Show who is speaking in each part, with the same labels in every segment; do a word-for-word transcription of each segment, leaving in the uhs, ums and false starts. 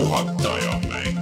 Speaker 1: Puhataja mäng.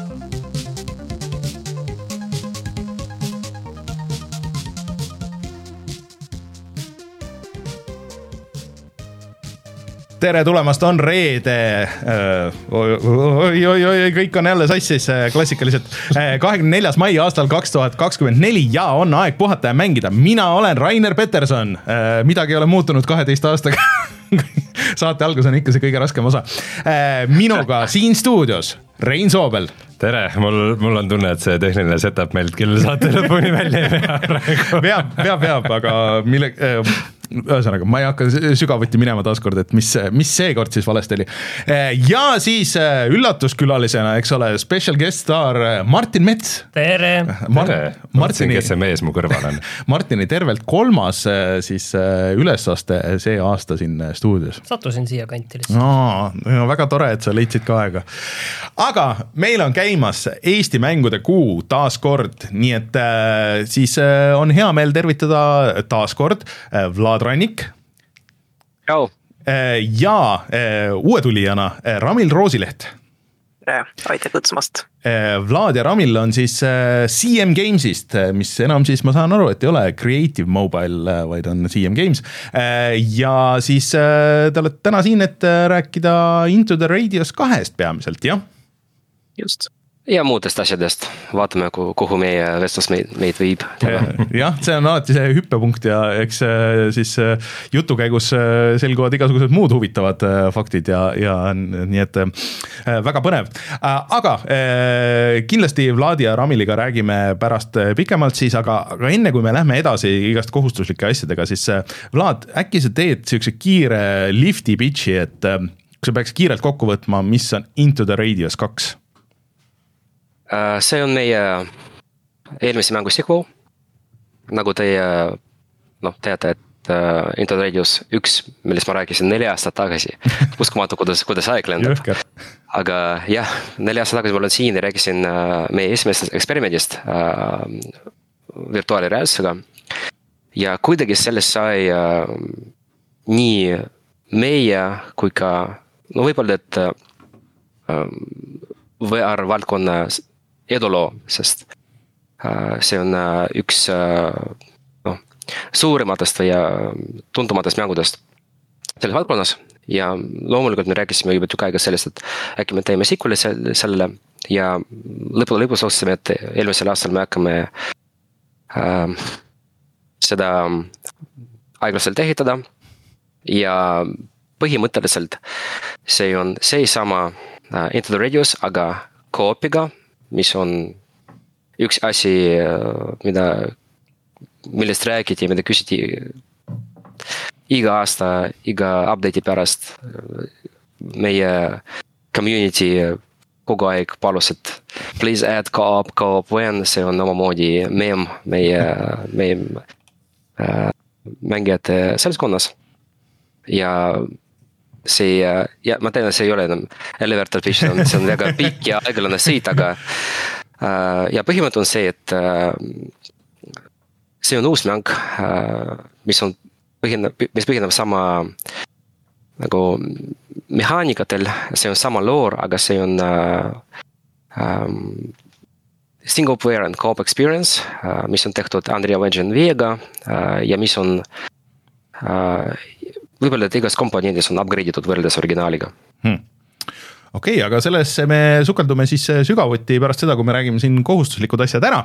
Speaker 2: Tere tulemast, on reede. Oi, oi, oi, oi, kõik on jälle sassis klassikaliselt. kahekümne neljas mai aastal kaks tuhat kakskümmend neli ja on aeg puhata ja mängida. Mina olen Rainer Peterson. Midagi ei ole muutunud kaheteist aastaga. Saate algus on ikka see kõige raskem osa. Minuga siin stuudios Rein Soobel.
Speaker 3: Tere, mul, mul on tunne, et see tehniline setup meilt küll saate lõpuni välja ei pea praegu.
Speaker 2: Peab, peab, peab, aga mille... Ühesõnaga, ma ei hakka sügavuti minema taaskord, et mis, mis seekord siis valesti oli. Ja siis üllatuskülalisena, eks ole, special guest star Martin Mets.
Speaker 4: Tere.
Speaker 2: Mar-
Speaker 3: Tere. Martini, kes see mees mu kõrval on.
Speaker 2: Martini tervelt kolmas siis ülesaste see aasta siin stuudios.
Speaker 4: Sattusin siia kanti lihtsalt.
Speaker 2: No, väga tore, et sa leidsid ka aega. Aga meil on käimas Eesti mängude kuu taaskord, nii et siis on hea meel tervitada taaskord Vlad Rannik.
Speaker 5: Jau.
Speaker 2: Ja uue tulijana Ramil Roosileht.
Speaker 5: Tere, aitäh kutsumast.
Speaker 2: Vlad ja Ramil on siis C M Gamesist, mis enam siis ma saan aru, et ei ole Creative Mobile, vaid on C M Games. Ja siis te olete täna siin, et rääkida Into the Radius kahest peamiselt, jah?
Speaker 5: Just. Ja muudest asjadest. Vaatame, kuhu meie vestlus meid, meid viib.
Speaker 2: Jah, see on alati see hüppepunkt ja eks siis jutu käigus selguvad igasugused muud huvitavad faktid ja, ja nii et väga põnev. Aga kindlasti Vladi ja Ramiliga räägime pärast pikemalt siis, aga, aga enne kui me lähme edasi igast kohustuslike asjadega, siis Vlad, äkki sa teed siukse kiire lifti pitchi, et kui sa peaks kiirelt kokku võtma, mis on Into the Radius kaks?
Speaker 5: See on meie eelmise mängu sequel. Nagu teie no, teate, et uh, Into the Radius üks, millest ma rääkisin neli aastat tagasi. Uskumatu, kuidas, kuidas aeg lendab. Aga jah, neli aastat tagasi ma olen siin ja rääkisin uh, meie esimesest eksperimendist uh, virtuaalreaalsusega. Ja kuidagi sellest sai uh, nii meie kui ka, no võib-olla, et uh, V R-valdkonna eduloo, sest uh, see on uh, üks uh, no, suurimatest või uh, tuntumatest mängudest selles valdkonnas ja loomulikult me rääkisime juba tükk aega sellest, et äkki me teeme sequeli sellele ja lõpuks lõpus otsustasime, et eelmisel aastal me hakkame uh, seda aeglaselt ehitada ja põhimõtteliselt see on see sama uh, Into the Radius, aga koopiga, mis on üks asi, mida, millest räägiti, mida küsiti iga aasta, iga update'i pärast. Meie community kogu aeg palus, et please add co-op, co-op when, see on omamoodi mem meie, meie äh, mängijate seltskonnas. Ja see, ja ma tean, et see ei ole enam elevator pitch, see on väga pikk ja aeglane sõit, aga uh, ja põhimõte on see, et uh, see on uus mäng, uh, mis on põhineb, mis põhineb sama nagu mehaanikatel, see on sama lore, aga see on uh, um, single player and co-op experience, uh, mis on tehtud Unreal Engine viiega uh, ja mis on uh, võib-olla, et igas komponendis on upgrade'itud võrreldes originaaliga.
Speaker 2: Hmm. Okei, okay, aga sellesse me sukeldume siis sügavuti pärast seda, kui me räägime siin kohustuslikud asjad ära.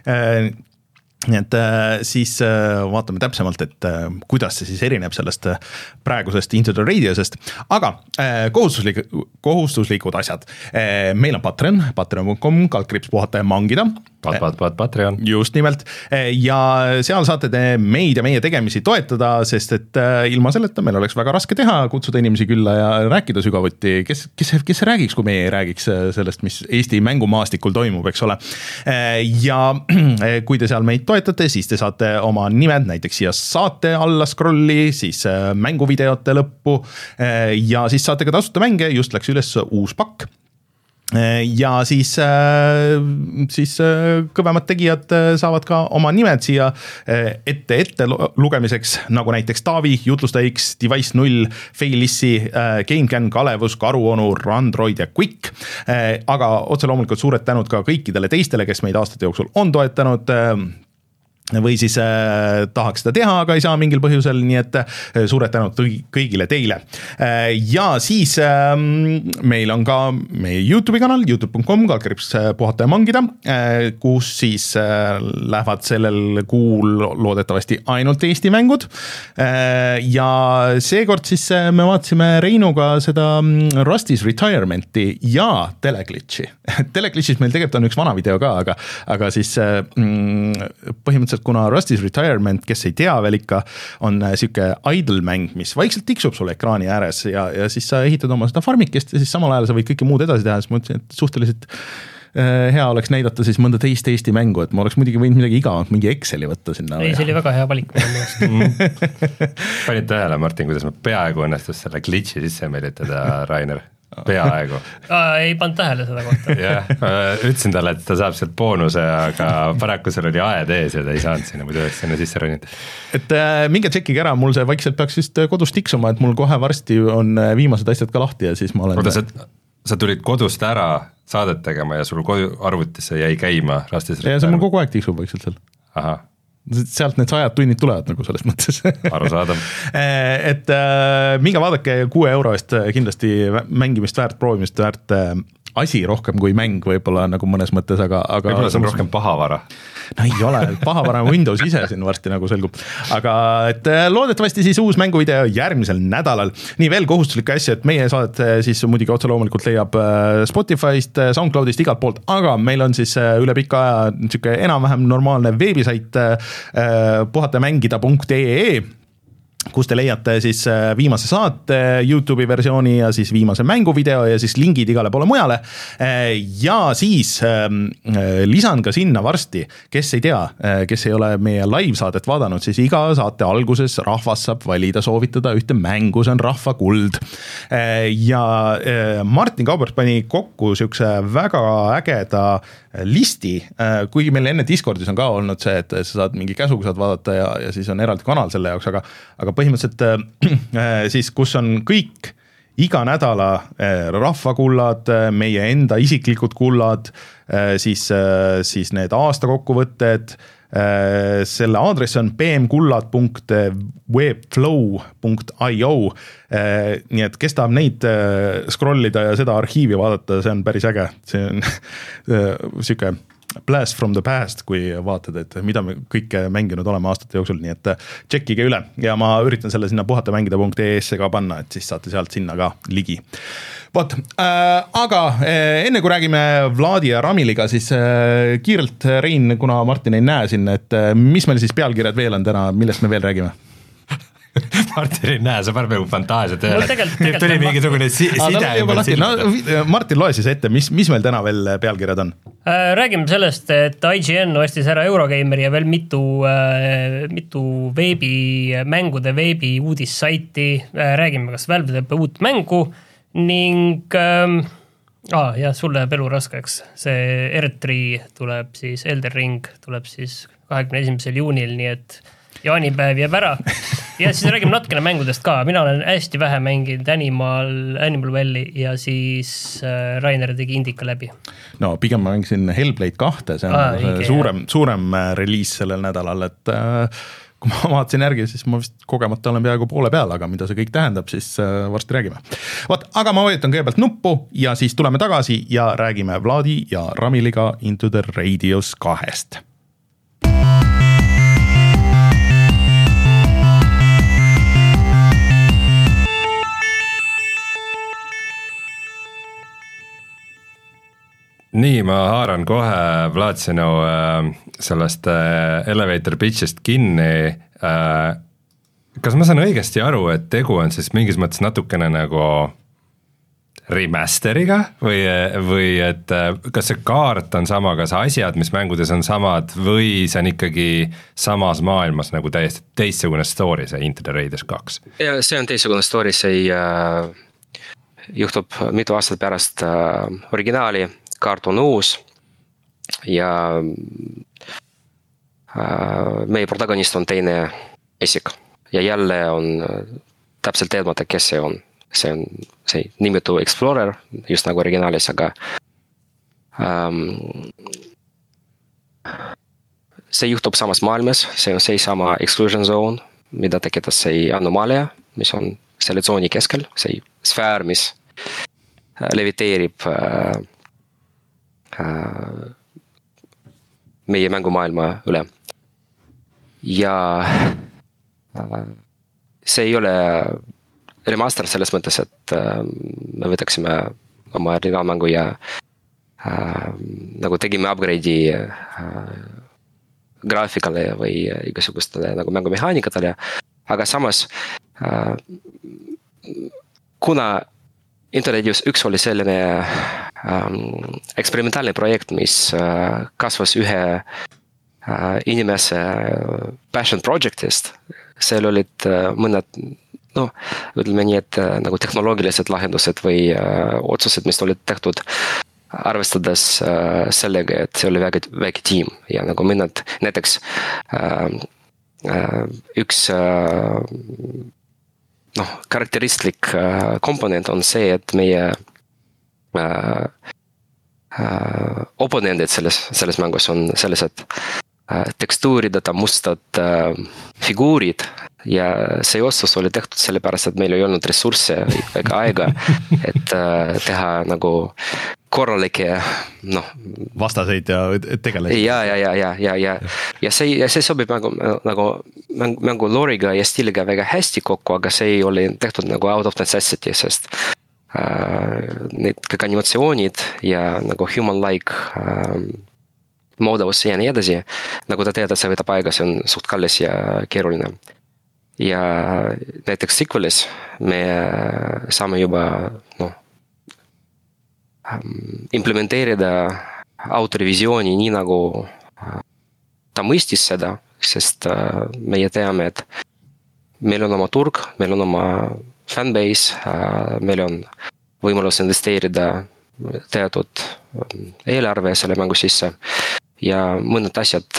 Speaker 2: Nii et siis vaatame täpsemalt, et kuidas see siis erineb sellest praegusest Into the Radiusest. Aga kohustuslik, kohustuslikud asjad. Meil on Patreon, patreon punkt com, kaldkriips puhata ja mangida.
Speaker 3: Pat, pat, pat, Patreon.
Speaker 2: Just nimelt. Ja seal saate te meid ja meie tegemisi toetada, sest et ilma selleta meil oleks väga raske teha, kutsuda inimesi külla ja rääkida sügavuti. Kes, kes, kes räägiks, kui meie ei räägiks sellest, mis Eesti mängumaastikul toimub, eks ole. Ja kui te seal meid toetate, siis te saate oma nimed näiteks siia saate alla scrolli, siis mänguvideote lõppu ja siis saate ka tasuta mänge, just läks üles uus pakk. ja siis, siis kõvemad tegijad saavad ka oma nimed siia ette ette lugemiseks, nagu näiteks Taavi, Jutlustaja X, Device null, Failissi, GameCAN, Kalevus, Karuonu, Randroid ja Quick. Aga otse loomulikult suured tänud ka kõikidele teistele, kes meid aastate jooksul on toetanud või siis äh, tahaks seda teha, aga ei saa mingil põhjusel, nii et äh, suured tänud kõigile teile. Äh, ja siis äh, meil on ka meie YouTube'i kanal, youtube punkt com, kaldkriips puhata ja mangida, äh, kus siis äh, lähevad sellel kuul loodetavasti ainult Eesti mängud. Äh, ja seekord siis äh, me vaatasime Reinuga seda Rusty's Retirementi ja Teleglitchi. Teleglitchis meil tegelikult on üks vana video ka, aga, aga siis äh, põhimõtteliselt kuna Rusty's Retirement, kes ei tea veel ikka, on siuke idle mäng, mis vaikselt tiksub sulle ekraani ääres ja, ja siis sa ehitad oma seda farmikest ja siis samal ajal sa võid kõike muud edasi teha, siis ma mõtlesin, et suhteliselt hea oleks näidata siis mõnda teist Eesti mängu, et ma oleks muidugi võinud midagi igavat, mingi Exceli võtta sinna.
Speaker 1: Ei, see oli väga hea valik.
Speaker 3: Panid tähele, Martin, kuidas ma peaaegu õnnestus selle glitchi sisse meelitada, Rainer? Peaaegu.
Speaker 1: Ei pannud tähele seda kohta.
Speaker 3: Jah, ütlesin talle, et ta saab sealt boonuse, aga paraku seal oli aed ees ja ta ei saanud sinna muidu sinna sisse ronida.
Speaker 2: Et äh, minge tšekkige ära, mul see vaikselt peaks vist kodus tiksuma, et mul kohe varsti on viimased asjad ka lahti ja siis ma olen...
Speaker 3: Oota, sa, sa tulid kodust ära saadet tegema ja sul kodu arvutisse jäi käima rastis?
Speaker 2: Ja see mul kogu aeg tiksub vaikselt seal.
Speaker 3: Ahah.
Speaker 2: Sealt need sajad tunnid tulevad nagu selles mõttes.
Speaker 3: Arusaadav.
Speaker 2: et äh, minge vaadake kuue euro eest kindlasti mängimist väärt, proovimist väärt äh, asi rohkem kui mäng võib-olla nagu mõnes mõttes, aga, aga
Speaker 3: võib-olla see on rohkem pahavara.
Speaker 2: No ei ole, pahavara on Windows ise siin varsti nagu selgub. Aga et loodetavasti siis uus mänguvideo järgmisel nädalal. Nii veel kohustuslikke asja, et meie saadet siis muidugi otse loomulikult leiab Spotify'st, SoundCloud'ist, igalt poolt, aga meil on siis üle pika aja niisugune enam-vähem normaalne veebisait puhatamängida punkt ee, kus te leiate siis viimase saate YouTube'i versiooni ja siis viimase mänguvideo ja siis lingid igale poole mujale. Ja siis lisan ka sinna varsti, kes ei tea, kes ei ole meie live-saadet vaadanud, siis iga saate alguses rahvas saab valida, soovitada ühte mängu, see on rahva kuld. Ja Martin Kaubert pani kokku siukse väga ägeda listi, kuigi meil enne Discordis on ka olnud see, et sa saad mingi käsuga saad vaadata ja, ja siis on eraldi kanal selle jaoks, aga, aga põhimõtteliselt siis, kus on kõik iga nädala rahvakullad, meie enda isiklikud kullad, siis, siis need aastakokkuvõtted, selle aadress on b m kullad punkt webflow punkt i o, nii et kes tahab neid scrollida ja seda arhiivi vaadata, see on päris äge, see on siuke blast from the past, kui vaatad, et mida me kõike mänginud oleme aastate jooksul, nii et tšekkige üle ja ma üritan selle sinna puhatamängida punkt ee-sse ka panna, et siis saate sealt sinna ka ligi. Vot, äh, aga äh, enne kui räägime Vladi ja Ramiliga, siis äh, kiirelt Rein, kuna Martin ei näe siin, et äh, mis meil siis pealkirjad veel on täna, millest me veel räägime?
Speaker 3: Martin ei näe, sa paneb nagu fantaasia tööle.
Speaker 1: No tegelikult, tegelikult
Speaker 3: tuli mingi tugune si side.
Speaker 2: No, Martin loe siis ette, mis, mis meil täna veel pealkirjad on?
Speaker 1: Räägime sellest, et I G N ostis ära Eurogamer ja veel mitu, mitu veebi, mängude veebi uudissaiti. Räägime, kas Valve teeb uut mängu ning ähm, ah, jah, sulle läheb elu raskeks. See R kolm tuleb siis, Elden Ring tuleb siis kahekümne esimesel juunil, nii et jaanipäev jääb ära. Ja siis räägime natukene mängudest ka. Mina olen hästi vähe mänginud Animal, Animal Valley ja siis äh, Rainer tegi Indika läbi.
Speaker 2: No pigem ma mängisin Hellblade kahte, see on ah, õige, suurem, suurem reliis sellel nädalal, et äh, kui ma vaatasin järgi, siis ma vist kogemata olen peaaegu poole peal, aga mida see kõik tähendab, siis äh, varsti räägime. Vaat, aga ma vajutan kõigepealt nuppu ja siis tuleme tagasi ja räägime Vladi ja Ramiliga Into the Radios kahest.
Speaker 3: Nii, ma haaran kohe Vlad sinu äh, sellest äh, elevator pitch'ist kinni. Äh, kas ma saan õigesti aru, et tegu on siis mingis mõttes natukene nagu remasteriga või, või et äh, kas see kaart on sama, kas asjad, mis mängudes on samad või see on ikkagi samas maailmas nagu täiesti teistsugune story, see Into the Radios kaks?
Speaker 5: Ja see on teistsugune story, see ei... Äh... juhtub mitu aastat pärast äh, originaali, kaart on uus ja äh, meie protagonist on teine isik ja jälle on täpselt teadmata, kes see on. See on see nimetu Explorer, just nagu originaalis, aga ähm, see juhtub samas maailmas, see on see sama exclusion zone, mida tekitas see anomaalia, mis on selle tsooni keskel, see sfäär, mis leviteerib äh, äh, meie mängumaailma üle. Ja äh, see ei ole remaster selles mõttes, et äh, me võtaksime oma originaalmängu ja äh, nagu tegime upgrade'i äh, graafikale või igasugustele nagu mängumehaanikatele, aga samas äh, kuna Interradius üks oli selline ähm, eksperimentaalne projekt, mis äh, kasvas ühe äh, inimese passion projectist, seal olid äh, mõned, noh, ütleme nii, et äh, nagu tehnoloogilised lahendused või äh, otsused, mis olid tehtud arvestades äh, sellega, et see oli väike, väike tiim ja nagu mõned, näiteks äh, äh, üks äh, noh, karakteristlik äh, komponent on see, et meie äh, äh, oponendid selles, selles mängus on sellised äh, tekstuurideta mustad äh, figuurid ja see otsus oli tehtud sellepärast, et meil ei olnud ressursse ega aega, et äh, teha nagu korralike, noh.
Speaker 2: vastaseid ja tegelasi.
Speaker 5: Ja, ja, ja, ja, ja, ja, ja see, ja see sobib nagu, nagu mängu looriga ja stiiliga väga hästi kokku, aga see oli tehtud nagu out of necessity, sest äh, need kõik animatsioonid ja nagu human-like äh, moodavus ja nii edasi, nagu ta teada, see võtab aega, see on suht kallis ja keeruline. Ja näiteks sequelis me saame juba, noh, implementeerida autori visiooni nii nagu ta mõistis seda, sest meie teame, et meil on oma turg, meil on oma fanbase, meil on võimalus investeerida teatud eelarve selle mängu sisse ja mõned asjad,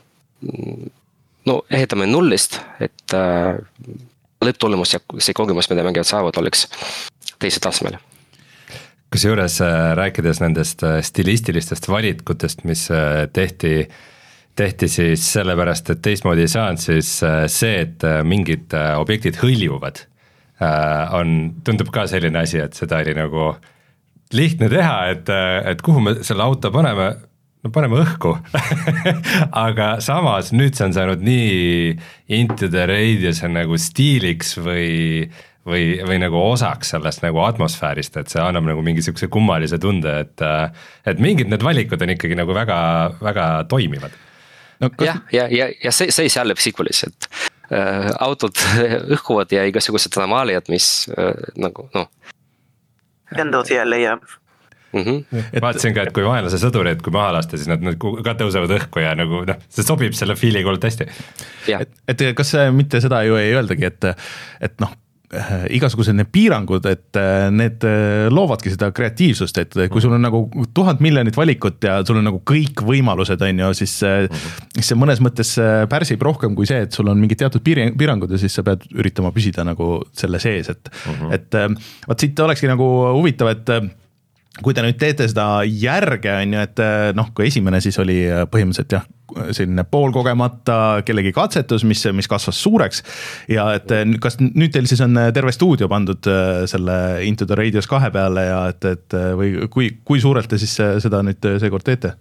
Speaker 5: no ehitame nullist, et lõpptulemus ja see kogemus, mida mängijad saavad, oleks teise tasmel.
Speaker 3: Kusjuures rääkides nendest stilistilistest valikutest, mis tehti, tehti siis sellepärast, et teistmoodi ei saanud, siis see, et mingid objektid hõljuvad, on, tundub ka selline asi, et seda oli nagu lihtne teha, et, et kuhu me selle auto paneme, no paneme õhku aga samas nüüd see on saanud nii Into the Radiuse nagu stiiliks või või, või nagu osaks sellest nagu atmosfäärist, et see annab nagu mingi siukse kummalise tunde, et et mingid need valikud on ikkagi nagu väga, väga toimivad.
Speaker 5: No, kas... jah, ja, ja, ja see, see seal lõpp sequelis, et äh, autod õhkuvad ja igasugused anomaaliad, mis äh, nagu, noh.
Speaker 4: Endal jälle, jah.
Speaker 3: Mm-hmm. Et... vaatasin ka, et kui vaenlase sõduri, et kui maha lasta, siis nad, nad ka tõusevad õhku ja nagu noh, see sobib selle fiiliga hullult hästi.
Speaker 2: Et, et kas mitte seda ju ei öeldagi, et, et noh, igasugused need piirangud, et need loovadki seda kreatiivsust, et kui sul on nagu tuhat miljonit valikut ja sul on nagu kõik võimalused, on ju, siis see mõnes mõttes pärsib rohkem kui see, et sul on mingid teatud piirangud ja siis sa pead üritama püsida nagu selle sees, et, uh-huh. et vaat siit olekski nagu huvitav, et kui te nüüd teete seda järge, on ju, et noh, kui esimene siis oli põhimõtteliselt jah, selline poolkogemata kellegi katsetus, mis, mis kasvas suureks ja et kas nüüd teil siis on terve stuudio pandud selle Into the Radius kahe peale ja et, et või kui, kui suurelt te siis seda nüüd seekord teete?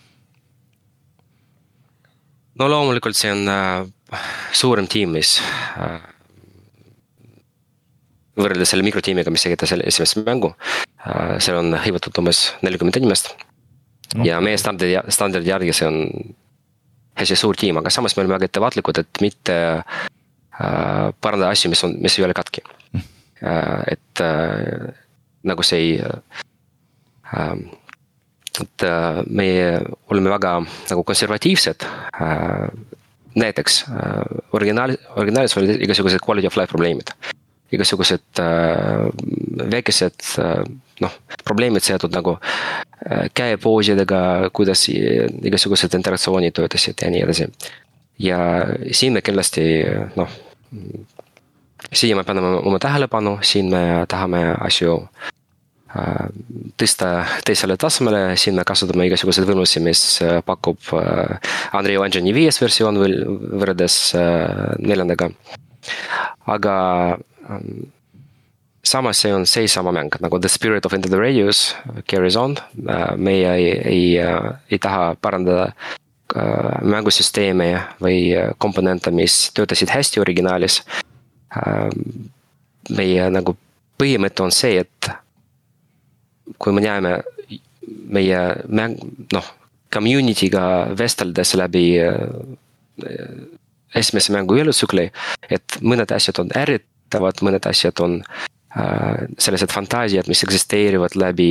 Speaker 5: No loomulikult see on äh, suurem tiim, mis äh, võrreldes selle mikrotiimiga, mis segitas selle esimest mängu. Seal on hõivatud umbes nelikümmend inimest no. Ja meie standardi, standardi järgi see on hästi suur tiim, aga samas me oleme väga ettevaatlikud, et mitte äh, parandada asju, mis, on, mis ei ole katki. Mm. Äh, et äh, nagu see ei äh, et äh, meie oleme väga nagu konservatiivsed äh, näiteks äh, originaal, originaalis oli igasugused quality of life probleemid. igasugused äh, väikesed äh, noh, probleemid seotud nagu äh, käepoosidega, kuidas igasugused interaktsioonid töötasid ja nii edasi. Ja siin me kindlasti noh, siin me paneme oma tähelepanu, siin me tahame asju äh, tõsta teisele tasemele, siin me kasutame igasugused võimalusi, mis äh, pakub äh, Unreal Engine viis versioon veel võrreldes äh, neljandaga. Aga ähm, samas see on see sama mäng, nagu The Spirit of Into the Radius carries on, meie ei, ei, ei taha parandada mängusüsteemi või komponente, mis töötasid hästi originaalis. Meie nagu põhimõte on see, et kui me näeme meie mäng, noh, community'ga vesteldes läbi esimese mängu elutsükli, et mõned asjad on ärritavad, mõned asjad on sellised fantaasiad, mis eksisteerivad läbi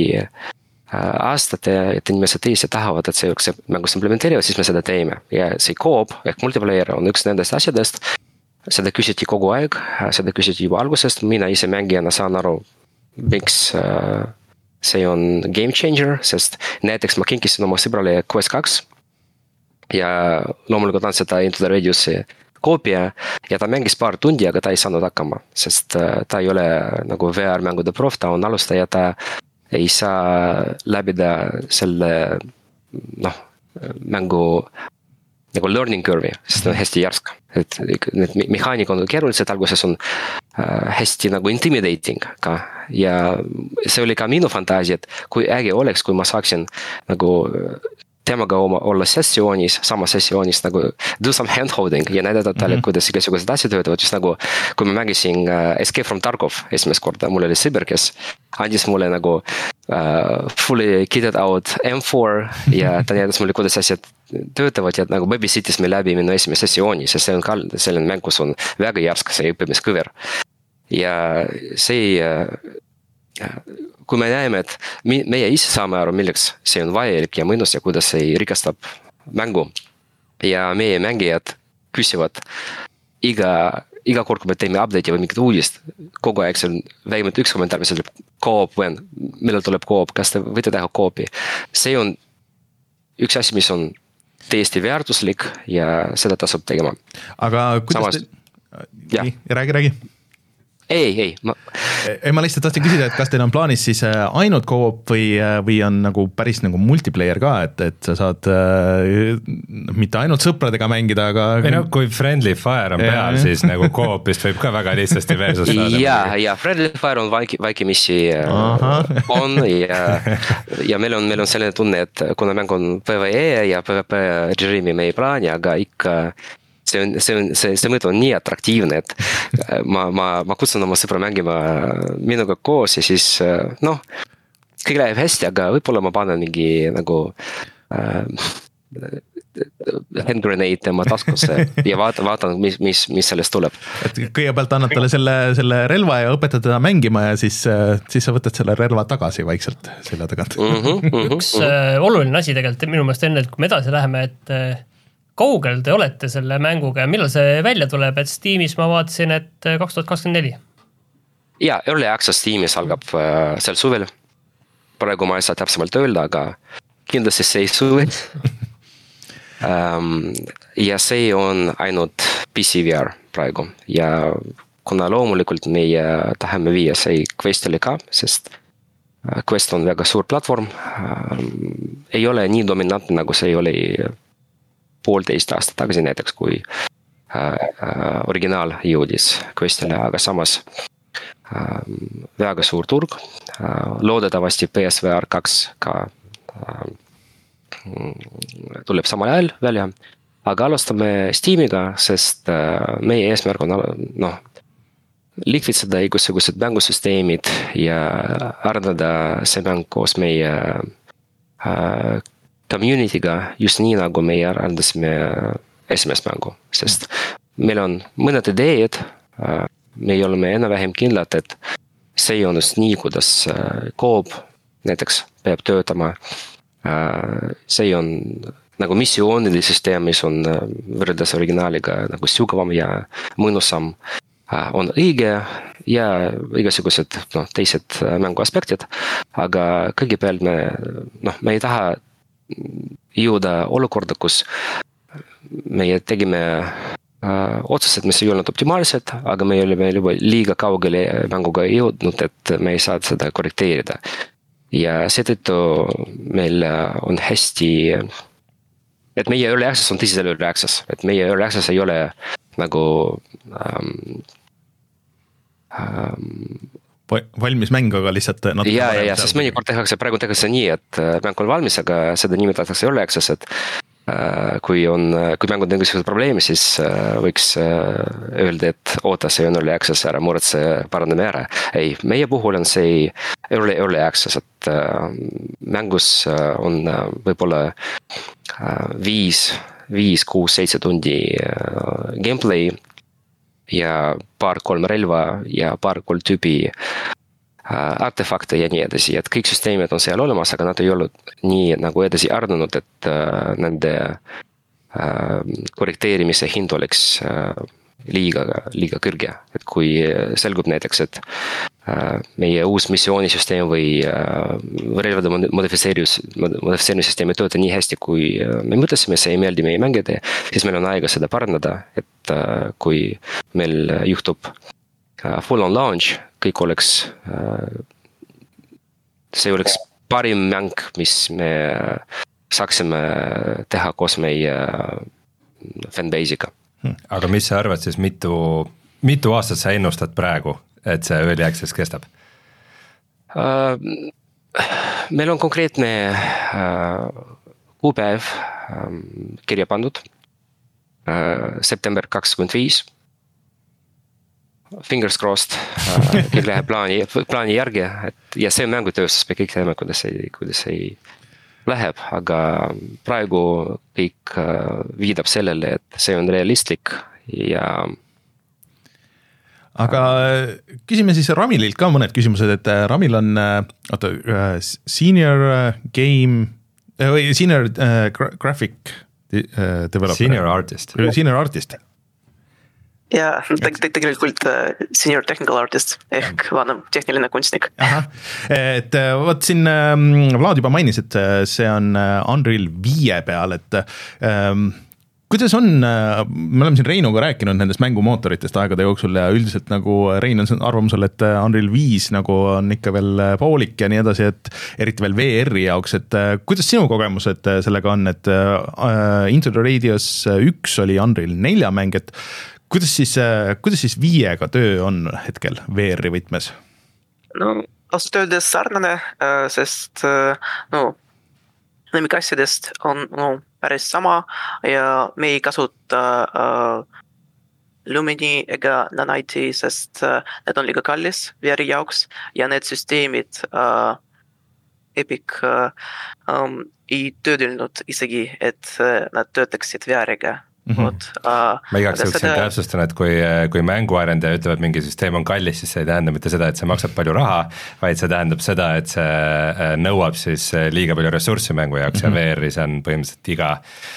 Speaker 5: aastate, et inimesed tõesti tahavad, et see üks mängus implementeerivad, siis me seda teeme. Ja see co-op ehk multiplayer on üks nendest asjadest, seda küsiti kogu aeg, seda küsiti juba algusest, mina ise mängijana saan aru, miks see on game changer, sest näiteks ma kinkisin oma sõbrale Quest kaks ja loomulikult on seda Into the Radius'i koopia ja ta mängis paar tundi, aga ta ei saanud hakkama, sest ta ei ole nagu V R-mängude prof, ta on alustaja, ta ei saa läbida selle noh, mängu nagu learning curve'i, sest ta on hästi järsk. Et need mehaanik on keerulised, alguses on hästi nagu intimidating ka ja see oli ka minu fantaasia, et kui äge oleks, kui ma saaksin nagu temaga oma, olla sessioonis, sama sessioonis nagu do some handholding ja näidata talle, mm-hmm. kuidas igasugused asjad töötavad, just nagu kui ma mängisin uh, Escape from Tarkov esimest korda, mul oli sõber, kes andis mulle nagu uh, fully kitted out M four ja ta näitas mulle, kuidas asjad töötavad ja nagu babysittis me läbi minu esimese sessiooni, sest see on ka selline mäng, kus on väga järsk see õppimiskõver. Ja see uh, kui me näeme, et meie ise saame aru, milleks see on vajalik ja mõnus ja kuidas see rikastab mängu ja meie mängijad küsivad iga, iga kord, kui me teeme update'i või mingit uudist, kogu aeg see on vähemalt üks kommentaar, mis ütleb co-op when, millal tuleb co-op, kas te võite teha co-op'i. See on üks asi, mis on täiesti väärtuslik ja seda tasub tegema.
Speaker 2: Aga kuidas Samas, te... Nii, räägi, räägi.
Speaker 5: Ei, ei. Ma...
Speaker 2: ei, ma lihtsalt tahtsin küsida, et kas teil on plaanis siis ainult co-op või, või on nagu päris nagu multiplayer ka, et, et sa saad äh, mitte ainult sõpradega mängida, aga...
Speaker 3: Või no, kui Friendly Fire on peal, ja, siis nagu co-opist võib ka väga lihtsasti versus saada.
Speaker 5: Ja, ja Friendly Fire on väike, väike missi on ja, ja meil on, meil on selline tunne, et kuna mäng on PvE ja PvP režiimi me ei plaani, aga ikka see on, see on, see, see mõte on nii atraktiivne, et ma, ma, ma kutsun oma sõpra mängima minuga koos ja siis noh, kõik läheb hästi, aga võib-olla ma panen mingi nagu äh, hand grenade tema taskusse ja vaatan, vaatan, mis, mis, mis sellest tuleb.
Speaker 2: Et kõigepealt annad talle selle, selle relva ja õpetad teda mängima ja siis, siis sa võtad selle relva tagasi vaikselt selle tagant.
Speaker 5: Mm-hmm, mm-hmm,
Speaker 1: üks mm-hmm. oluline asi tegelikult minu meelest enne, et kui me edasi läheme, et kaugel te olete selle mänguga ja millal see välja tuleb, et Steamis ma vaatasin, et kaks tuhat kakskümmend neli?
Speaker 5: Jaa, Early Access Steamis algab äh, sel suvel. Praegu ma ei saa täpsemalt öelda, aga kindlasti see suvel. um, ja see on ainult P C V R praegu ja kuna loomulikult meie tahame viia see Questile ka, sest Quest on väga suur platvorm, um, ei ole nii dominantne, nagu see oli poolteist aastat tagasi näiteks, kui äh, äh, originaal jõudis Questile, aga samas äh, väga suur turg, äh, loodetavasti P S V R kaks ka äh, tuleb samal ajal välja, aga alustame Steamiga, sest äh, meie eesmärk on noh, likvitseda igasugused mängusüsteemid ja arendada see mäng koos meie äh, community'ga just nii, nagu meie arendasime esimest mängu, sest meil on mõned ideed, me oleme enam-vähem kindlad, et see on just nii, kuidas co-op näiteks peab töötama. See on nagu missioonide süsteem, mis on võrreldes originaaliga nagu sügavam ja mõnusam on õige ja igasugused noh, teised mängu aspektid, aga kõigepealt me, noh, me ei taha jõuda olukorda, kus meie tegime äh, otsused, mis ei olnud optimaalsed, aga me olime juba liiga kaugele mänguga jõudnud, et me ei saa seda korrekteerida. Ja seetõttu meil on hästi, et meie early access on tõsisel early access, et meie early access ei ole nagu ähm, ähm,
Speaker 2: valmis mäng, aga lihtsalt natuke
Speaker 5: ja, ja, ja, sest mõnikord tehakse, praegu tehakse nii, et mäng on valmis, aga seda nimetatakse early access, et kui on, kui mäng on mingisugused probleemi, siis võiks öelda, et oota, see on early access, ära muretse, parandame ära. Ei, meie puhul on see early, early access, et mängus on võib-olla viis, viis, kuus, seitse tundi gameplay ja paar-kolm relva ja paar-kolm tüübi artefakte ja nii edasi, et kõik süsteemid on seal olemas, aga nad ei olnud nii nagu edasi arenenud, et uh, nende uh, korrekteerimise hind oleks uh, liiga, liiga kõrge. Et kui selgub näiteks, et uh, meie uus missioonisüsteem või uh, relvade modifitseerius, modifitseerimissüsteem ei tööta nii hästi, kui me mõtlesime, see ei meeldi meie mängida, siis meil on aega seda parandada, et uh, kui meil juhtub full on launch, kõik oleks, see oleks parim mäng, mis me saaksime teha koos meie fanbase'iga.
Speaker 3: Aga mis sa arvad siis, mitu, mitu aastat sa ennustad praegu, et see early access kestab?
Speaker 5: Meil on konkreetne kuupäev kirja pandud, september kakskümmend viis. Fingers crossed, kõik läheb plaani, plaani järgi, et ja see on mängutööstus, me kõik teame, kuidas see, kuidas see läheb, aga praegu kõik viidab sellele, et see on realistlik ja
Speaker 2: aga küsime siis Ramililt ka mõned küsimused, et Ramil on oota, senior game või senior graphic developer.
Speaker 3: Senior artist.
Speaker 2: Senior artist.
Speaker 4: Ja, tegelikult senior technical artist ehk vanem tehniline kunstnik.
Speaker 2: Aha. Et võt siin Vlad juba mainis, et see on Unreal viie peal, et ähm, kuidas on, me oleme siin Reinuga rääkinud nendest mängumootoritest aegade jooksul ja üldiselt nagu Rein on arvamusel, et Unreal viis nagu on ikka veel poolik ja nii edasi, et eriti veel V R-i jaoks, et kuidas sinu kogemused sellega on, et uh, Into the Radius üks oli Unreal nelja mäng, et kuidas siis, kuidas siis viiega töö on hetkel V R-i võtmes?
Speaker 4: No, ausalt öeldes sarnane, sest no, lemikasjadest on no, päris sama ja me ei kasuta uh, Lumini ega Nanite, sest uh, need on liiga kallis V R-i jaoks ja need süsteemid uh, Epic uh, um, ei töödelnud isegi, et uh, nad töötaksid V R-iga. Mm-hmm. Uh,
Speaker 3: ma igaks juhuks seda... täpsustan, et kui, kui mänguarendaja ütleb, et mingi süsteem on kallis, siis see ei tähenda mitte seda, et see maksab palju raha, vaid see tähendab seda, et see nõuab siis liiga palju ressurssi mängu jaoks mm-hmm. ja V R-is on põhimõtteliselt iga,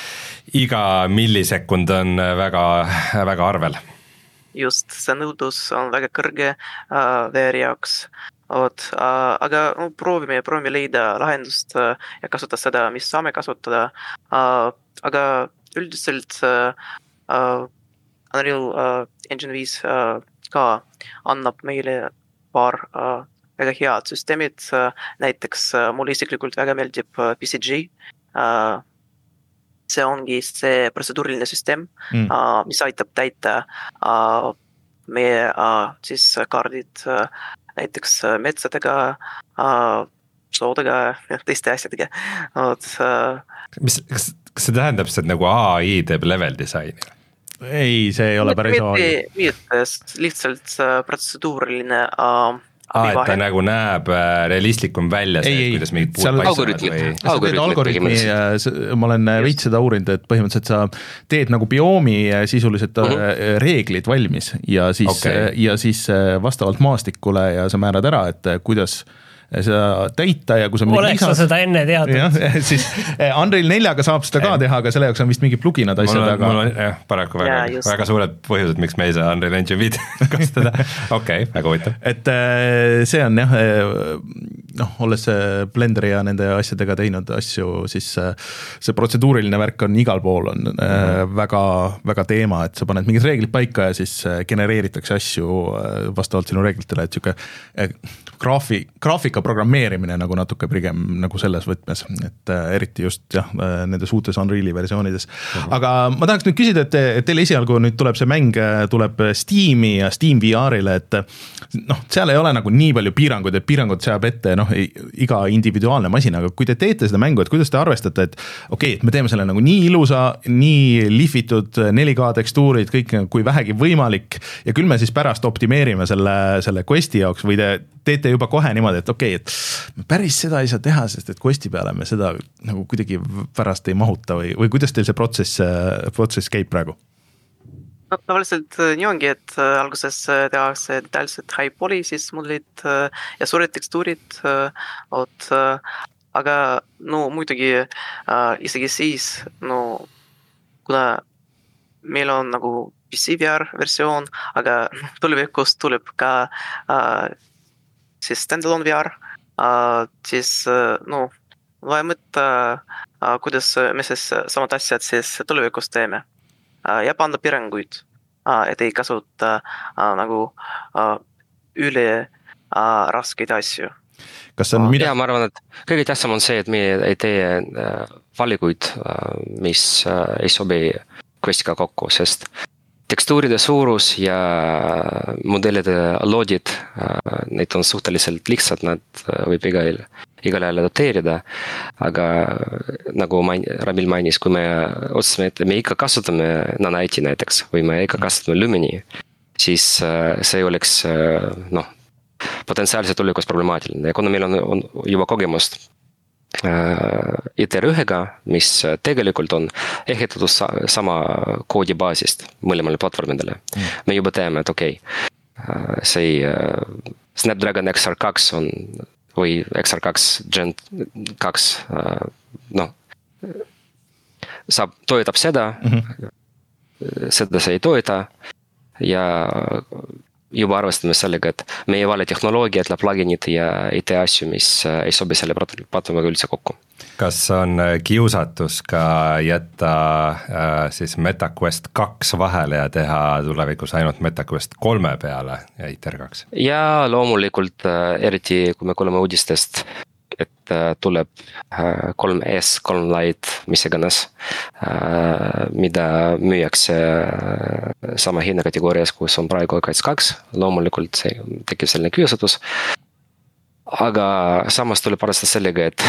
Speaker 3: iga millisekund on väga, väga arvel.
Speaker 4: Just, see nõudlus on väga kõrge uh, V R-i jaoks. Oot, uh, aga no, proovime, proovime leida lahendust uh, ja kasutada seda, mis saame kasutada, uh, aga üldiselt uh, uh, Unreal uh, Engine viis uh, ka annab meile paar uh, väga head süsteemid, uh, näiteks uh, mulle isiklikult väga meeldib uh, P C G, uh, see ongi see protseduuriline süsteem mm. uh, mis aitab täita uh, meie uh, siis kaardid uh, näiteks uh, metsadega uh, soodega ja teiste asjadega. Oot, uh,
Speaker 3: mis, kas, kas see tähendab, et nagu A I teeb level disaini?
Speaker 2: Ei, see ei ole päris A I.
Speaker 4: Mietest lihtsalt uh, protseduuriline uh,
Speaker 3: Ah, et ta nagu näeb realistlikum välja, see,
Speaker 2: ei,
Speaker 3: kuidas mingid puud paistavad või...
Speaker 2: Algoritmi, algoritmi, ma olen Just. veits seda uurinud, et põhimõtteliselt sa teed nagu bioomi sisuliselt uh-huh. reeglid valmis ja siis, okay. ja siis vastavalt maastikule ja sa määrad ära, et kuidas seda täita ja kui sa
Speaker 1: oleks sa seda enne teadnud.
Speaker 2: Siis Unreal neljaga saab seda ka teha, aga selle jaoks on vist mingid pluginad asjad.
Speaker 3: Mul on, mul on jah, paraku väga, ja, väga suured põhjused, miks me ei saa Unreal Engine viis kasutada. Okei, okay, väga huvitav.
Speaker 2: Et see on jah, noh, olles Blenderi ja nende asjadega teinud asju, siis see protseduuriline värk on igal pool on mm-hmm. väga, väga teema, et sa paned mingid reeglid paika ja siis genereeritakse asju vastavalt sinu reeglitele, et siuke graafi, graafika programmeerimine nagu natuke pigem nagu selles võtmes, et eriti just jah, nendes uutes Unreali versioonides. Mm-hmm. Aga ma tahaks nüüd küsida, et, et teil esialgu nüüd tuleb see mäng, tuleb Steam'i ja Steam V R-ile, et noh, seal ei ole nagu nii palju piiranguid, et piirangud seab ette noh, iga individuaalne masin, aga kui te teete seda mängu, et kuidas te arvestate, et okei, okay, et me teeme selle nagu nii ilusa, nii lihvitud neli K tekstuurid, kõik kui vähegi võimalik ja küll me siis pärast optimeerime selle, selle questi jaoks või te teete juba kohe niimoodi, et okei, okay, et päris seda ei saa teha, sest et questi peale me seda nagu kuidagi pärast ei mahuta või, või kuidas teil see protsess, protsess käib praegu?
Speaker 4: No, tavaliselt nii ongi, et alguses tehakse detailselt high poly, siis modelid ja suured tekstuurid, oot, aga no muidugi äh, isegi siis, no kuna meil on nagu P C V R versioon, aga tulevikus tuleb ka äh, siis standalone V R, äh, siis äh, no vaja mõtta, äh, kuidas me siis samad asjad siis tulevikus teeme. Ja panna piiranguid, et ei kasuta nagu üle raskeid asju.
Speaker 2: Kas on mida?
Speaker 5: Ja ma arvan, et kõige tähtsam on see, et me ei tee valikuid, mis ei sobi questiga kokku, sest tekstuuride suurus ja modellide loodid, need on suhteliselt lihtsad, nad võib igal igal ajal adapteerida, aga nagu main, Ramil mainis, kui me otsusime, et me ikka kasutame Nanite näiteks või me ikka kasutame Lumini, siis see oleks noh, potentsiaalselt tulevikus problemaatiline ja kuna meil on, on juba kogemust I T R ühega, mis tegelikult on ehitatud sama koodibaasist mõlemale platvormidele. Mm. Me juba teame, et okei, okay, see Snapdragon X R kaks on või X R kaks Gen kaks, noh, saab, toetab seda, mm-hmm. seda see ei toeta ja juba arvestame sellega, et meie vale tehnoloogiat, pluginid ja I T asju, mis ei sobi selle platvormiga üldse kokku.
Speaker 3: Kas on kiusatus ka jätta äh, siis MetaQuest kaks vahele ja teha tulevikus ainult MetaQuest kolme peale ja I T R kaks?
Speaker 5: Ja loomulikult äh, eriti kui me kuuleme uudistest, et äh, tuleb äh, kolm S, kolm Lite, mis iganes, äh, mida müüakse äh, sama hinnakategoorias, kus on praegu K S kaks, loomulikult see tekib selline kiusatus. Aga samas tuleb arvestada sellega, et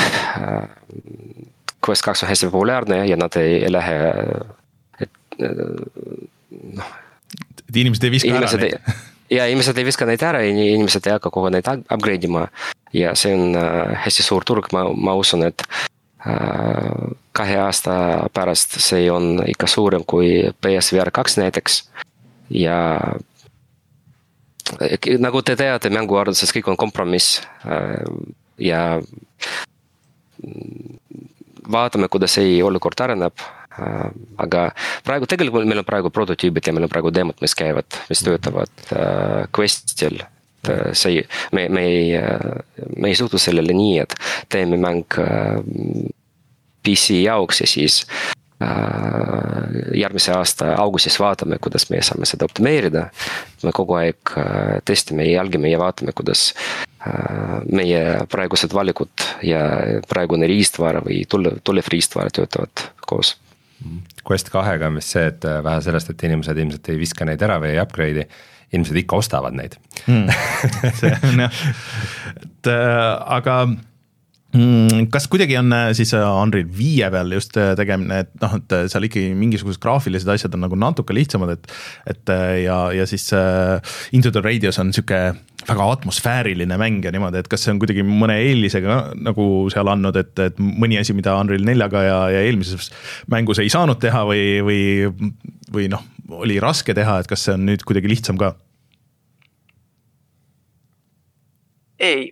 Speaker 5: Q S kaks on hästi populaarne ja nad ei lähe, et noh.
Speaker 2: Et inimesed ei viska
Speaker 5: inimesed
Speaker 2: ära neid.
Speaker 5: Ja inimesed ei viska neid ära ja inimesed ei hakka kogu neid upgrade ima ja see on hästi suur turg, ma, ma usun, et kahe aasta pärast see on ikka suurem kui P S V R kaks näiteks ja nagu te teate, mänguarvutuses kõik on kompromiss ja vaatame, kuidas see olukord areneb, aga praegu tegelikult meil on praegu prototüübid ja meil on praegu demod, mis käivad, mis töötavad Questil. See, me, me, ei, me ei suhtu sellele nii, et teeme mäng P C jaoks ja siis järgmise aasta augustis vaatame, kuidas me saame seda optimeerida. Me kogu aeg testime ja jälgime ja vaatame, kuidas meie praegused valikud ja praegune riistvaara või tulev riistvaara töötavad koos.
Speaker 3: Quest kahega on vist see, et vähe sellest, et inimesed ilmselt ei viska neid ära või ei upgrade'i, inimesed ikka ostavad neid.
Speaker 2: Hmm. See on jah. Et, aga kas kuidagi on siis Unreal viie peal just tegemine, et noh, et seal ikkagi mingisugused graafilised asjad on nagu natuke lihtsamad, et, et ja, ja siis Into the Radius on siuke väga atmosfääriline mäng ja niimoodi, et kas see on kuidagi mõne eelisega nagu seal andnud, et, et mõni asi, mida Unreal neljaga ja, ja eelmises mängus ei saanud teha või, või, või noh, oli raske teha, et kas see on nüüd kuidagi lihtsam ka?
Speaker 4: Ei,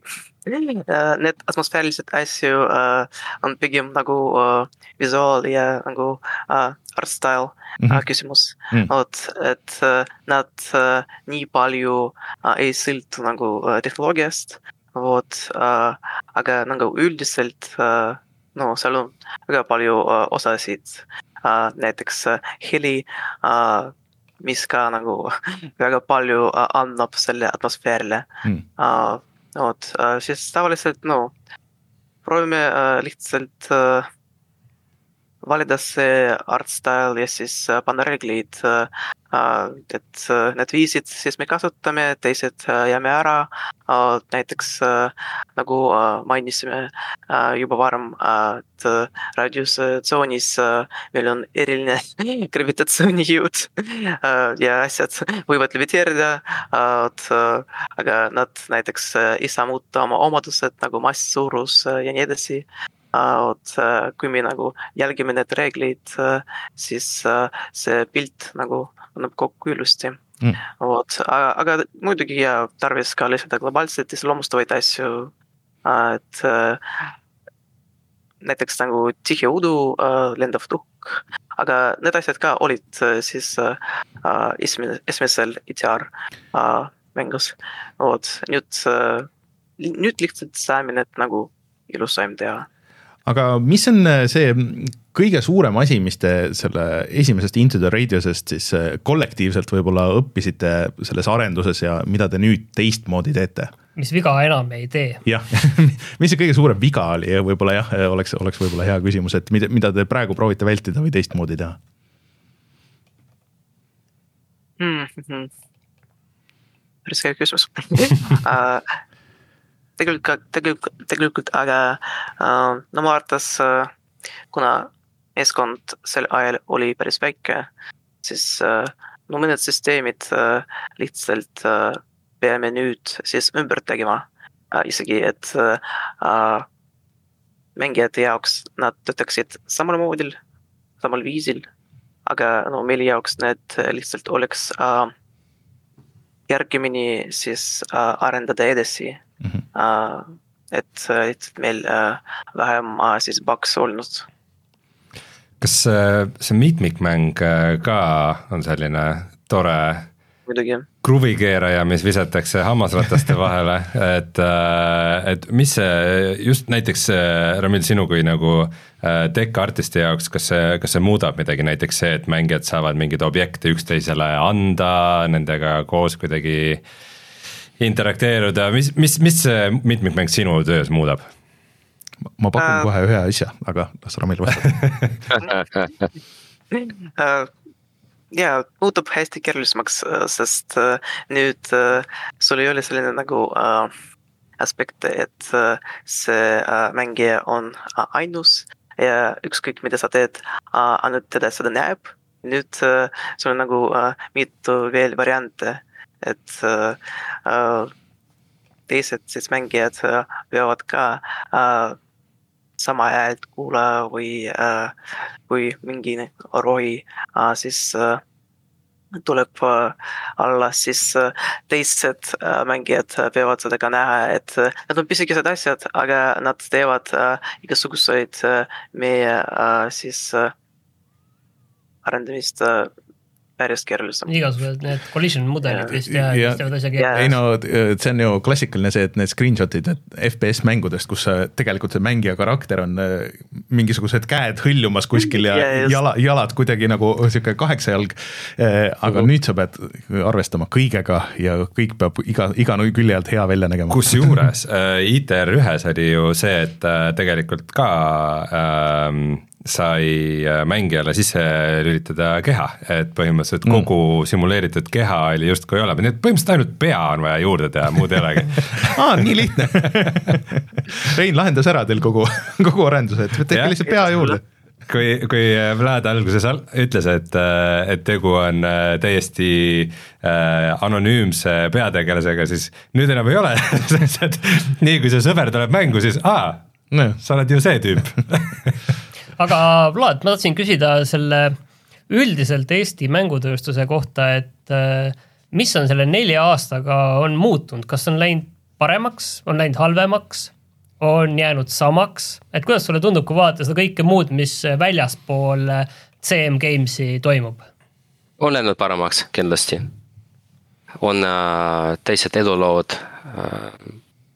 Speaker 4: need atmosfäärilised asju uh, on pigem nagu uh, visuaal ja nagu uh, art style mm-hmm. uh, küsimus mm. Oot, et uh, nad uh, nii palju uh, ei sõltu nagu uh, tehnoloogiast, Vot, uh, aga nagu üldiselt uh, no seal on väga palju uh, osasid uh, näiteks uh, heli uh, mis ka nagu väga palju uh, annab selle atmosfäärile mm. uh, Oot, uh, siis tavaliselt no proovime uh, lihtsalt uh, valida see art style ja siis uh, panna reeglid uh, uh, et uh, need viisid siis me kasutame, teised uh, jääme ära uh, näiteks uh, nagu uh, mainisime uh, juba varem uh, et uh, raadiustsoonis uh, meil on eriline gravitatsioonijõud uh, ja asjad võivad leviteerida uh, uh, aga nad näiteks uh, ei saa muuta oma omadused nagu mass, suurus uh, ja nii edasi Uh, oot, uh, kui me nagu jälgime need reeglid, uh, siis uh, see pilt nagu annab kokku ilusti mm. Oot, aga, aga muidugi ja tarvis ka lisada globaalselt iseloomustavaid asju uh, et uh, näiteks nagu tihe udu uh, lendav tuhk, aga need asjad ka olid uh, siis uh, uh, esimesel, esimesel I T R uh, mängus Oot, nüüd, uh, nüüd lihtsalt saame need nagu ilusaim teha
Speaker 2: aga mis on see kõige suurem asi, mis te selle esimesest Into the Radiusest siis kollektiivselt võib-olla õppisite selles arenduses ja mida te nüüd teistmoodi teete?
Speaker 1: Mis viga enam ei tee?
Speaker 2: Jah, mis see kõige suurem viga oli ja võib-olla jah, oleks, oleks võib-olla hea küsimus, et mida, mida te praegu proovite vältida või teistmoodi teha?
Speaker 4: Mm-hmm. Päris hea küsimus uh, Tegelikult, tegelikult, tegelikult, aga uh, no ma arvates, uh, kuna meeskond sel ajal oli päris väike, siis uh, no mõned süsteemid uh, lihtsalt uh, peame nüüd siis ümber tegema. Uh, isegi, et uh, mängijate jaoks nad töötaksid samal moodil, samal viisil, aga no meil jaoks need lihtsalt oleks uh, järgimini siis uh, arendada edasi. Mm-hmm. Uh, et, et meil uh, vähem uh, siis bugs olnud.
Speaker 3: Kas uh, see mitmikmäng uh, ka on selline tore
Speaker 4: Muidugi.
Speaker 3: Kruvikeeraja, mis visatakse hammasrataste vahele, et, uh, et mis see just näiteks uh, Ramil sinu kui nagu uh, tech-artisti jaoks, kas see, kas see muudab midagi, näiteks see, et mängijad saavad mingeid objekte üksteisele anda, nendega koos kuidagi interakteeruda, mis, mis, mis see mitmikmäng sinu töös muudab?
Speaker 2: Ma pakun uh, kohe ühe asja, aga las Ramil vastab.
Speaker 4: uh, ja, muutub hästi keerulisemaks, sest uh, nüüd uh, sul ei ole selline nagu uh, aspekt, et uh, see uh, mängija on uh, ainus ja ükskõik mida sa teed, uh, ainult teda seda näeb. Nüüd uh, sul on nagu uh, mitu veel variante et uh, uh, teised siis mängijad uh, peavad ka uh, sama häält kuula või uh, kui mingi rohi uh, siis uh, tuleb uh, alla, siis uh, teised uh, mängijad peavad seda ka näha, et uh, nad on pisikesed asjad, aga nad teevad uh, igasuguseid uh, meie uh, siis uh, arendamist uh, päris keerulisem.
Speaker 1: Igasugused need collision mudelid, kes teevad asja keerulisem.
Speaker 2: Ei no, see on ju klassikaline see, et need screenshotid et F P S mängudest, kus tegelikult see mängija karakter on mingisugused käed hõljumas kuskil ja yeah, jala, jalad kuidagi nagu siuke kaheksa jalg, aga uh-huh. nüüd sa pead arvestama kõigega ja kõik peab iga, iga külje alt hea välja nägema.
Speaker 3: Kus juures I T R ühes oli ju see, et tegelikult ka ähm, sai mängijale sisse lülitada keha, et põhimõtteliselt kogu mm. simuleeritud keha oli just kui olema, nii et põhimõtteliselt ainult pea on vaja juurde teha, muud ei olegi.
Speaker 2: Aa, nii lihtne. Rein lahendas ära teil kogu, kogu arenduse, et teeme lihtsalt pea juurde.
Speaker 3: Kui, kui Vlad alguses ütles, et, et tegu on täiesti anonüümse peategelasega, siis nüüd enam ei ole. Nii kui see sõber tuleb mängu, siis aa, no, sa oled ju see tüüp.
Speaker 1: Aga Vlad, ma tahtsin küsida selle üldiselt Eesti mängutööstuse kohta, et mis on selle nelja aastaga on muutunud, kas on läinud paremaks, on läinud halvemaks, on jäänud samaks, et kuidas sulle tundub, kui vaadata seda kõike muud, mis väljaspool C M Gamesi toimub?
Speaker 5: On läinud paremaks, kindlasti. On äh, teised edulood, äh,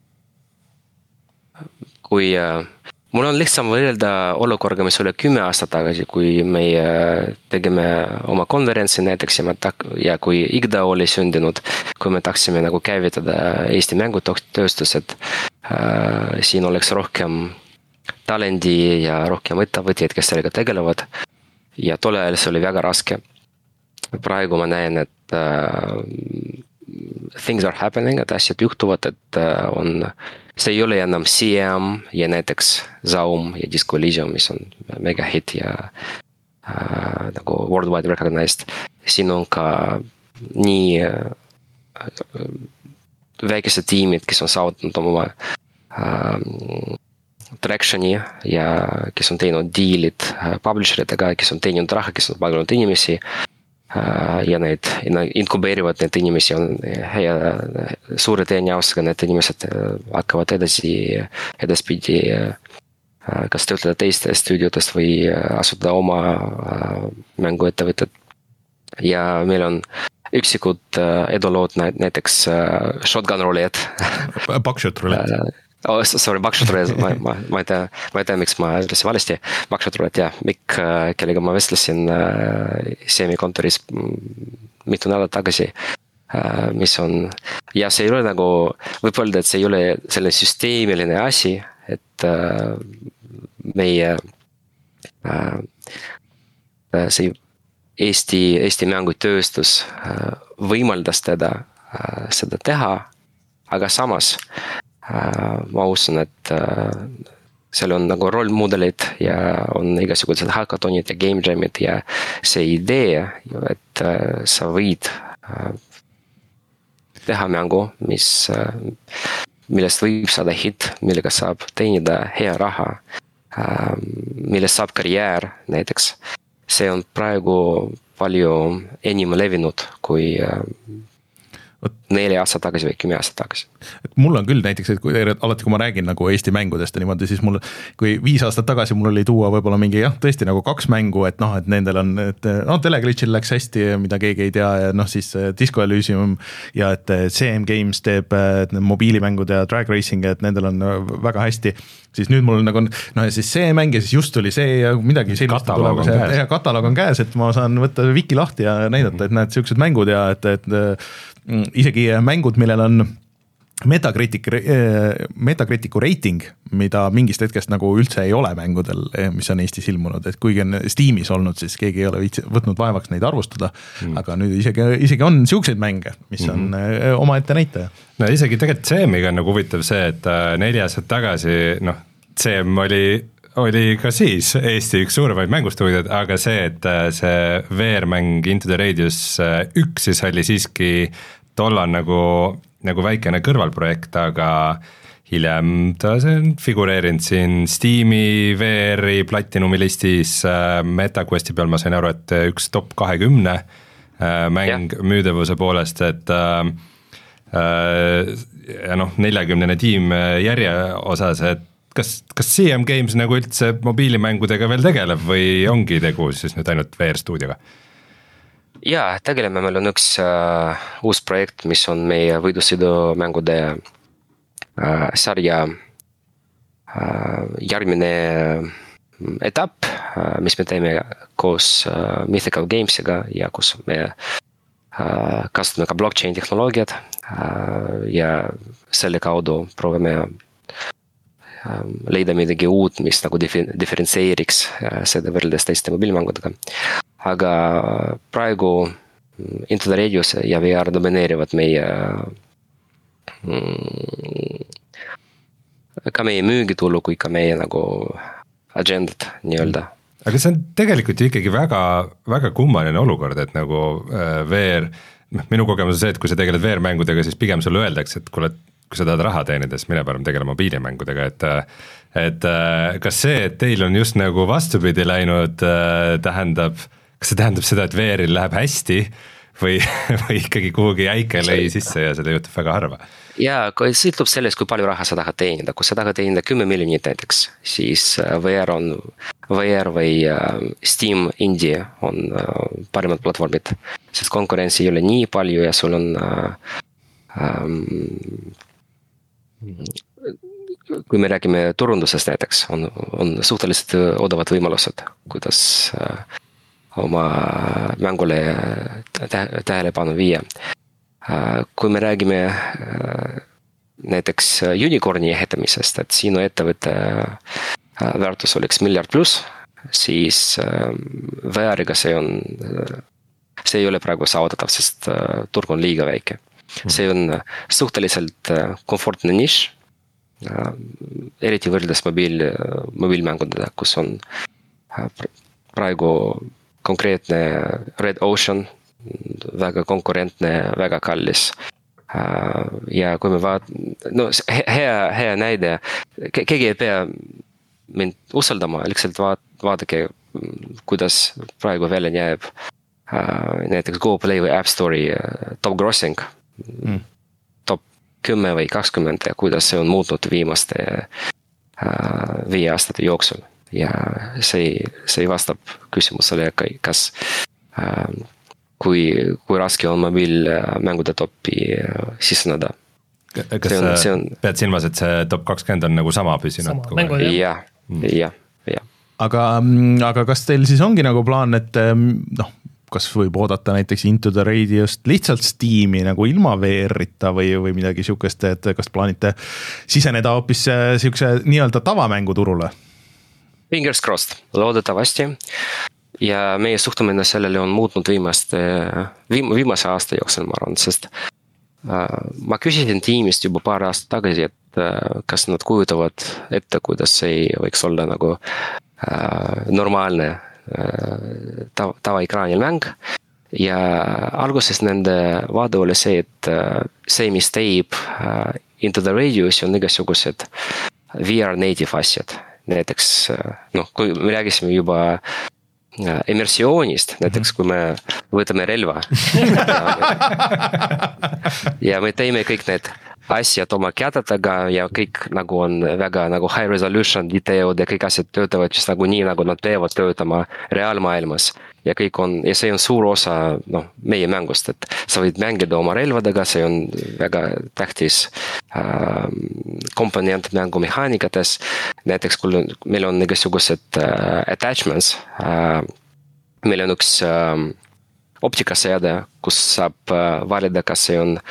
Speaker 5: kui äh, mul on lihtsam võrrelda olukorda, mis oli kümme aastat tagasi, kui me tegime oma konverentsi näiteks ja, tak- ja kui I G D A oli sündinud, kui me tahtsime nagu käivitada Eesti mängutööstused, äh, siin oleks rohkem talendi ja rohkem ettevõtjaid, kes sellega tegelevad ja tol ajal see oli väga raske. Praegu ma näen, et uh, things are happening, et asjad juhtuvad, et uh, on, see ei ole enam C M ja näiteks Zaum ja Disco Elysium, mis on mega hit ja uh, nagu worldwide recognized. Siin on ka nii uh, väikesed tiimid, kes on saavutanud oma uh, tractioni ja kes on teinud dealid uh, publisheritega, kes on teinud raha, kes on palganud inimesi ja neid inkubeerivad need inimesi on hea suure tõenäosusega need inimesed hakkavad edasi edaspidi kas töötada teistes stuudiotest või asutada oma mänguettevõtted ja meil on üksikud edulood näiteks Shotgun Roulette
Speaker 2: Buckshot Roulette
Speaker 5: Oh, sorry, Buckshot Roulette, ma, ma, ma ei tea, ma ei tea, miks ma ütlesin valesti. Buckshot Roulette, jah, Mikk, kellega ma vestlesin C M I kontoris mitu nädalat tagasi, mis on, ja see ei ole nagu, võib öelda, et see ei ole selle süsteemiline asi, et meie see Eesti, Eesti mängutööstus võimaldas teda seda teha, aga samas ma usun, et seal on nagu rollmudelid ja on igasugused hackathonid ja game jamid ja see idee, et sa võid teha mängu, mis, millest võib saada hit, millega saab teenida hea raha, millest saab karjäär näiteks. See on praegu palju enim levinud kui neli aastat tagasi või kümme aastat tagasi.
Speaker 2: Et mul on küll näiteks, et kui, alati kui ma räägin nagu Eesti mängudest ja niimoodi, siis mul, kui viis aastat tagasi mul oli tuua võib-olla mingi jah, tõesti nagu kaks mängu, et noh, et nendel on, et no Teleglitchil läks hästi, mida keegi ei tea ja noh, siis Disco Elysium ja et C M Games teeb mobiilimängud ja drag racing, et nendel on väga hästi, siis nüüd mul nagu, no ja siis see mäng ja siis just tuli see ja midagi sellist
Speaker 3: kataloog on käes.
Speaker 2: Ja kataloog on käes, et ma saan võtta wiki lahti ja näidata, et näed, sellised mängud ja et, et isegi mängud, millel on Metacritic, Metacriticu rating, mida mingist hetkest nagu üldse ei ole mängudel, mis on Eestis ilmunud, et kuigi on Steamis olnud, siis keegi ei ole võtnud vaevaks neid arvustada, mm. aga nüüd isegi, isegi on siukseid mänge, mis on mm-hmm. omaette näitaja.
Speaker 3: No isegi tegelikult C M-iga on nagu huvitav see, et neli aastat tagasi, noh, C M oli oli ka siis Eesti üks suuremaid mängustuudioid, aga see, et see V R-mäng Into the Radius üks siis oli siiski tollal nagu, nagu väikene kõrvalprojekt, aga hiljem ta on figureerinud siin Steam'i, V R-i, Platinumi listis, MetaQuesti peal ma sain aru, et üks top kahekümne mäng ja. Müüdavuse poolest, et ja noh, neljakümnene tiim järje osas, et Kas, kas C M Games nagu üldse mobiilimängudega veel tegeleb või ongi tegu siis nüüd ainult V R-stuudioga?
Speaker 5: Jaa, tegeleme, meil on üks uh, uus projekt, mis on meie võidusõidumängude uh, sarja uh, järgmine etapp, uh, mis me teeme koos uh, Mythical Gamesiga ja kus me uh, kasutame ka blockchain tehnoloogiat uh, ja selle kaudu proovime leida midagi uut, mis nagu diferentseeriks seda võrreldes teiste mobiilmängudega. Aga praegu Into the Radius ja V R domineerivad meie ka meie müügitulu kui ka meie nagu agendat nii-öelda.
Speaker 3: Aga see on tegelikult ikkagi väga, väga kummaline olukord, et nagu V R, minu kogemus on see, et kui sa tegeled V R-mängudega, siis pigem sulle öeldakse, et kuule, kui sa tahad raha teenida, siis mine parem tegele mobiilimängudega, et et kas see, et teil on just nagu vastupidi läinud, tähendab, kas see tähendab seda, et V R-il läheb hästi või, või ikkagi kuhugi jäike lõi sisse ja seda juhtub väga harva?
Speaker 5: Jaa, sõltub sellest, kui palju raha sa tahad teenida, kui sa tahad teenida kümme miljonit näiteks, siis V R on, V R või Steam Indie on parimad platvormid, sest konkurentsi ei ole nii palju ja sul on ähm, kui me räägime turundusest näiteks, on, on suhteliselt odavad võimalused, kuidas oma mängule tähelepanu viia. Kui me räägime näiteks unicorni ehitamisest, et sinu ettevõtte väärtus oleks miljard pluss, siis V R-iga see on, see ei ole praegu saavutatav, sest turg on liiga väike. See on suhteliselt komfortne nišš, eriti võrdes mobiil, mobiilmängudega, kus on praegu konkreetne Red Ocean, väga konkurentne, väga kallis. Ja kui me vaat-, no hea, hea näide, keegi ei pea mind usaldama, lihtsalt vaat-, vaadake, kuidas praegu välja näeb näiteks GoPlay või App Store'i top grossing, mm. top kümme või kakskümmend ja kuidas see on muutnud viimaste viie aastate jooksul. Ja see, see vastab küsimusele, kas kui, kui raske on mobiilmängude topi siseneda.
Speaker 3: Kas see on, see on... pead silmas, et see top kakskümmend on nagu sama püsinud?
Speaker 1: Sama,
Speaker 5: jah, jah, jah.
Speaker 2: Aga, aga kas teil siis ongi nagu plaan, et noh, kas võib oodata näiteks Into the Radiost lihtsalt Steam'i nagu ilma V R-ita või, või midagi siukest, et kas plaanite siseneda hoopis siukse nii-öelda tavamängu turule?
Speaker 5: Fingers crossed, loodetavasti. Ja meie suhtumine sellele on muutnud viimaste, viim, viimase aasta jooksul, ma arvan, sest äh, ma küsisin tiimist juba paar aastat tagasi, et äh, kas nad kujutavad ette, kuidas see võiks olla nagu äh, normaalne äh, tav, tavaekraanil mäng. Ja alguses nende vaade oli see, et äh, see, mis teeb äh, Into the Radios on igasugused V R native asjad. Näiteks, noh, kui me räägisime juba immersioonist, näiteks kui me võtame relva ja, me, ja me teeme kõik need asjad oma kätetega ja kõik nagu on väga nagu high resolution detailed ja kõik asjad töötavad just nagu nii, nagu nad peavad töötama reaalmaailmas. Ja kõik on, ja see on suur osa noh, meie mängust, et sa võid mängida oma relvadega, see on väga tähtis äh, komponent mängu mehaanikates. Näiteks kui meil on igasugused äh, attachments, äh, meil on üks äh, optikaseade, kus saab äh, valida, kas see on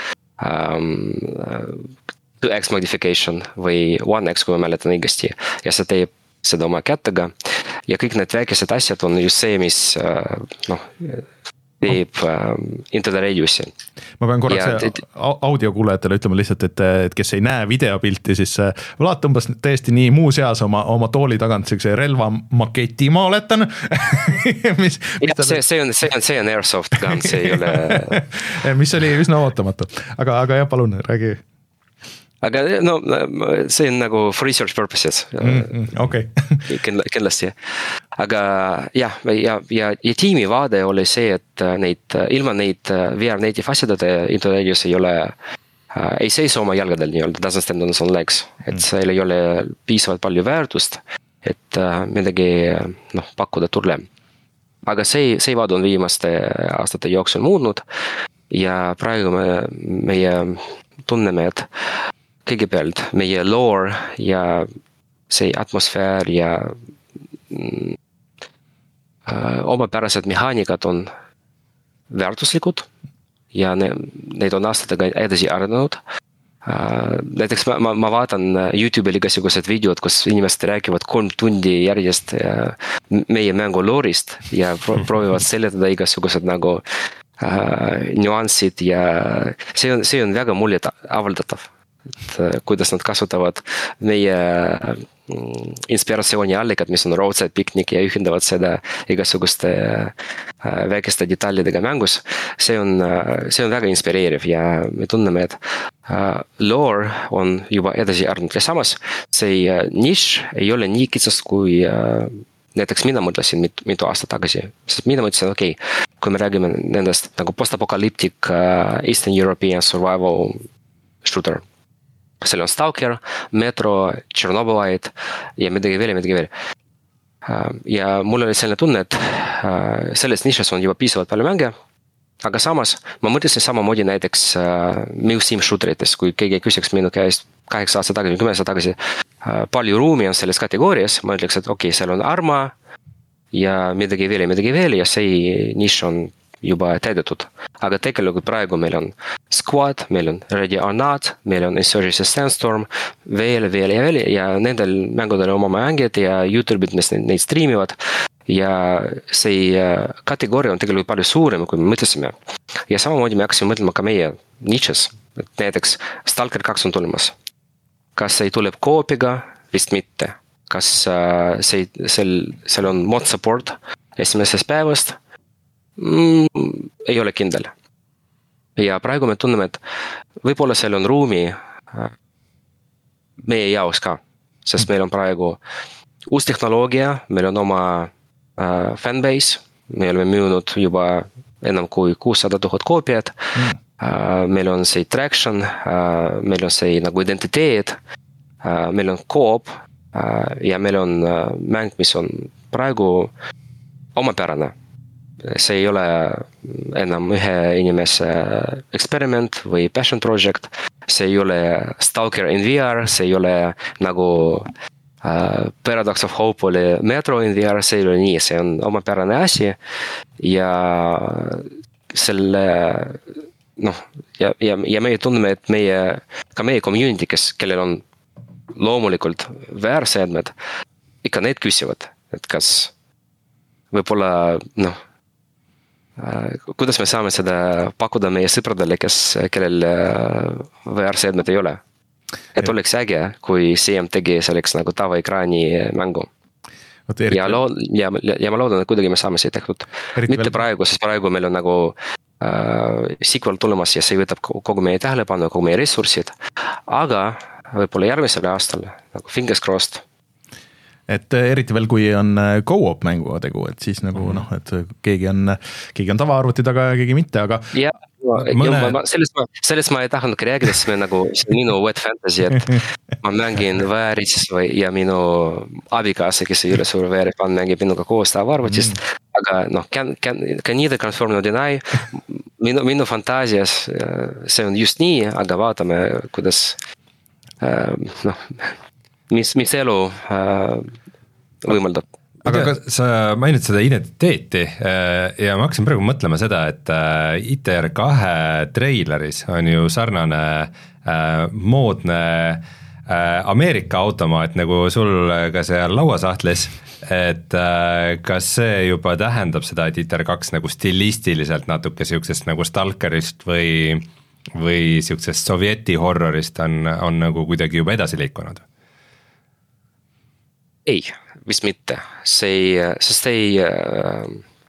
Speaker 5: two X modification või one X, kui ma mäletan õigesti, ja see teeb seda oma kätega ja kõik need väikesed asjad on just see, mis noh, teeb Into the Radiosi.
Speaker 2: Ma pean korraks ja, audiokuulajatele ütlema lihtsalt, et, et kes ei näe videopilti, siis Vlad tõmbas täiesti nii muu seas oma, oma tooli tagant see relva maketi, ma oletan. mis,
Speaker 5: mis ja, see, see, on, see, on, see on airsoft gun, see ei ole...
Speaker 2: mis oli üsna ootamatu, aga, aga jah, palun, räägi.
Speaker 5: Aga no, see on nagu for research purposes
Speaker 2: mm, okay.
Speaker 5: kindlasti. Aga jah, ja, ja, ja tiimi vaade oli see, et neid, ilma neid V R native asjadade Into the Radios ei ole, ei seisu oma jalgadel nii-öelda, doesn't stand on its own legs, et mm. seal ei ole piisavalt palju väärtust, et midagi noh, pakkuda turle. Aga see, see vaade on viimaste aastate jooksul muutnud ja praegu me, meie tunneme, et kõigepealt meie lore ja see atmosfäär ja mm, omapärased mehaanikad on väärtuslikud ja ne, neid on aastatega edasi arenenud. Näiteks ma, ma, ma vaatan YouTube'il igasugused videod, kus inimesed räägivad kolm tundi järjest meie mängu lore'ist ja pro, proovivad seletada igasugused nagu äh, nüansid ja see on, see on väga muljet avaldatav. Et kuidas nad kasutavad meie inspiratsiooni allikad, mis on Roadside Picnic ja ühendavad seda igasuguste väikeste detailidega mängus. See on, see on väga inspireeriv ja me tunneme, et lore on juba edasi arenenud ja samas see nišš ei ole nii kitsast kui näiteks mina mõtlesin mit, mitu aastat tagasi, sest mina mõtlesin, okei okay,, kui me räägime nendest nagu post-apokalyptic uh, Eastern European survival shooter. Seal on Stalker, Metro, Tšernobõlid ja midagi veel ja midagi veel. Uh, ja mul oli selline tunne, et uh, selles nišas on juba piisavalt palju mänge, aga samas ma mõtlesin samamoodi näiteks uh, Mil Sim shooterites, kui keegi küsiks minu käest kaheksa aastat tagasi, kümme aastat tagasi, uh, palju ruumi on selles kategoorias, ma ütleks, et okei okay,, seal on Arma ja midagi veel ja midagi veel ja see niš on juba täidetud. Aga tegelikult praegu meil on Squad, meil on Ready or Not, meil on Insurgency Sandstorm, veel, veel ja veel ja nendel mängudel on oma mängid ja YouTube'id, mis neid, neid streamivad. Ja see kategooria on tegelikult palju suurem, kui me mõtlesime. Ja samamoodi me hakkasime mõtlema ka meie nišes. Näiteks Stalker kaks on tulemas. Kas see tuleb koopiga? Vist mitte. Kas see, sel, seal on mod support esimesest päevast? Mm, ei ole kindel. Ja praegu me tunneme, et võib-olla seal on ruumi meie jaoks ka, sest meil on praegu uus tehnoloogia, meil on oma uh, fanbase, me oleme müünud juba enam kui kuussada tuhat koopiat, mm. uh, meil on see traction, uh, meil on see nagu identiteet, uh, meil on co-op uh, ja meil on uh, mäng, mis on praegu omapärane. See ei ole enam ühe inimese eksperiment või passion project, see ei ole Stalker in V R, see ei ole nagu uh, Paradox of Hope oli Metro in V R, see ei ole nii, see on omapärane asi ja selle noh, ja, ja, ja meie tunneme, et meie, ka meie community, kes, kellel on loomulikult väärseadmed, ikka need küsivad, et kas võib-olla noh, kuidas me saame seda pakkuda meie sõpradele, kes, kellel V R-seadmed ei ole. Et oleks äge, kui C M tegi selleks nagu tavaekraani mängu. Ja, lood, ja, ja ma loodan, et kuidagi me saame see tehtud. Mitte veel... praegu, sest praegu meil on nagu äh, sequel tulemas ja see võtab kogu meie tähelepanu, kogu meie ressursid. Aga võib-olla järgmisel aastal, nagu fingers crossed,
Speaker 2: et eriti veel, kui on go-op mänguga tegu, et siis nagu noh, et keegi on, keegi on tavaarvuti taga ja keegi mitte, aga
Speaker 5: ja, mõne... ja ma, sellest, ma, sellest ma ei tahtnud rääkida, sest me nagu minu wet fantasy, et ma mängin V R-is või, ja minu abikaasa, kes ei ole suur V R-fan, mängib minuga koos tavaarvutist, mm. aga noh, can, can, can neither confirm nor deny, minu, minu fantaasias see on just nii, aga vaatame, kuidas noh, mis, mis elu äh, võimaldab.
Speaker 3: Aga kas sa mainid seda identiteeti ja ma hakkasin praegu mõtlema seda, et I T R kahe treileris on ju sarnane äh, moodne äh, Ameerika automaat nagu sul ka seal lauasahtlis, et äh, kas see juba tähendab seda, et I T R kaks nagu stilistiliselt natuke siuksest nagu Stalkerist või, või siuksest sovjeti horrorist on, on nagu kuidagi juba edasi liikunud?
Speaker 5: Ei, vist mitte, see, sest ei äh,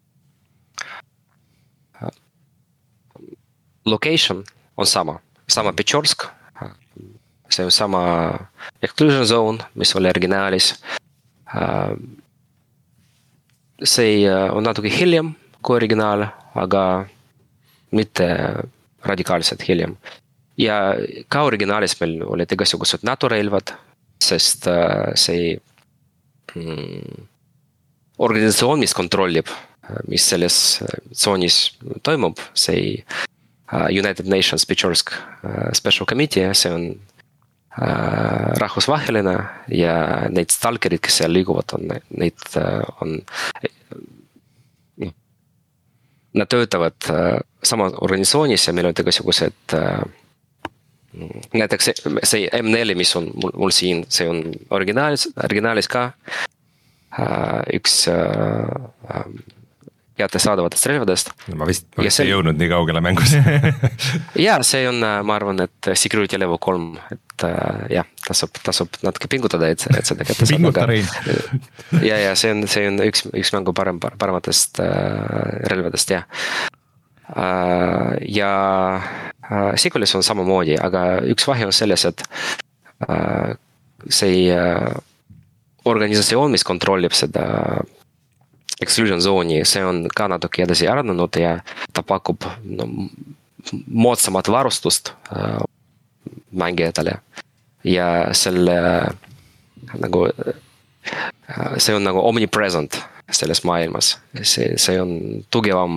Speaker 5: location on sama, sama Pečorsk, see on sama exclusion zone, mis oli originaalis. Äh, see on natuke hiljem kui originaal, aga mitte radikaalselt hiljem. Ja ka originaalis meil olid igasugused NATO relvad, sest äh, see organisatsioon, mis kontrollib, mis selles tsoonis toimub, see United Nations Pečorsk Special Committee, see on rahvusvaheline ja neid stalkerid, kes seal liiguvad, on, neid on, nad töötavad sama organisatsioonis ja meil on igasugused näiteks see M neli, mis on mul, mul siin, see on originaalis, originaalis ka uh, üks uh, kättesaadavatest relvadest.
Speaker 3: Ma vist, ma vist see... ei jõudnud nii kaugele mängus.
Speaker 5: ja see on, ma arvan, et Security Level kolm, et uh, jah, tasub, tasub natuke pingutada, et, et seda kätte saada. ja, ja see on, see on üks, üks mängu parem, parematest uh, relvadest, jah. Uh, ja uh, sequelis on samamoodi, aga üks vahe on selles, et uh, see uh, organisatsioon, mis kontrollib seda exclusion zone'i, see on ka natuke edasi arenenud ja ta pakub no, moodsamat varustust äh, mängijatele ja selle nagu see on nagu omnipresent selles maailmas, see, see on tugevam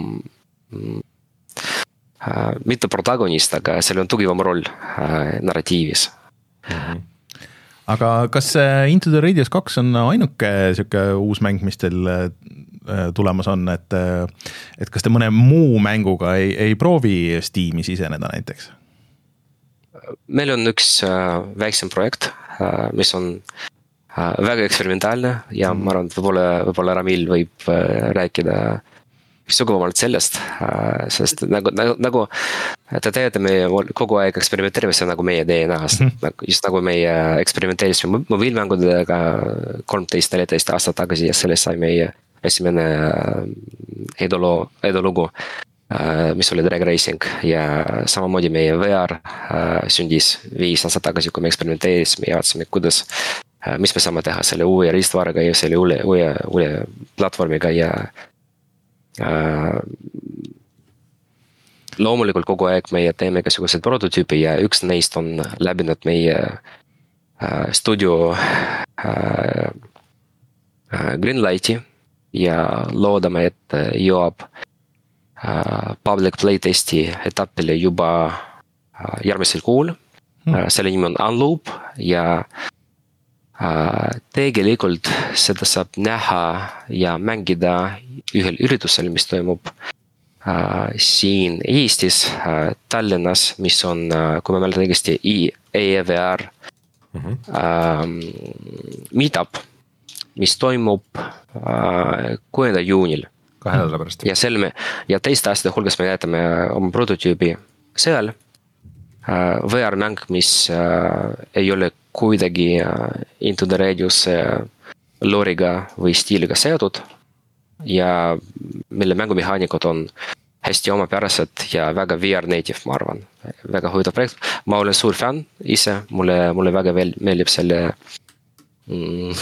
Speaker 5: äh, mitte protagonist, aga seal on tugevam roll äh, narratiivis
Speaker 2: mm-hmm. Aga kas Into the Radius kaks on ainuke siuke uus mäng, mis teil tulemas on, et, et kas te mõne muu mänguga ei, ei proovi Steam'i siseneda näiteks?
Speaker 5: Meil on üks äh, väiksem projekt, äh, mis on äh, väga eksperimentaalne ja mm. ma arvan, et võib-olla, võib-olla Ramil võib äh, rääkida sügavamalt sellest, sest nagu, nagu, nagu te teate, me kogu aeg eksperimenteerime, see on nagu meie D N A-st, mm-hmm. just nagu meie eksperimenteerisime mobiilmängudega kolmteist neliteist aastat tagasi ja sellest sai meie esimene eduloo, edulugu, mis oli Drag Racing ja samamoodi meie V R sündis viis aastat tagasi, kui me eksperimenteerisime ja vaatasime, kuidas, mis me saame teha selle uue riistvaraga ja selle uue, uue, uue platvormiga ja Uh, loomulikult kogu aeg meie teeme igasugused prototüüpi ja üks neist on läbinud meie uh, stuudio uh, uh, Greenlighti ja loodame, et jõuab uh, public playtesti etapile juba uh, järgmisel kuul hmm. uh, selle nimi on Unloop ja uh, tegelikult seda saab näha ja mängida ühel üritusel, mis toimub äh, siin Eestis, äh, Tallinnas, mis on, äh, kui ma mäletan õigesti, E V R mm-hmm. äh, meetup, mis toimub äh, kuuendal juunil.
Speaker 3: Kahe nädala pärast.
Speaker 5: Ja, me, ja teiste aastate hulgas me näitame oma prototüübi seal. Äh, V R-mäng, mis äh, ei ole kuidagi äh, Into the Radius äh, looriga või stiiliga seotud. Ja mille mängumehaanikad on hästi omapärased ja väga V R native, ma arvan. Väga huvitav projekt. Ma olen suur fänn ise, mulle, mulle väga meeldib selle mm,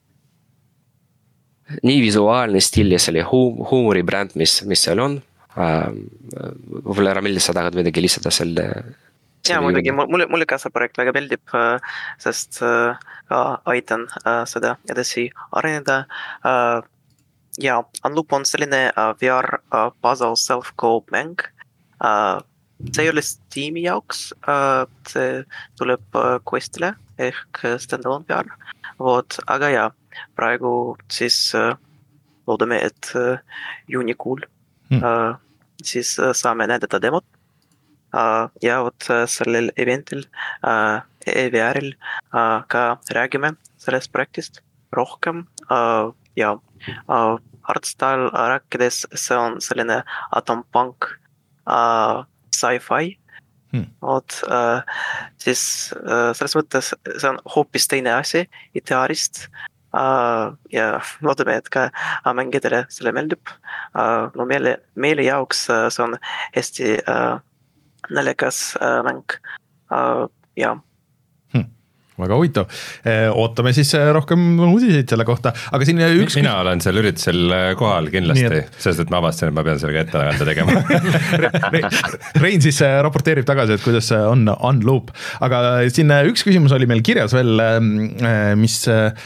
Speaker 5: nii visuaalne stiil ja selle hu- huumoribränd, mis, mis seal on. Uh, võib-olla Ramil, sa tahad midagi lisada selle...
Speaker 4: Ja, muidugi, mulle, mulle ka see projekt väga meeldib, sest uh, aitan uh, seda edasi areneda. Uh, Ja, Unloop on selline uh, V R uh, puzzle self-coop mäng. Uh, see ei ole Steam'i jaoks, uh, see tuleb uh, Questile ehk standalone V R. Vot, aga ja, praegu siis uh, loodame, et uh, juunikuul hmm. uh, siis uh, saame näidata demot. Uh, ja vot uh, sellel eventil uh, E V R-il uh, ka räägime sellest projektist rohkem uh, ja Uh, artstyle uh, rääkides, see on selline atompunk uh, sci-fi hmm. Oot, uh, siis uh, selles mõttes see on hoopis teine asi ideaalist uh, ja loodame, et ka uh, mängidele selle meeldib uh, no meile, meile jaoks uh, see on hästi uh, naljakas uh, mäng uh, ja
Speaker 2: väga huvitav. Ootame siis rohkem uudiseid selle kohta, aga siin üks...
Speaker 3: Mina olen seal üritusel kohal kindlasti, et... sest et ma avastasin, et ma pean sellega ettekande tegema.
Speaker 2: Rein siis raporteerib tagasi, et kuidas on Unloop, aga siin üks küsimus oli meil kirjas veel, mis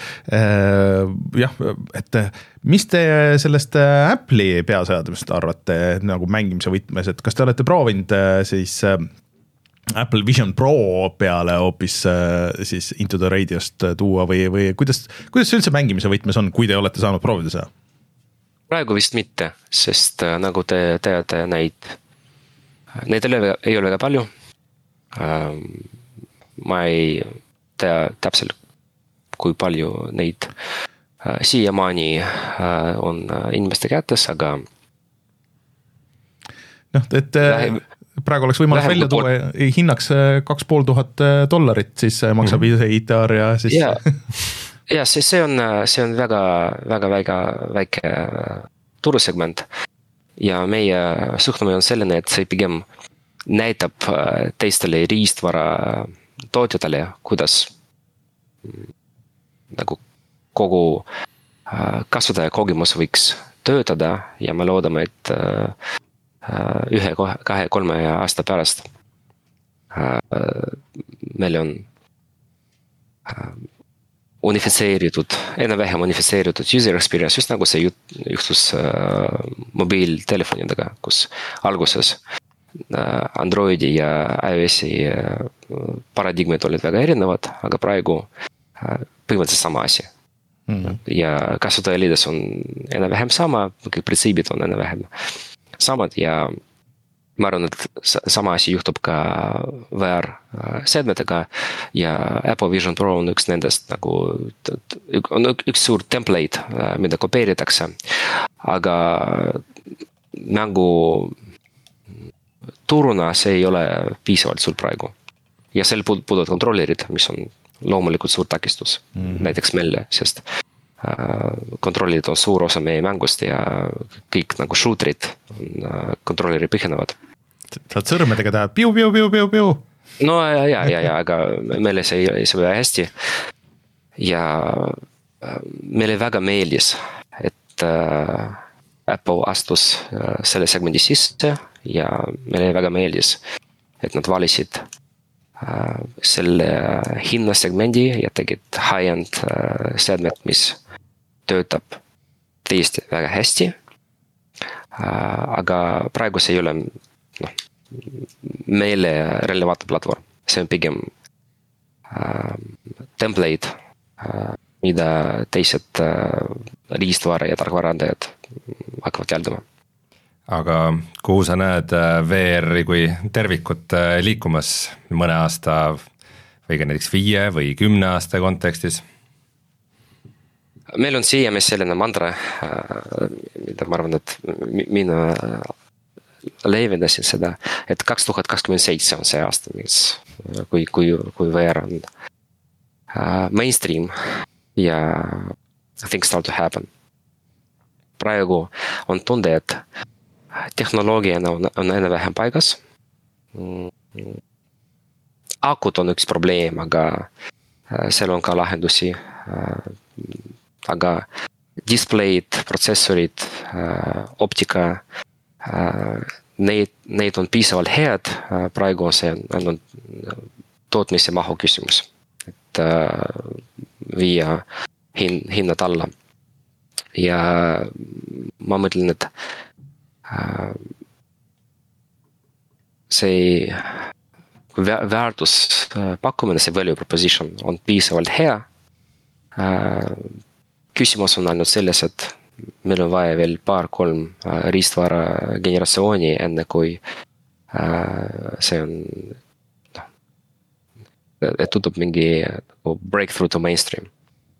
Speaker 2: jah, et mis te sellest Apple'i peaseadmist arvate nagu mängimise võtmes, et kas te olete proovinud siis Apple Vision Pro peale hoopis siis Into the Radiost tuua või, või kuidas, kuidas see üldse mängimise võtmes on, kui te olete saanud proovida seda?
Speaker 5: Praegu vist mitte, sest nagu te teate neid, neid ei ole, ei ole väga palju. Ma ei tea täpselt, kui palju neid siiamaani on inimeste kätes, aga
Speaker 2: noh, et Lähe... praegu oleks võimalus välja tuua hinnaks kaks pool tuhat dollarit, siis maksab mm-hmm. ise I T R ja siis...
Speaker 5: Ja, ja see, see on, see on väga, väga, väga väike turusegment ja meie suhtumine on selline, et see pigem näitab teistele riistvara tootjatele, kuidas nagu kogu kasutaja kogemus võiks töötada ja me loodame, et ühe, kahe, kolme aasta pärast meil on unifitseeritud, enam-vähem unifitseeritud user experience, just nagu see juhtus mobiiltelefonidega, kus alguses Androidi ja iOS-i paradigmid olid väga erinevad, aga praegu põhimõtteliselt sama asi. Mm-hmm. Ja kasutajaliides on enam-vähem sama, kõik printsiibid on enam-vähem samad ja ma arvan, et sama asi juhtub ka V R-seadmetega ja Apple Vision Pro on üks nendest nagu, on üks suur template, mida kopeeritakse, aga mängu turuna see ei ole piisavalt suur praegu. Ja seal puuduvad kontrollerid, mis on loomulikult suur takistus, mm-hmm. näiteks meile, sest kontrollid on suur osa meie mängust ja kõik nagu shooterid on kontrolleri põhinevad.
Speaker 2: Saad sõrmedega teha piu, piu, piu, piu, piu.
Speaker 5: No ja, ja, ja, ja aga meile see ei sobi hästi. Ja meile väga meeldis, et Apple astus selle segmendi sisse ja meile väga meeldis, et nad valisid selle hinnasegmendi ja tegid high-end seadmed, mis töötab tõesti väga hästi. Aga praegu see ei ole noh, meile relevantne platvorm. See on pigem äh, template, äh, mida teised äh, riistvara ja tarkvarandajad hakkavad jälgima.
Speaker 3: Aga kuhu sa näed V R-i kui tervikut liikumas mõne aasta või ka näiteks viie või kümne aasta kontekstis?
Speaker 5: Meil on siiamaani selline mantra, mida ma arvan, et mina leevendasin seda, et kaks tuhat kakskümmend seitse on see aasta, mis, kui, kui, kui V R on mainstream ja things start to happen. Praegu on tunde, et tehnoloogiana on, on enne vähem paigas. Akut on üks probleem, aga seal on ka lahendusi. Aga display'd, protsessorid, optika, neid, neid on piisavalt head. Praegu on see on tootmise mahu küsimus, et viia hin, hinnad alla. Ja ma mõtlen, et see väärtus pakkumine, see value proposition on piisavalt hea. Küsimus on ainult selles, et meil on vaja veel paar-kolm riistvara generatsiooni, enne kui see on, no, et tutub mingi breakthrough to mainstream.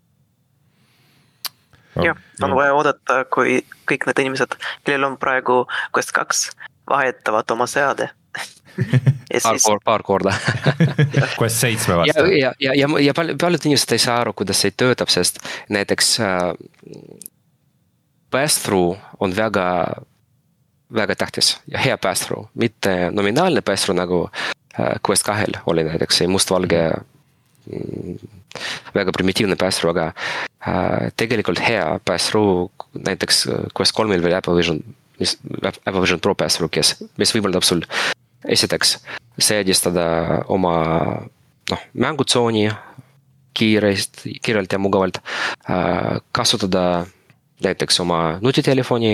Speaker 4: Jah, on vaja oodata, kui kõik need inimesed, kellel on praegu Quest kaks, vahetavad oma seade.
Speaker 5: Paar, siis... paar korda.
Speaker 3: Quest seitse vastu.
Speaker 5: Ja, ja, ja, ja paljud inimesed ei saa aru, kuidas see töötab, sest näiteks äh, pass-through on väga, väga tähtis ja hea pass-through, mitte nominaalne pass-through nagu äh, Quest kahel oli näiteks see mustvalge mm, väga primitiivne pass-through, aga äh, tegelikult hea pass-through näiteks Quest kolmel või Apple Vision, mis, Apple Vision Pro pass-through, kes, mis võimaldab sul esiteks seadistada oma noh, mängutsooni kiirest, kiirelt ja mugavalt, äh, kasutada näiteks oma nutitelefoni,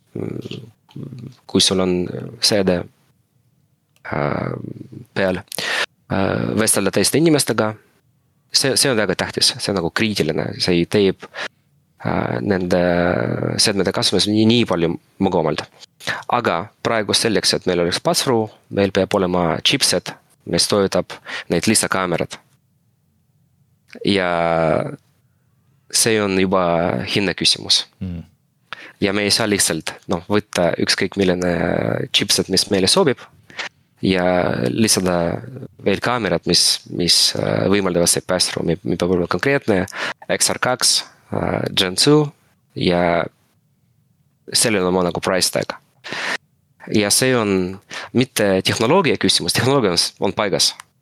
Speaker 5: kui sul on seade äh, peal, äh, vestelda teiste inimestega. See, see on väga tähtis, see on nagu kriitiline, see teeb äh, nende seadmete kasvamis nii, nii palju mugavamalt. Aga praegu selleks, et meil oleks pass-through, meil peab olema chipset, mis toetab neid lisakaamerad. Ja see on juba hinna küsimus. Mm. Ja me ei saa lihtsalt no, võtta ükskõik milline chipset, mis meile sobib, ja lisada veel kaamerad, mis, mis võimaldavad see pass-through. Me, me peab olema konkreetne X R kaks, Gen two ja sellel on nagu price tag. Ja see on mitte tehnoloogia küsimus, tehnoloogia on, on paigas.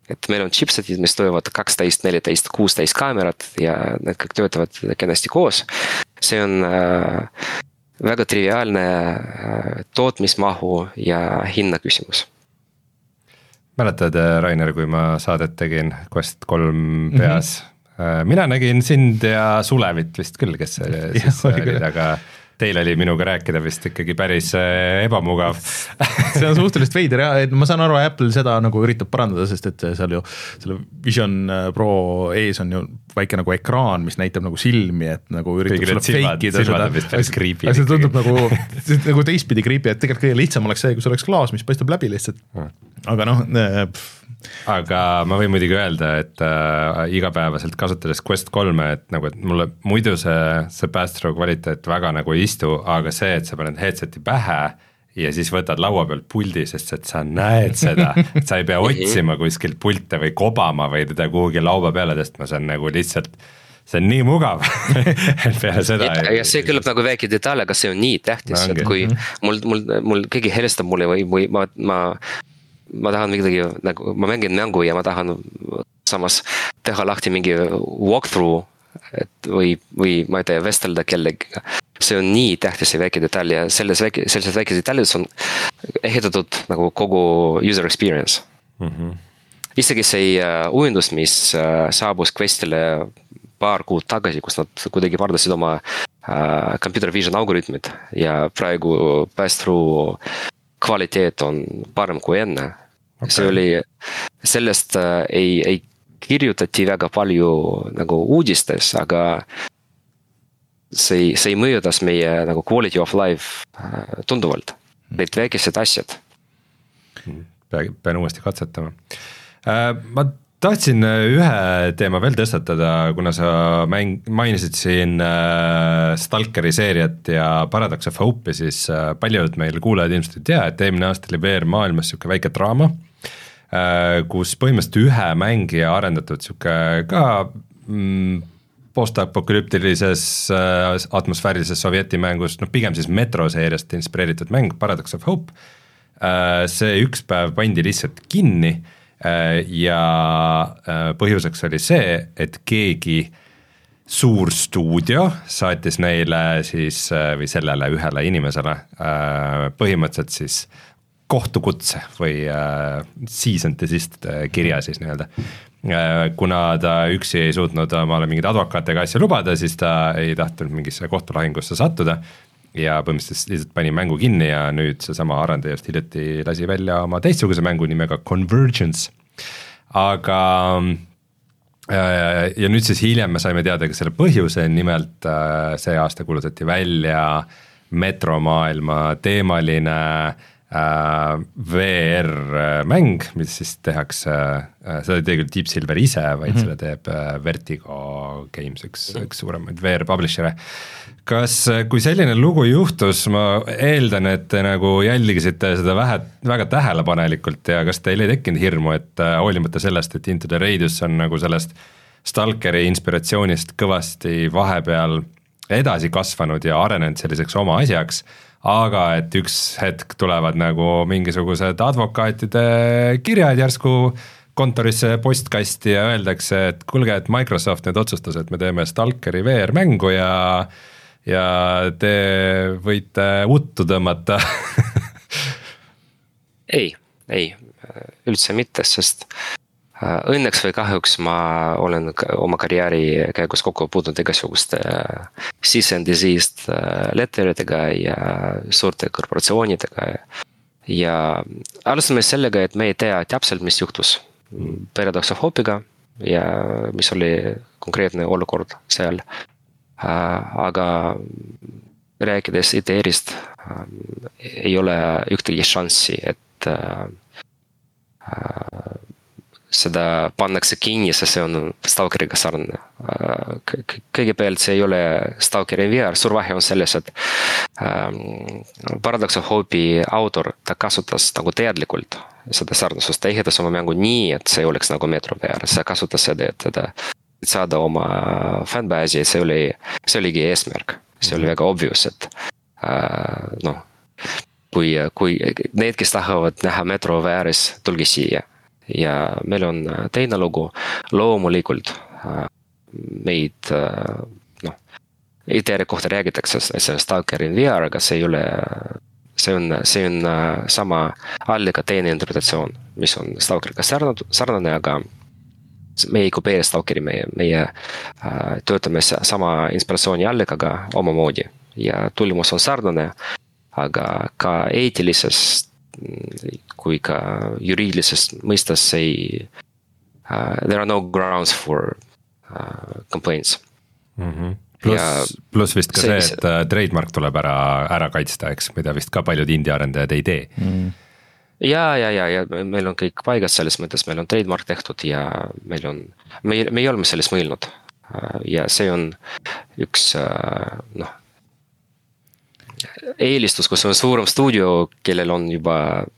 Speaker 5: et meil on chipsetid, mis toivad kaksteist, neliteist, kuusteist kaamerat ja need kõik töötavad kenasti koos. See on äh, väga triviaalne äh, tootmismahu ja hinna küsimus.
Speaker 3: Mäletad, Rainer, kui ma saadet tegin Quest kolm peas, mm-hmm. mina nägin sind ja Sulevit vist küll, kes siis olid, aga teil oli minuga rääkida vist ikkagi päris ebamugav.
Speaker 2: See on suhteliselt veider ja ma saan aru, Apple seda nagu üritab parandada, sest et seal ju selle Vision Pro ees on ju väike nagu ekraan, mis näitab nagu silmi, et nagu üritab sulle feikida seda.
Speaker 3: Aga
Speaker 2: see tundub nagu, nagu teistpidi creepy, et tegelikult kõige lihtsam oleks see, kus oleks klaas, mis paistab läbi lihtsalt. Aga noh, pff.
Speaker 3: Aga ma võin muidugi öelda, et äh, igapäevaselt kasutades Quest kolme, et nagu, et mulle muidu see, see pass-through kvaliteet väga nagu ei istu, aga see, et sa paned headseti pähe ja siis võtad laua peal puldi, sest et sa näed seda, et sa ei pea otsima kuskilt pulte või kobama või teda kuhugi laua peale tõstma, see on nagu lihtsalt, see on nii mugav peale seda.
Speaker 5: Ja, ja see kõlab nagu väike detaal, aga see on nii tähtis, no, et kui mul, mul, mul keegi helistab mulle või, või ma, ma ma tahan midagi, nagu ma mängin mängu ja ma tahan samas teha lahti mingi walkthrough et või, või ma ei tea, vestelda kellegiga. See on nii tähtis ja väike detail ja selles väike, sellised väike detailides on ehitatud nagu kogu user experience. Mm-hmm. Isegi see uh, uuendus, mis uh, saabus Questile paar kuud tagasi, kus nad kuidagi pardasid oma uh, computer vision algoritmid ja praegu pass-through kvaliteet on parem kui enne. Okay. See oli, sellest äh, ei, ei kirjutati väga palju nagu uudistes, aga see, see mõjutas meie nagu quality of life äh, tunduvalt. Need väikesed asjad.
Speaker 3: Pean uuesti katsetama. Äh, ma tahtsin ühe teema veel tõstatada, kuna sa mäng, mainisid siin äh, Stalkeri seeriat ja Paradox of Hope'i, siis äh, paljud meil kuulajad ilmselt ei tea, et eelmine aasta oli V R maailmas siuke väike draama, äh, kus põhimõtteliselt ühe mängija arendatud siuke ka mm, postapokalüptilises äh, atmosfäärilises sovjeti mängus, no pigem siis Metro seeriast inspireeritud mäng Paradox of Hope, äh, see üks päev pandi lihtsalt kinni ja põhjuseks oli see, et keegi suur stuudio saatis neile siis või sellele ühele inimesele põhimõtteliselt siis kohtukutse või cease and desist kirja siis nii-öelda. Kuna ta üksi ei suutnud omale mingid advokaatega asja lubada, siis ta ei tahtnud mingisse kohtulahingusse sattuda ja põhimõtteliselt lihtsalt pani mängu kinni ja nüüd seesama arendaja just hiljuti lasi välja oma teistsuguse mängu nimega Convergence. Aga ja nüüd siis hiljem me saime teada ka selle põhjuse, nimelt see aasta kuulutati välja metromaailma teemaline V R-mäng, mis siis tehakse, seda ei tee küll Deep Silver ise, vaid mm-hmm. selle teeb Vertigo Games, üks, üks suuremaid V R-publishere. Kas, kui selline lugu juhtus, ma eeldan, et te nagu jälgisite seda vähe, väga tähelepanelikult ja kas teil ei tekkinud hirmu, et hoolimata sellest, et Into the Radius on nagu sellest Stalkeri inspiratsioonist kõvasti vahepeal edasi kasvanud ja arenenud selliseks oma asjaks, aga et üks hetk tulevad nagu mingisugused advokaatide kirjad järsku kontorisse postkasti ja öeldakse, et kulge, et Microsoft nüüd otsustas, et me teeme Stalkeri V R-mängu ja ja te võite uttu tõmmata.
Speaker 5: ei, ei, üldse mitte, sest õnneks või kahjuks ma olen oma karjääri käigus kokku puutunud igasuguste cease and desist letteritega ja suurte korporatsioonidega ja alustame sellega, et me ei tea täpselt, mis juhtus Paradox of Hope'iga ja mis oli konkreetne olukord seal. Aga rääkides I T R-ist ei ole ühtegi šanssi, et seda pannakse kinni, sest see on Stalkeriga sarnane. Kõigepealt see ei ole Stalkeri V R, suur vahe on selles, et Paradox of Hope'i autor, ta kasutas nagu teadlikult seda sarnasust, ta ehitas oma mängu nii, et see oleks nagu Metro V R, sa kasutas seda, et teda saada oma fanbase, see oli, see oligi eesmärk, see oli väga obvious, et äh, noh, kui, kui need, kes tahavad näha Metro V R-is, tulge siia ja meil on teine lugu, loomulikult meid, noh, E T R kohta räägitakse selle Stalker in V R, aga see ei ole, see on, see on sama allika teine interpretatsioon, mis on Stalkeriga sarnane, aga me ei kopeeri Stalkeri, meie, meie töötame sama inspiratsiooni allikaga omamoodi ja tulemus on sarnane, aga ka eetilises kui ka juriidilises mõistes ei, uh, there are no grounds for uh, complaints.
Speaker 3: Mm-hmm. Plus, plus vist ka see, see, et uh, trademark tuleb ära, ära kaitsta, eks, mida vist ka paljud indie arendajad ei tee. Mm.
Speaker 5: Ja, ja, ja, ja meil on kõik paigas selles mõttes, meil on trademark tehtud ja meil on, me, me ei oleme sellest mõelnud ja see on üks, noh, eelistus, kus on suurem stuudio, kellel on juba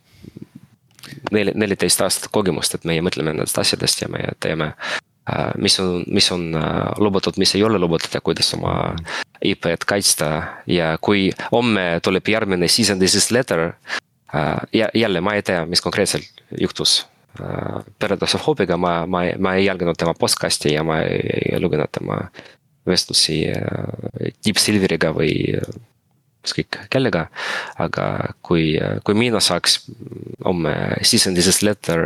Speaker 5: neliteist aastat kogemust, et meie mõtleme nendest asjadest ja me teeme, mis on, mis on lubatud, mis ei ole lubatud ja kuidas oma I P-d kaitsta ja kui homme tuleb järgmine cease and desist letter, ja jälle ma ei tea, mis konkreetselt juhtus Paradise of Hope'iga, ma, ma, ma ei jälginud tema postkasti ja ma ei, ei lugenud tema vestlusi Deep Silveriga või kõik kellega, aga kui, kui mina saaks homme cease and desist letter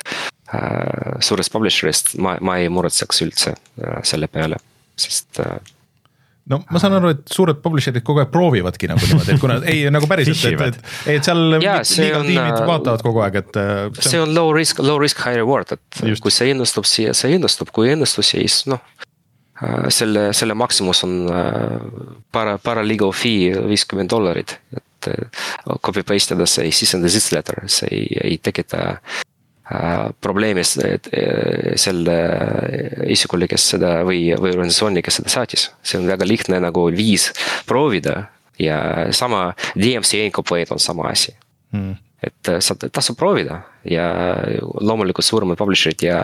Speaker 5: äh, suurest publisherist, ma, ma ei muretseks üldse äh, selle peale, sest äh,
Speaker 2: no ma saan aru, et suured publisherid kogu aeg proovivadki nagu niimoodi, et kuna ei nagu päriselt, et, et, et seal
Speaker 5: ja,
Speaker 2: liiga
Speaker 5: on,
Speaker 2: tiimid vaatavad kogu aeg, et
Speaker 5: see on, see on low risk, low risk, high reward, et just. Kui see ennustub, see ennustub, kui ennustus, siis noh, selle, selle maksumus on para, para legal fee viiskümmend dollarit, et copy paste ida see cease and desist letter, see ei, ei tekita probleemis selle isikule, kes seda või, või organisatsiooni, kes seda saatis. See on väga lihtne nagu viis proovida ja sama D M C A complaint on sama asi. Hmm. Et sa tasub proovida ja loomulikult suuremad publisherid ja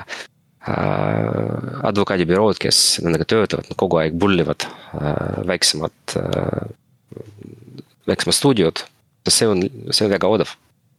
Speaker 5: äh, advokaadibürood, kes nendega töötavad, kogu aeg bullivad äh, väiksemad, äh, väiksemad stuudiod. See on, see on väga odav.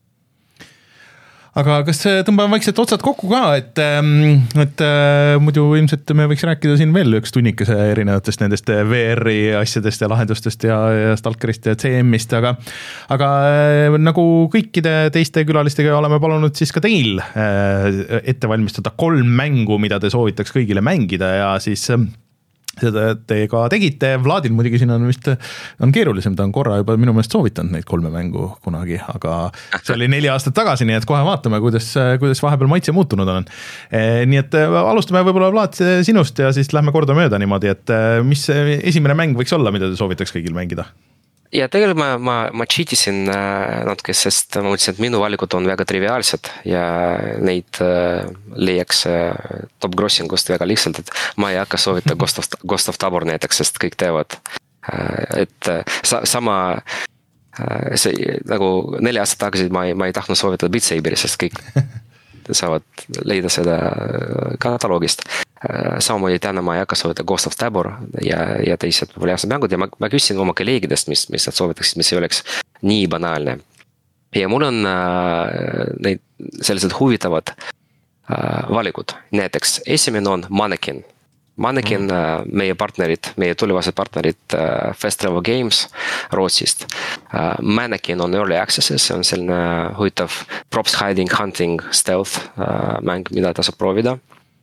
Speaker 2: Aga kas tõmbame vaikselt otsad kokku ka, et, et muidu ilmselt me võiks rääkida siin veel üks tunnikese erinevatest nendest V R-i asjadest ja lahendustest ja, ja Stalkerist ja C M-ist, aga, aga nagu kõikide teiste külalistega oleme palunud siis ka teil ette valmistada kolm mängu, mida te soovitaks kõigile mängida ja siis seda te ka tegite, Vladil muidugi siin on vist, on keerulisem, ta on korra juba minu meelest soovitanud neid kolme mängu kunagi, aga see oli neli aastat tagasi, nii et kohe vaatame, kuidas, kuidas vahepeal maitse muutunud on. Nii et alustame võib-olla Vlad sinust ja siis lähme korda mööda niimoodi, et mis esimene mäng võiks olla, mida te soovitaks kõigil mängida?
Speaker 5: Ja tegelikult ma, ma, ma cheatisin natuke, sest ma mõtlesin, et minu valikud on väga triviaalsed ja neid äh, leiaks äh, top grossingust väga lihtsalt, et ma ei hakka soovita Ghost of, Ghost of Tabor näiteks, sest kõik teevad. Äh, et äh, sa, sama äh, see, nagu neli aastat tagasi ma ei, ma ei tahtnud soovitada Beat Saberi, sest kõik saavad leida seda kataloogist. Samamoodi täna ma ei hakka soovita Ghost of Tabor ja, ja teised populaarsed mängud ja ma, ma küsisin oma kolleegidest, mis, mis nad soovitaksid, mis ei oleks nii banaalne. Ja mul on äh, neid sellised huvitavad äh, valikud. Näiteks esimene on Mannequin. Mannequin, mm. äh, meie partnerid, meie tulevased partnerid äh, Fast Travel Games Rootsist. Äh, Mannequin on early accesses, see on selline huvitav props hiding, hunting, stealth äh, mäng, mida tasub proovida.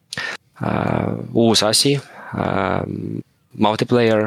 Speaker 5: Uh, uus asi, uh, multiplayer,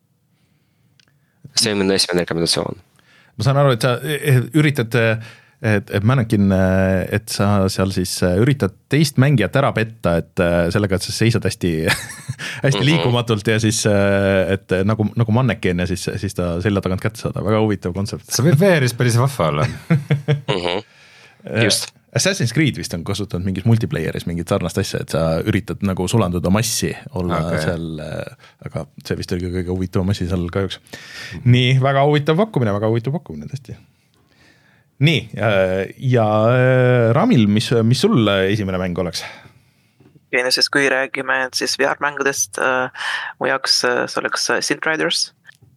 Speaker 5: see on minu esimene rekomendatsioon.
Speaker 2: Ma saan aru, et sa üritad, et, et Mannequin, et sa seal siis üritad teist mängijat ära petta, et sellega, et sa seisad hästi, hästi mm-hmm. liikumatult ja siis, et nagu, nagu Mannequin ja siis, siis ta selja tagant kätte saada, väga huvitav kontsept.
Speaker 3: See võib V R-is päris vahva olla.
Speaker 5: mm-hmm. Just.
Speaker 2: Assassin's Creed vist on kasutanud mingis multiplayeris mingit sarnast asja, et sa üritad nagu sulanduda massi olla okay. seal, aga see vist oli kõige huvitavam asi seal kahjuks. Nii, väga huvitav pakkumine, väga huvitav pakkumine tõesti. Nii, ja Ramil, mis, mis sul esimene mäng oleks?
Speaker 4: Ja siis kui räägime siis V R-mängudest, mu jaoks see oleks Synth Riders.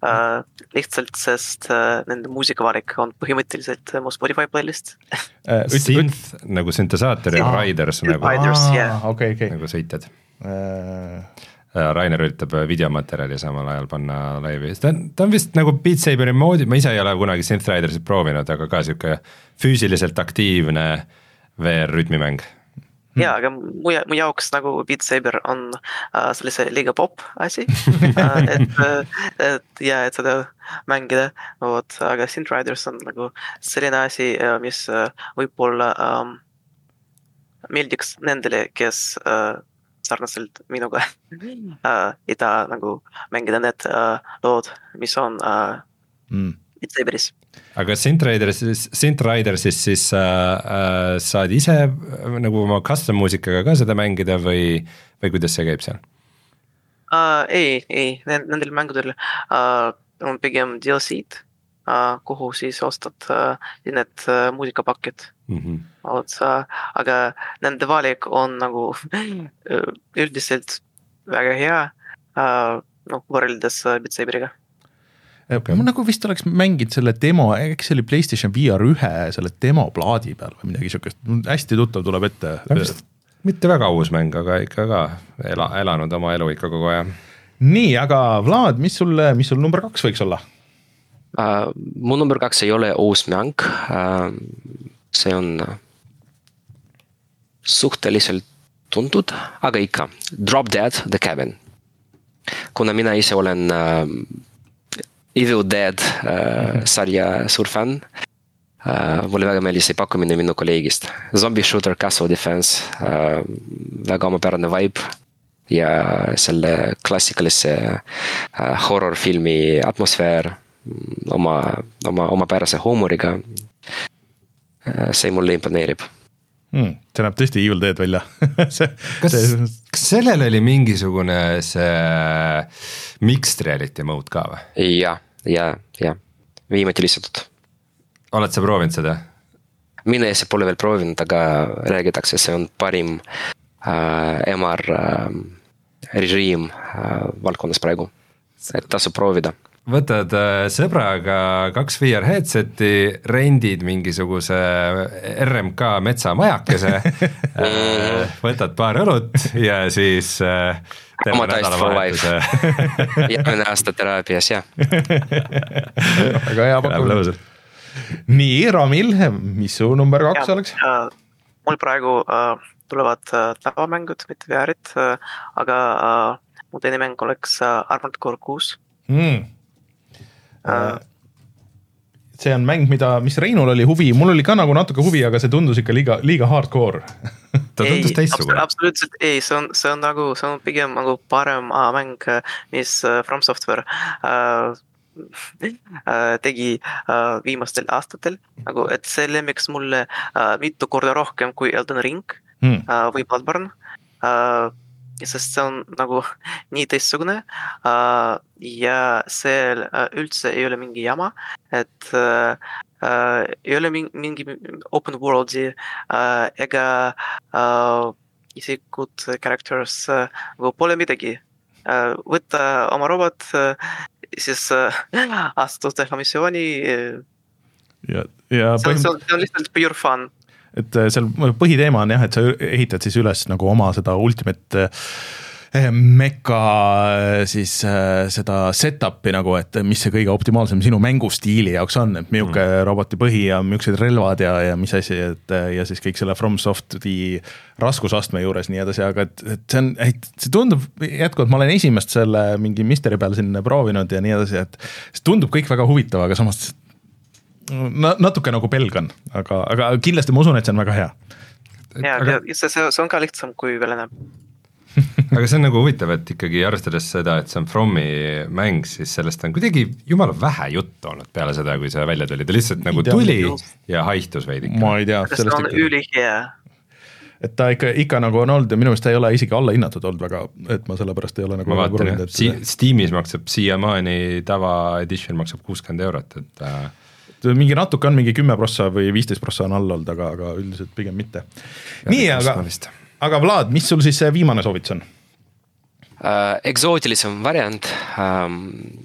Speaker 4: uh, lihtsalt, sest uh, nende muusikavalik on põhimõtteliselt mu Spotify playlist.
Speaker 3: Synth nagu süntesaator ja riders nagu,
Speaker 4: Riders, yeah.
Speaker 2: okay, okay.
Speaker 3: nagu sõitjad.
Speaker 2: Uh...
Speaker 3: Rainer üritab videomaterjali samal ajal panna laivi. Ta on, ta on vist nagu Beat Saberi moodi, ma ise ei ole kunagi Synth Ridersit proovinud, aga ka siuke füüsiliselt aktiivne V R-rütmimäng.
Speaker 4: Jaa, aga mu, mu jaoks nagu Beat Saber on uh, sellise liiga pop asi, uh, et, et, ja, et seda mängida, Oot, aga Synth Riders on nagu selline asi, mis uh, võib-olla um, meeldiks nendele, kes uh, sarnaselt minuga uh, ei taha nagu mängida need uh, lood, mis on uh, mm. Beat Saberis.
Speaker 3: Aga Synth Ridersis, Synth Ridersis siis äh, äh, saad ise nagu oma custom muusikaga ka seda mängida või, või kuidas see käib seal?
Speaker 4: Uh, ei, ei, nendel mängudel uh, on pigem D L C-d, uh, kuhu siis ostad uh, need uh, muusikapakid. Mm-hmm. Otsa, aga nende valik on nagu üldiselt väga hea, uh, noh, võrreldes Beat Saberiga.
Speaker 2: Okay. Ma nagu vist oleks mänginud selle demo, eks see oli PlayStation V R ühe selle demo plaadi peal või midagi siukest, hästi tuttav tuleb ette.
Speaker 3: Mitte väga uus mäng, aga ikka ka ela, elanud oma elu ikka kogu aja.
Speaker 2: Nii, aga Vlad, mis sul, mis sul number kaks võiks olla?
Speaker 5: Uh, mu number kaks ei ole uus mäng, uh, see on suhteliselt tuntud, aga ikka Drop Dead The Cabin. Kuna mina ise olen uh, Evil Dead uh, sarja suur fan, uh, mulle väga meeldis see pakkumine minu kolleegist. Zombie Shooter Castle Defense, uh, väga omapärane vibe ja selle klassikalise uh, horror-filmi atmosfäär oma, oma, oma pärase huumoriga. See mulle imponeerib.
Speaker 2: Hmm, see näeb tõesti Evil Dead välja. see,
Speaker 3: kas,
Speaker 2: see...
Speaker 3: kas sellel oli mingisugune see mixed reality mode ka või?
Speaker 5: Ja, ja, ja. Viimati listatud.
Speaker 3: Oled sa proovinud seda?
Speaker 5: Mina ise pole veel proovinud, aga räägitakse, see on parim äh, M R äh, režiim äh, valdkonnas praegu. Et tasub proovida.
Speaker 3: Võtad sõbraga kaks V R headseti, rendid mingisuguse R M K metsamajakese, võtad paar õlut ja siis
Speaker 5: oma taist for life. Järgmine aasta teraapias, jah.
Speaker 2: Väga hea pakkumine. Nii, Ramil, mis su number kaks oleks?
Speaker 4: Uh, mul praegu uh, tulevad uh, tavamängud, mitte V R-it, uh, aga uh, mu teine mäng oleks uh, Armored Core kuus.
Speaker 2: Mm. See on mäng, mida, mis Reinul oli huvi, mul oli ka nagu natuke huvi, aga see tundus ikka liiga, liiga hardcore.
Speaker 3: Ta tundus teistsugune.
Speaker 4: Absoluutselt ei, see on, see on nagu, see on pigem nagu parem uh, mäng, mis uh, From Software uh, uh, tegi uh, viimastel aastatel, nagu, et see lemmiks mulle uh, mitu korda rohkem kui Elden Ring mm. uh, või Bloodborne. Uh, sest see on nagu nii teistsugune uh, ja see uh, üldse ei ole mingi jama, et uh, uh, ei ole mingi, mingi open world'i uh, ega uh, isikud, characters uh, pole midagi uh,. Võtta oma robot, uh, siis uh, astud teha missiooni uh,
Speaker 2: ja, ja
Speaker 4: see, see, on, see on lihtsalt pure fun.
Speaker 2: Et seal põhiteema on jah, et sa ehitad siis üles nagu oma seda ultimate meka siis seda setup'i nagu, et mis see kõige optimaalsem sinu mängustiili jaoks on, et milline mm. roboti põhi ja millised relvad ja, ja mis asi, et ja siis kõik selle From Soft'i raskusastme juures nii edasi, aga et, et see on, et see tundub jätkuvalt, ma olen esimest selle mingi misteri peal siin proovinud ja nii edasi, et see tundub kõik väga huvitav, aga samas natuke nagu pelgan, aga, aga kindlasti ma usun, et see on väga hea.
Speaker 4: Ja, aga... see, see on ka lihtsam kui veel enam.
Speaker 3: Aga see on nagu huvitav, et ikkagi arvestades seda, et see on Fromi mäng, siis sellest on kuidagi jumala vähe juttu olnud peale seda, kui see välja tuli. Ta lihtsalt nagu tuli ja haihtus veidi.
Speaker 2: Ma ei tea.
Speaker 4: See on ülihea.
Speaker 2: Et ta ikka, ikka nagu on olnud ja minu meelest ta ei ole isegi alla hinnatud olnud väga, et ma sellepärast ei ole nagu...
Speaker 3: Ma vaatan, et si- Steamis maksab siiamaani tava edition maksab kuuskümmend eurot, et...
Speaker 2: mingi natuke on mingi kümme prossa või viisteist prossa on all olnud, aga, aga üldiselt pigem mitte. Ja nii, aga, aga Vlad, mis sul siis viimane soovitus on?
Speaker 5: Uh, eksootilisem variant um,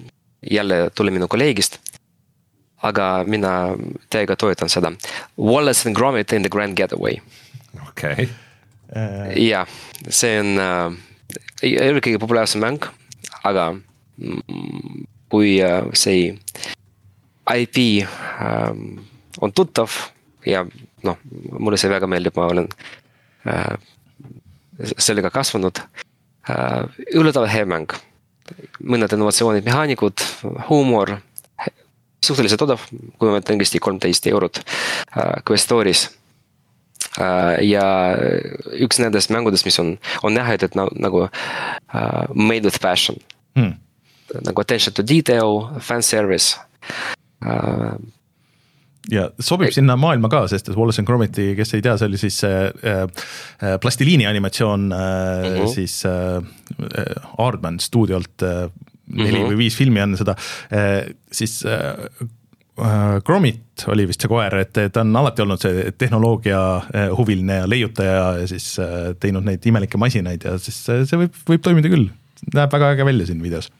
Speaker 5: jälle tuli minu kolleegist, aga mina teiega toetan seda. Wallace and Gromit in the Grand Getaway.
Speaker 3: okei
Speaker 5: okay. Ja, see on äh, ei ole kõige populaarsem mäng, aga mm, kui äh, see I P äh, on tuttav ja noh, mulle see väga meeldib, ma olen äh, sellega kasvanud. Äh, üllatava hea mäng. Mõned innovatsioonid, mehaanikud, huumor, suhteliselt odav, kui ma mõtlen tõesti kolmteist eurot äh, Quest Store'is. Uh, ja üks nendest mängudest, mis on, on näha, et na, nagu uh, made with passion. Hmm. Nagu attention to detail, fan service. Uh,
Speaker 2: ja sobib yeah. sinna maailma ka, sest et Wallace and Gromiti, kes ei tea, see oli siis äh, äh, plastilini animatsioon äh, mm-hmm. siis äh, Aardman stuudiolt äh, neli mm-hmm. või viis filmi enne seda, äh, siis äh, Gromit oli vist see koer, et ta on alati olnud see tehnoloogia huviline ja leiutaja ja siis teinud neid imelikke masinaid ja siis see võib, võib toimida küll. Näeb väga äge välja siin videos.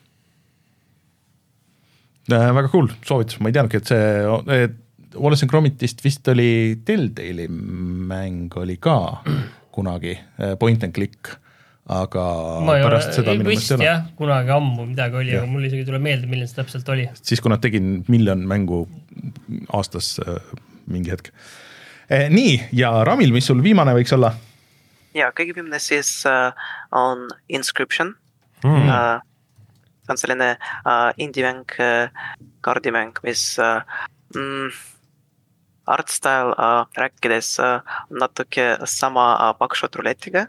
Speaker 2: Väga cool, soovitus, ma ei teadnudki, et see et Wallace and Gromitist vist oli Telltale'i mäng oli ka kunagi, point and click, aga
Speaker 1: ma
Speaker 2: pärast
Speaker 1: ole,
Speaker 2: seda minu
Speaker 1: vist
Speaker 2: mõttes
Speaker 1: jah, kunagi ammu midagi oli, aga mul isegi tuleb meelde, milline see täpselt oli.
Speaker 2: Siis kui nad tegin miljon mängu aastas äh, mingi hetk. Eh, nii, ja Ramil, mis sul viimane võiks olla?
Speaker 4: Ja, kõige viimane siis uh, on Inscription. Mm. Uh, see on selline uh, indie-mäng, uh, kaardimäng, mis uh, mm, art style uh, rääkides uh, natuke sama uh, pakshot ruletiga.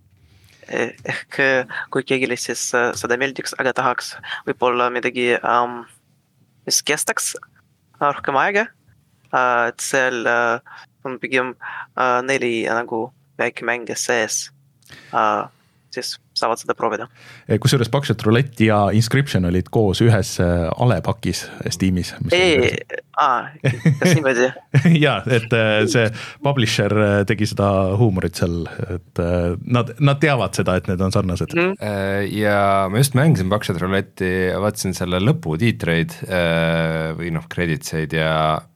Speaker 4: Ehk kui keegile siis seda meeldiks, aga tahaks võib-olla midagi, um, mis kestaks rohkem aega, uh, et seal uh, on pigem uh, neli nagu väike mänge sees, uh, siis saavad seda proovida.
Speaker 2: Kusjuures Pakshot Roulette ja Inscription olid koos ühes alepakis Steamis.
Speaker 4: Ei, aa, kas niimoodi?
Speaker 2: Jaa, et see publisher tegi seda huumorit seal, et nad, nad teavad seda, et need on sarnased.
Speaker 3: Mm. Ja ma just mängisin Pakshot Roulette'i, vaatasin selle lõpu tiitreid või noh, kreditseid ja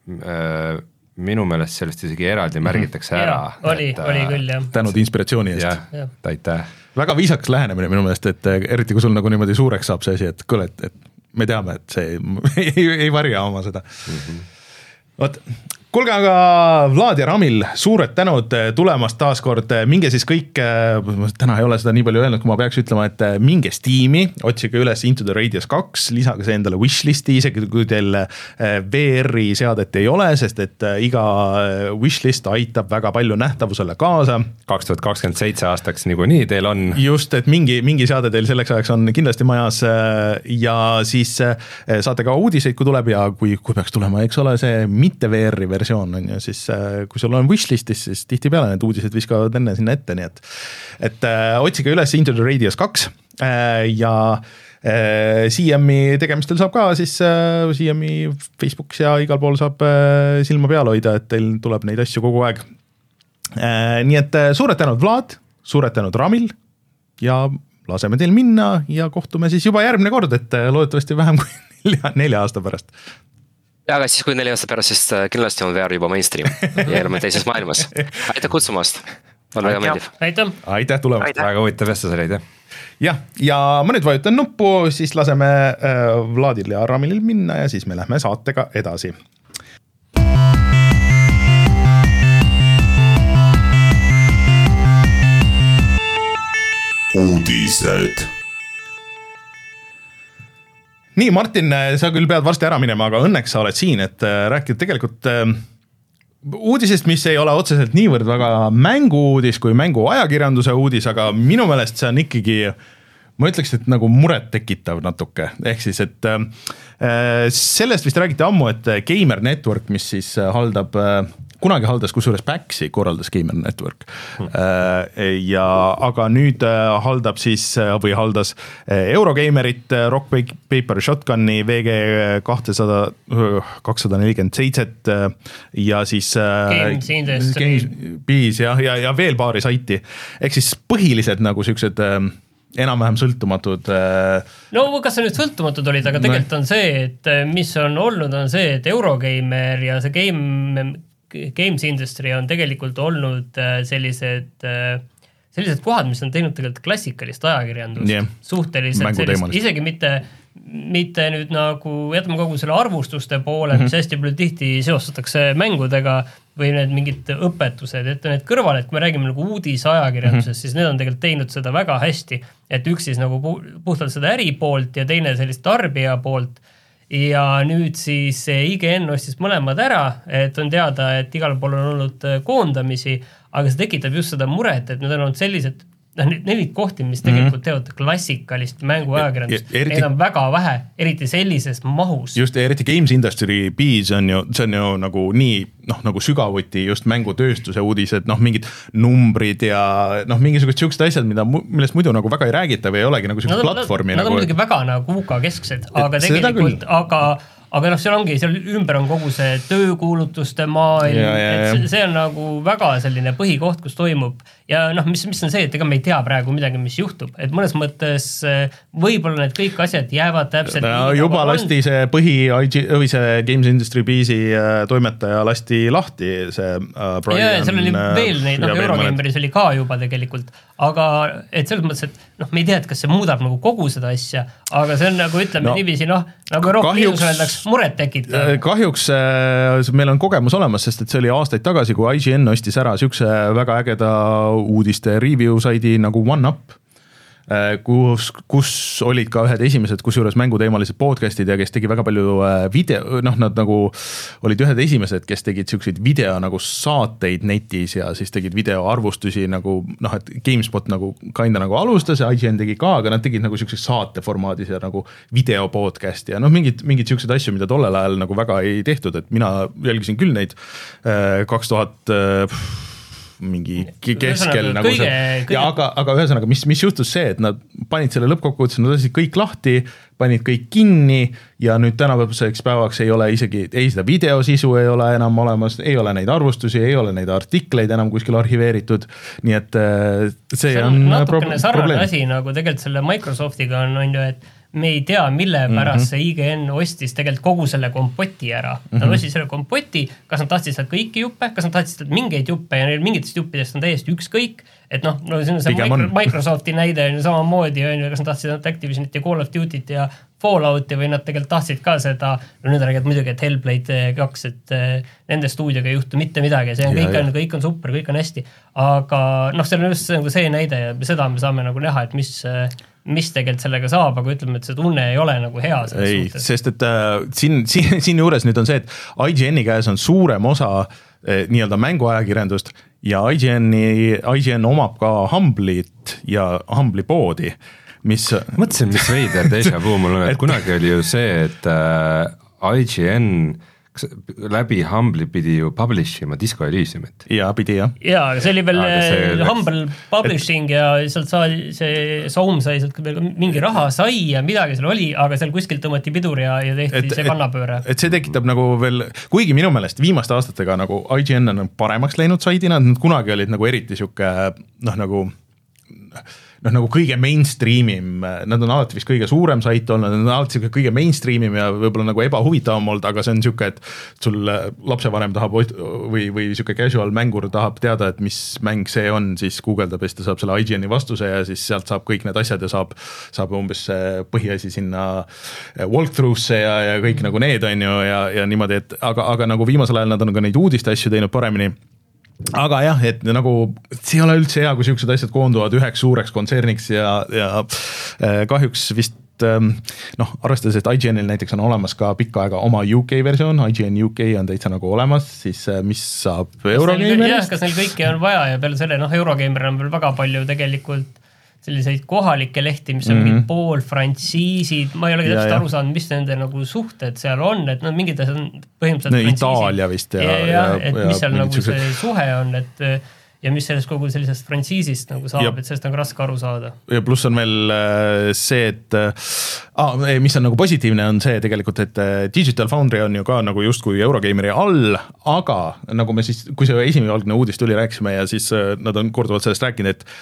Speaker 3: minu meelest sellest isegi eraldi märgitakse ära.
Speaker 1: Ja, oli, et, oli küll, jah.
Speaker 2: Tänud inspiratsiooni eest.
Speaker 3: Jah, aitäh.
Speaker 2: Väga viisakas lähenemine minu meelest, et eriti kui sul nagu niimoodi suureks saab see asi, et kuule, et, et me teame, et see ei, ei, ei varja oma seda. Mm-hmm. Vot, kuulge aga Vlad ja Ramil, suured tänud tulemast taas kord, minge siis kõik, täna ei ole seda nii palju öelnud, kui ma peaks ütlema, et minge Steam'i, otsige üles Into the Radius kaks, lisage see endale wishlisti, isegi kui teil V R-i seadet ei ole, sest et iga wishlist aitab väga palju nähtavusele kaasa.
Speaker 3: kaks tuhat kakskümmend seitse aastaks niikuinii teil on.
Speaker 2: Just, et mingi, mingi seade teil selleks ajaks on kindlasti majas ja siis saate ka uudiseid, kui tuleb ja kui, kui peaks tulema, eks ole, see mitte V R-i versioon on ja siis kui sul on wishlistis, siis tihti peale need uudised viskavad enne sinna ette, nii et et äh, otsige üles Into the Radius kaks äh, ja äh, C M-i tegemistel saab ka siis äh, C M-i Facebookis ja igal pool saab äh, silma peal hoida, et teil tuleb neid asju kogu aeg. Äh, nii et äh, suured tänud Vlad, suured tänud Ramil ja laseme teil minna ja kohtume siis juba järgmine kord, et äh, loodetavasti vähem kui nelja, nelja aasta pärast.
Speaker 5: Aga siis kui neli aasta pärast, siis kindlasti on V R juba mainstream ja oleme teises maailmas. Aitäh kutsumast, on väga meeldiv.
Speaker 1: Aitäh,
Speaker 2: aitäh tulemast.
Speaker 3: Aitäh. Väga huvitav vestlus oli, aitäh.
Speaker 2: Ja, ja ma nüüd vajutan nuppu, siis laseme äh, Vladil ja Ramilil minna ja siis me lähme saatega edasi. Uudised. Nii, Martin, sa küll pead varsti ära minema, aga õnneks sa oled siin, et rääkida tegelikult uudisest, mis ei ole otseselt niivõrd väga mängu-uudis kui mängu ajakirjanduse uudis, aga minu meelest see on ikkagi, ma ütleks, et nagu muret tekitav natuke. Ehk siis, et äh, sellest vist räägiti ammu, et Gamer Network, mis siis haldab kunagi haldas kusjuures Paxi, korraldas Gamer Network. Hmm. Ja, aga nüüd haldab siis või haldas Eurogamerit, Rock Paper Shotguni, V G kakssada nelikümmend seitse ja siis
Speaker 1: Games Industry
Speaker 2: ja, ja, ja veel paari saiti. Ehk siis põhilised nagu siuksed enam-vähem sõltumatud äh...
Speaker 1: no kas see nüüd sõltumatud olid, aga tegelikult on see, et mis on olnud, on see, et Eurogeimer ja see game, games industry on tegelikult olnud sellised, sellised kohad, mis on teinud tegelikult klassikalist ajakirjandust yeah. suhteliselt sellist, isegi mitte mitte nüüd nagu jätame kogu selle arvustuste poole, mis mm -hmm. hästi palju tihti seostatakse mängudega või need mingid õpetused, et need kõrval, et kui me räägime nagu uudisajakirjandusest, mm -hmm. siis need on tegelikult teinud seda väga hästi, et üks siis nagu puhtalt seda äri poolt ja teine sellist tarbija poolt ja nüüd siis I G N ostis mõlemad ära, et on teada, et igal pool on olnud koondamisi, aga see tekitab just seda muret, et need on olnud sellised noh, neid kohti, mis tegelikult teevad klassikalist mänguajakirjandust, neid on väga vähe, eriti sellises mahus.
Speaker 2: Just, eriti Games Industry Bees on ju, see on ju nagu nii, noh, nagu sügavuti just mängutööstuse uudised, noh, mingid numbrid ja noh, mingisugused siuksed asjad, mida, millest muidu nagu väga ei räägita või ei olegi nagu siukest platvormi.
Speaker 1: Nad on muidugi väga nagu U K kesksed, aga tegelikult, aga aga noh, seal ongi, seal ümber on kogu see töökuulutuste maailm, ja, ja, ja. et see on nagu väga selline põhikoht, kus toimub ja noh, mis, mis on see, et ega me ei tea praegu midagi, mis juhtub, et mõnes mõttes võib-olla need kõik asjad jäävad täpselt
Speaker 2: no, nii, juba lasti on. See põhi või see Games Industry Bees'i toimetaja lasti lahti, see uh, Brian.
Speaker 1: Ja, seal oli veel neid, noh, Eurogameris oli ka juba tegelikult, aga et selles mõttes, et noh, me ei tea, et kas see muudab nagu kogu seda asja, aga see on nagu ütleme no, niiviisi, noh, nagu Euroopa Liidus öeldaks, muret tekitab.
Speaker 2: Kahjuks meil on kogemus olemas, sest et see oli aastaid tagasi, kui I G N ostis ära siukse väga ägeda uudiste review saidi nagu OneUp, kus, kus olid ka ühed esimesed, kus juures mänguteemalised podcastid ja kes tegi väga palju video, noh, nad nagu olid ühed esimesed, kes tegid siukseid video nagu saateid netis ja siis tegid videoarvustusi nagu, noh, et GameSpot nagu kinda nagu alustas ja I G N tegi ka, aga nad tegid nagu siukses saateformaadis ja nagu video podcast ja noh, mingid, mingid siuksed asju, mida tollel ajal nagu väga ei tehtud, et mina jälgisin küll neid kaks tuhat mingi keskel nagu kõige, see, kõige... ja aga, aga ühesõnaga, mis, mis juhtus see, et nad panid selle lõppkokkuvõttes, nad lasid kõik lahti, panid kõik kinni ja nüüd tänapäevaseks päevaks ei ole isegi, ei seda videosisu ei ole enam olemas, ei ole neid arvustusi, ei ole neid artikleid enam kuskil arhiveeritud, nii et see, see on, on
Speaker 1: natukene pro- sarnane asi, nagu tegelikult selle Microsoftiga on, on ju, et me ei tea, mille pärast mm -hmm. see I G N ostis tegelikult kogu selle kompoti ära. Nad mm -hmm. ostis selle kompoti, kas nad tahtsid seda kõiki juppe, kas nad tahtsid seda mingeid juppe ja neil mingitest juppidest on täiesti ükskõik, et noh, no see on see Micro, Microsofti näide on ju samamoodi, on ju, kas nad tahtsid Activisionit ja Call of Duty't ja Fallouti või nad tegelikult tahtsid ka seda, no nüüd räägid muidugi, et Hellblade kaks, et nende stuudioga ei juhtu mitte midagi, see on ja, kõik, on, kõik on super, kõik on hästi, aga noh, see on just see, see näide ja seda me saame nagu näha, et mis mis tegelikult sellega saab, aga ütleme, et see tunne ei ole nagu hea selles
Speaker 2: ei,
Speaker 1: suhtes.
Speaker 2: Sest et äh, siin, siin, siin juures nüüd on see, et I G N-i käes on suurem osa eh, nii-öelda mänguajakirjandust ja I G N-i, I G N omab ka Humble'it ja Humble'i poodi, mis
Speaker 3: mõtlesin, mis veider déjà vu mul on, et kunagi oli ju see, et äh, I G N läbi Humble'i pidi ju publish ima Disco Elysiumit.
Speaker 2: Jaa, pidi jah.
Speaker 1: Jaa, see oli veel see Humble Publishing et... ja sealt sai see Soum sai sealt mingi raha sai ja midagi seal oli, aga seal kuskilt tõmmati pidur ja, ja tehti et, see kannapööre.
Speaker 2: Et see tekitab nagu veel, kuigi minu meelest viimaste aastatega nagu I G N on paremaks läinud saidina, nad kunagi olid nagu eriti siuke noh, nagu noh, nagu kõige mainstreamim, nad on alati vist kõige suurem sait olnud, nad on alati kõige mainstreamim ja võib-olla nagu ebahuvitavam olnud, aga see on siuke, et sul lapsevanem tahab või, või siuke casual mängur tahab teada, et mis mäng see on, siis guugeldab ja siis ta saab selle I G N-i vastuse ja siis sealt saab kõik need asjad ja saab, saab umbes põhiasi sinna walkthrough'sse ja, ja kõik nagu need on ju ja, ja niimoodi, et aga, aga nagu viimasel ajal nad on ka neid uudiste asju teinud paremini. Aga jah, et nagu see ei ole üldse hea, kui siuksed asjad koonduvad üheks suureks kontserniks ja, ja kahjuks vist noh, arvestades, et I G N-il näiteks on olemas ka pikka aega oma U K versioon, I G N U K on täitsa nagu olemas, siis mis saab Eurogeimerist?
Speaker 1: Kas neil kõiki on vaja ja peale selle, noh, Eurogeimer on veel väga palju tegelikult selliseid kohalikke lehti, mis on mm -hmm. mingid pool frantsiisid, ma ei olegi täpselt aru saanud, mis nende nagu suhted seal on, et no mingid asjad on põhimõtteliselt
Speaker 2: no, Itaalia vist ja,
Speaker 1: ja, ja, et ja, mis seal nagu see see suhe on, et ja mis sellest kogu sellisest frantsiisist nagu saab, et sellest on raske aru saada.
Speaker 2: Ja pluss on veel see, et ah, mis on nagu positiivne, on see tegelikult, et Digital Foundry on ju ka nagu justkui Eurogeimeri all, aga nagu me siis, kui see esimene algne uudis tuli, rääkisime ja siis nad on korduvalt sellest rääkinud, et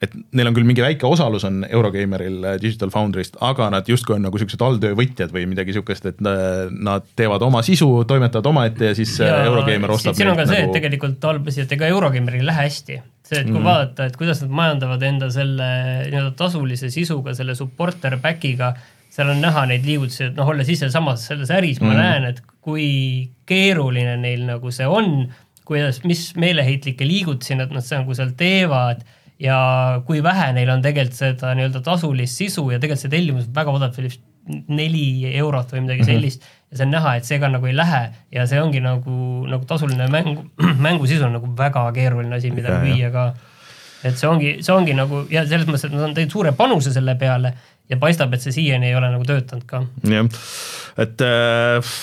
Speaker 2: et neil on küll mingi väike osalus on Eurogeimeril Digital Foundry'st, aga nad justkui on nagu sellised alltöövõtjad või midagi sihukest, et nad teevad oma sisu, toimetavad oma ette ja siis ja Eurogeimer ostab.
Speaker 1: Siin on ka see, nagu... et tegelikult albasi, et ega Eurogeimeril lähe hästi. See, et kui mm. vaadata, et kuidas nad majandavad enda selle nii-öelda tasulise sisuga, selle supporter back'iga, seal on näha neid liigutusi, et noh, olles ise samas selles äris, ma mm. näen, et kui keeruline neil nagu see on, kuidas, mis meeleheitlikke liigutusi nad, nad nagu seal teevad ja kui vähe neil on tegelikult seda nii-öelda tasulist sisu ja tegelikult see tellimus väga odav, neli eurot või midagi sellist mm-hmm. ja see on näha, et see ka nagu ei lähe ja see ongi nagu, nagu tasuline mängu, mängusisu on nagu väga keeruline asi, mida müüa ka. Et see ongi, see ongi nagu, ja selles mõttes, et nad on teinud suure panuse selle peale ja paistab, et see siiani ei ole nagu töötanud ka.
Speaker 2: Jah, et äh,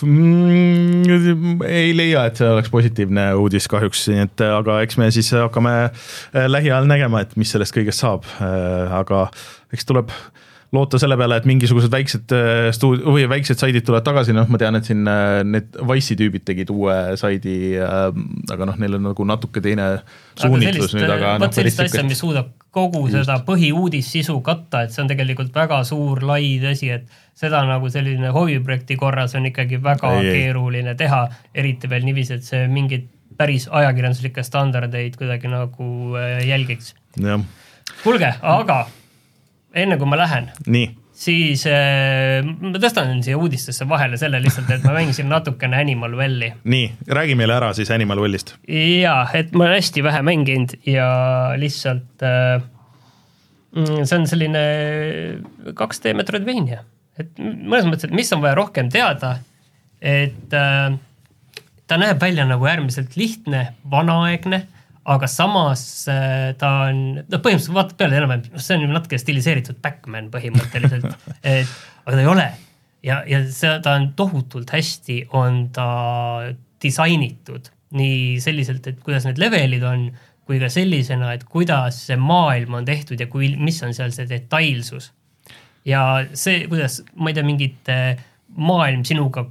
Speaker 2: mm, ei leia, et see oleks positiivne uudis kahjuks, et, aga eks me siis hakkame lähiajal nägema, et mis sellest kõigest saab, aga eks tuleb loota selle peale, et mingisugused väiksed stuud- või väiksed saidid tulevad tagasi, noh ma tean, et siin need Wice'i tüübid tegid uue saidi, aga noh, neil on nagu natuke teine suunitlus
Speaker 1: sellist,
Speaker 2: nüüd, aga
Speaker 1: noh, sellist asja, mis suudab kogu just. Seda põhiuudis sisu katta, et see on tegelikult väga suur lai asi, et seda nagu selline hoviprojekti korras on ikkagi väga ei, keeruline ei. Teha, eriti veel niiviisi, et see mingid päris ajakirjanduslikke standardeid kuidagi nagu jälgiks.
Speaker 2: Ja.
Speaker 1: Kulge, aga enne kui ma lähen,
Speaker 2: nii.
Speaker 1: Siis äh, ma tõstan siia uudistesse vahele selle lihtsalt, et ma mängisin natukene Animal Welli.
Speaker 2: Nii, räägi meile ära siis Animal Wellist.
Speaker 1: Jaa, et ma olen hästi vähe mänginud ja lihtsalt äh, see on selline kaks D Metroidvania. Et mõnes mõttes, et mis on vaja rohkem teada, et äh, ta näeb välja nagu äärmiselt lihtne, vanaaegne, aga samas ta on, no põhimõtteliselt vaatad peale enam, see on natuke stiliseeritud Backman põhimõtteliselt, et, aga ta ei ole. Ja, ja see, ta on tohutult hästi, on ta disainitud nii selliselt, et kuidas need levelid on, kui ka sellisena, et kuidas see maailm on tehtud ja kui, mis on seal see detailsus. Ja see, kuidas, ma ei tea, mingit maailm sinuga,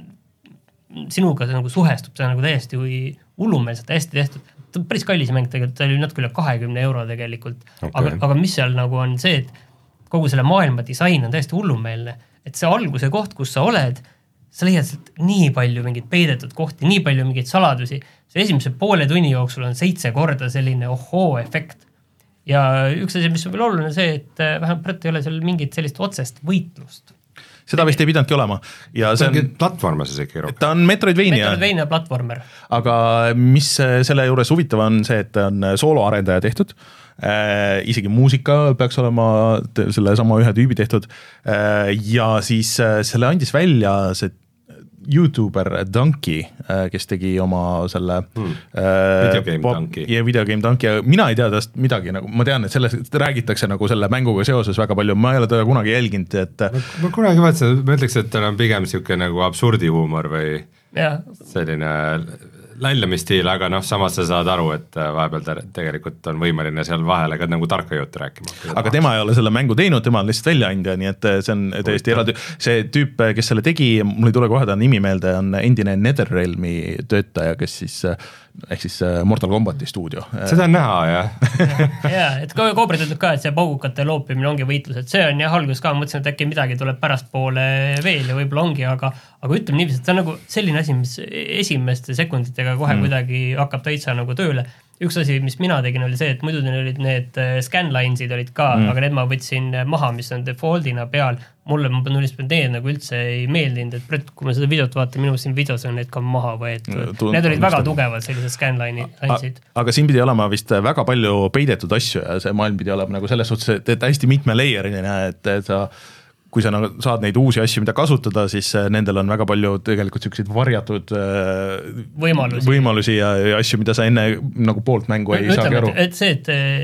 Speaker 1: sinuga nagu suhestub, see on nagu täiesti hullumeelselt hästi tehtud. Ta on päris kallis mäng tegelikult, ta oli natuke üle kahekümne euro tegelikult, okay. aga, aga mis seal nagu on see, et kogu selle maailma disain on täiesti hullumeelne, et see alguse koht, kus sa oled, sa leiad nii palju mingit peidetud kohti, nii palju mingit saladusi, see esimese poole tunni jooksul on seitse korda selline ohoo efekt. Ja üks asi, mis on veel oluline see, et vähemalt praegu ei ole seal mingit sellist otsest võitlust.
Speaker 2: Seda vist ei pidanudki olema. Ja see on
Speaker 3: platvormer siis ikka rohkem.
Speaker 2: Ta on Metroidvania.
Speaker 1: Metroidvania platvormer.
Speaker 2: Aga mis selle juures huvitav on see, et ta on sooloarendaja tehtud. Äh, isegi muusika peaks olema selle sama ühe tüübi tehtud. Äh, ja siis selle andis välja see YouTuber Donkey, kes tegi oma selle
Speaker 3: hmm. äh, Videogame pop, Donkey
Speaker 2: ja Videogame Donkey ja mina ei tea tast midagi, nagu ma tean, et sellest räägitakse nagu selle mänguga seoses väga palju, ma ei ole teda kunagi jälginud, et
Speaker 3: ma, ma kunagi vaatasin, ma ütleks, et tal on pigem siuke nagu absurdihuumor või
Speaker 1: ja.
Speaker 3: Selline läljamistiil, aga noh, samas sa saad aru, et vahepeal ta tegelikult on võimeline seal vahele ka nagu tarka juttu rääkima.
Speaker 2: Aga tema ei ole selle mängu teinud, tema on lihtsalt väljaandja, nii et see on täiesti eraldi. See tüüp, kes selle tegi, mul ei tule kohe ta nimi meelde, on endine NetherRealmi töötaja, kes siis, ehk siis Mortal Kombati stuudio.
Speaker 3: Seda on näha, jah.
Speaker 1: ja, et Koobrid ütleb ka, et see paugukate loopimine ongi võitlus, et see on jah algus ka, mõtlesin, et äkki midagi tuleb pärast poole veel ja võib-olla ongi, aga, aga ütleme niiviisi, et see on nagu selline asi, mis esimeste sekunditega kohe mm. kuidagi hakkab täitsa nagu tööle. Üks asi, mis mina tegin, oli see, et muidu neil olid need scanlinesid olid ka, mm. aga need ma võtsin maha, mis on defaultina peal. Mulle, ma pean üldse, need nagu üldse ei meeldinud, et praegu, kui ma seda videot vaatan, minu siin videos on need ka maha võetud. Need olid väga tugevad sellised scanline'id.
Speaker 2: Aga siin pidi olema vist väga palju peidetud asju ja see maailm pidi olema nagu selles suhtes, et hästi mitme layer'ine, et sa kui sa nagu saad neid uusi asju, mida kasutada, siis nendel on väga palju tegelikult selliseid varjatud
Speaker 1: võimalusi,
Speaker 2: võimalusi ja, ja asju, mida sa enne nagu poolt mängu ei
Speaker 1: Ütleme,
Speaker 2: saagi aru.
Speaker 1: Et, et see,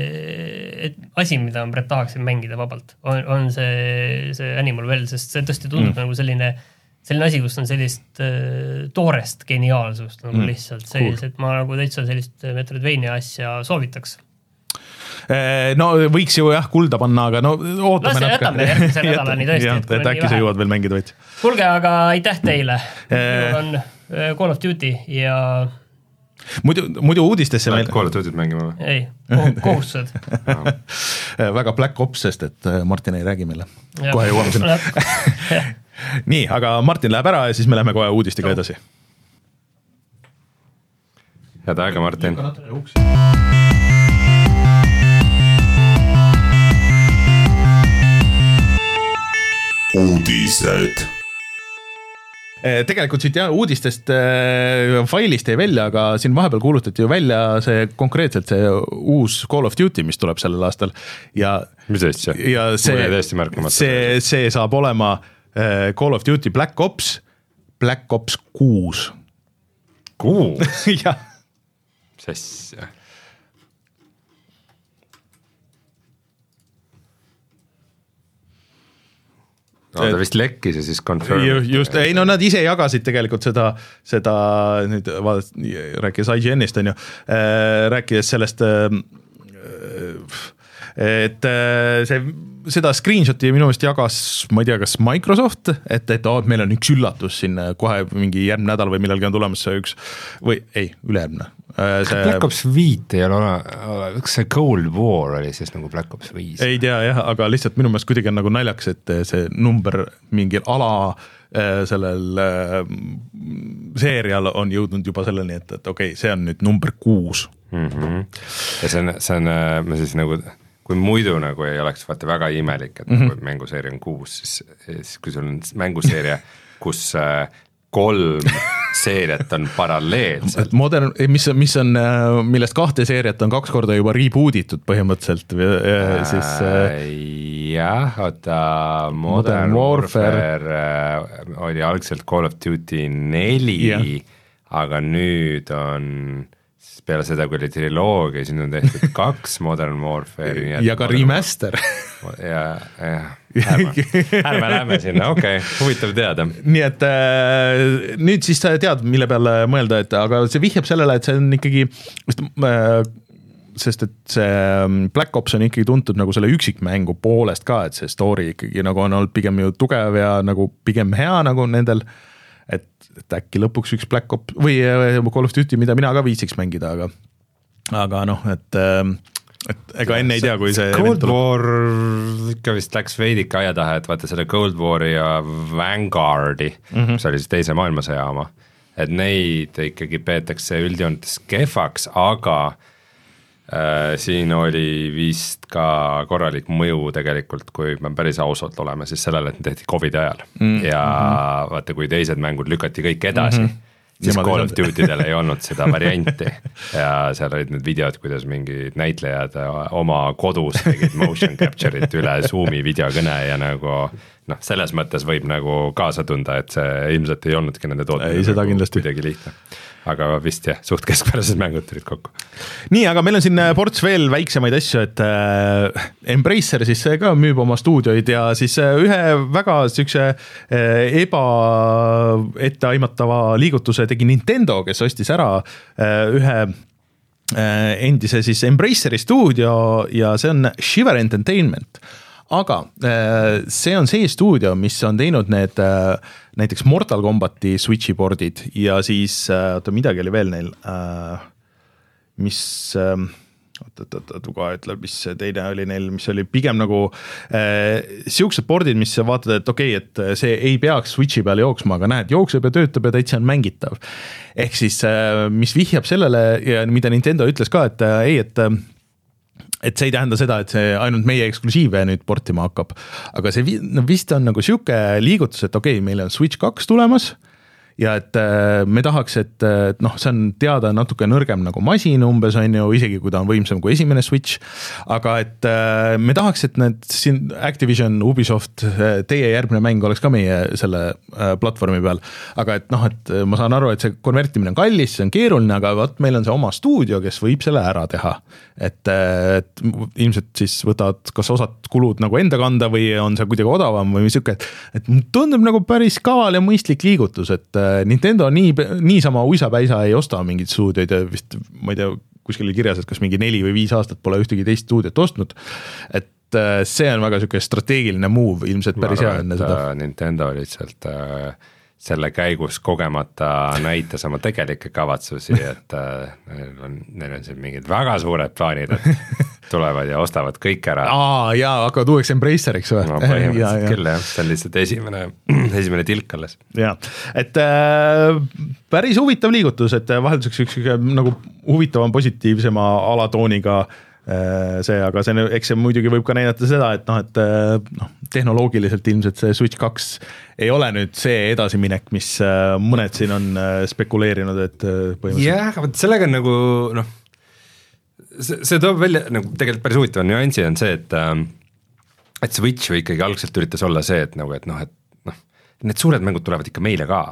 Speaker 1: et, et asi, mida ma praegu tahaksin mängida vabalt, on, on see, see Animal Well, sest see tõesti tundub mm. nagu selline, selline asi, kus on sellist äh, toorest geniaalsust nagu mm. lihtsalt sees, cool. Et ma nagu täitsa sellist Metroidvania asja soovitaks.
Speaker 2: No võiks ju jah kulda panna, aga no ootame
Speaker 1: natuke. Jätame järgmise nädalani tõesti.
Speaker 2: Ja, et, et äkki sa jõuad veel mängida võid.
Speaker 1: Kuulge, aga aitäh teile. Minul on Call of Duty ja
Speaker 2: muidu, muidu uudistesse
Speaker 3: meil... Call of Duty't mängima või?
Speaker 1: Ei, kohustused.
Speaker 2: Väga Black Ops, sest et Martin ei räägi meile. Kohe jõuame sinna. Nii, aga Martin läheb ära ja siis me läheme kohe uudistega edasi.
Speaker 3: Head aega, Martin.
Speaker 2: Uudised. Tegelikult siit jah, uudistest äh, failist jäi välja, aga siin vahepeal kuulutati ju välja see konkreetselt see uus Call of Duty, mis tuleb sellel aastal ja,
Speaker 3: mis asja?
Speaker 2: Ja see, see, see saab olema äh, Call of Duty Black Ops, Black Ops kuus.
Speaker 3: Kuus?
Speaker 2: jah.
Speaker 3: Mis asja? No, ta vist lekkis ja siis confirm.
Speaker 2: Just, ei no nad ise jagasid tegelikult seda, seda nüüd vaadates, rääkides I G N-ist on ju, rääkides sellest, et see, seda screenshoti minu meelest jagas, ma ei tea, kas Microsoft, et, et oh, meil on üks üllatus siin kohe mingi järgmine nädal või millalgi on tulemas see üks, või ei, ülejärgmine.
Speaker 3: See... Black Ops viis ei ole ole, üks see Cold War oli siis nagu Black Ops viis.
Speaker 2: Ei tea jah, aga lihtsalt minu meelest kuidagi on nagu naljaks, et see number mingil ala sellel seerial on jõudnud juba selleni, et, et okei, okay, see on nüüd number kuus.
Speaker 3: Mm-hmm. Ja see on, see on, ma siis nagu, kui muidu nagu ei oleks vaata väga imelik, et mm-hmm. nagu mänguseeria on kuus, siis, siis kui sul on mänguseeria, kus kolm seeriat on paralleelselt.
Speaker 2: Modern, mis, mis on, millest kahte seeriat on kaks korda juba rebootitud põhimõtteliselt.
Speaker 3: Äh, siis, äh, jah, oota, Modern, Modern Warfare, Warfare oli algselt Call of Duty neli, yeah. Aga nüüd on peale seda, kui oli triloogia, siin on tehtud kaks Modern Warfare.
Speaker 2: Ja ka remaster.
Speaker 3: ja, ja, ärme, ärme lähme sinna, okei, okay, huvitav teada.
Speaker 2: Nii et äh, nüüd siis tead, mille peale mõelda, et aga see vihjab sellele, et see on ikkagi, äh, sest et see Black Ops on ikkagi tuntud nagu selle üksikmängu poolest ka, et see story ikkagi nagu on olnud pigem ju tugev ja nagu pigem hea nagu nendel, et, et äkki lõpuks üks Black Ops või Call of Duty, mida mina ka viisiks mängida, aga, aga noh, et, et ega enne ei tea, kui see
Speaker 3: Cold War ikka vist läks veidike aja taha, et vaata selle Cold War'i ja Vanguardi, mm-hmm. mis oli siis teise maailmasõja oma, et neid ikkagi peetakse üldjoontes kehvaks, aga äh, siin oli vist ka korralik mõju tegelikult, kui me päris ausalt oleme, siis sellele, et tehti Covidi ajal mm-hmm. ja vaata, kui teised mängud lükati kõik edasi, mm-hmm. siis Call of Duty'del ei olnud seda varianti ja seal olid need videod, kuidas mingid näitlejad oma kodus tegid motion capture'it üle Zoomi videokõne ja nagu noh, selles mõttes võib nagu kaasa tunda, et see ilmselt ei olnudki nende tootmine nagu kuidagi lihtne. Aga vist jah, suht keskpärased mängud tulid kokku.
Speaker 2: Nii, aga meil on siin ports veel väiksemaid asju, et äh, Embracer siis ka müüb oma stuudioid ja siis äh, ühe väga sükse äh, eba etteaimatava liigutuse tegi Nintendo, kes ostis ära äh, ühe äh, endise siis Embraceri stuudio ja see on Shiver Entertainment. Aga see on see stuudio, mis on teinud need näiteks Mortal Kombati Switchi boardid ja siis, oota, midagi oli veel neil, mis, oota, oota, oota, kohe ütleb, mis teine oli neil, mis oli pigem nagu siuksed boardid, mis vaatad, et okei, okay, et see ei peaks Switchi peale jooksma, aga näed, jookseb ja töötab ja täitsa on mängitav. Ehk siis, mis vihjab sellele ja mida Nintendo ütles ka, et ei, et et see ei tähenda seda, et see ainult meie eksklusiive nüüd portima hakkab, aga see no vist on nagu siuke liigutus, et okei, meil on Switch kaks tulemas ja et me tahaks, et, et noh, see on teada natuke nõrgem nagu masin umbes on ju, isegi kui ta on võimsam kui esimene Switch, aga et me tahaks, et need siin Activision, Ubisoft, teie järgmine mäng oleks ka meie selle platvormi peal, aga et noh, et ma saan aru, et see konvertimine on kallis, see on keeruline, aga vaat meil on see oma stuudio, kes võib selle ära teha, et, et ilmselt siis võtavad kas osad kulud nagu enda kanda või on see kuidagi odavam või mis siuke, et, et tundub nagu päris kaval ja mõistlik liigutus, et Nintendo nii, niisama uisapäisa ei osta mingid stuudioid ja vist, ma ei tea, kuskil kirjas, et kas mingi neli või viis aastat pole ühtegi teist stuudiot ostnud, et see on väga siuke strateegiline move, ilmselt päris hea enne seda.
Speaker 3: Nintendo lihtsalt selle käigus kogemata näitas oma tegelikke kavatsusi, et äh, neil on, neil on siin mingid väga suured plaanid, et tulevad ja ostavad kõik ära.
Speaker 2: Aa, jaa, hakkavad uueks Embraceriks või?
Speaker 3: No põhimõtteliselt küll jah, see on lihtsalt esimene, esimene tilk alles.
Speaker 2: Jaa, et äh, päris huvitav liigutus, et vahelduseks üks nagu huvitavam, positiivsema alatooniga see, aga see, eks see muidugi võib ka näidata seda, et noh, et noh, tehnoloogiliselt ilmselt see Switch kaks ei ole nüüd see edasiminek, mis mõned siin on spekuleerinud, et põhimõtteliselt.
Speaker 3: Jah, aga sellega on nagu noh, see, see toob välja nagu tegelikult päris huvitav nüansi on see, et et Switch ju ikkagi algselt üritas olla see, et nagu, et noh, et noh, need suured mängud tulevad ikka meile ka.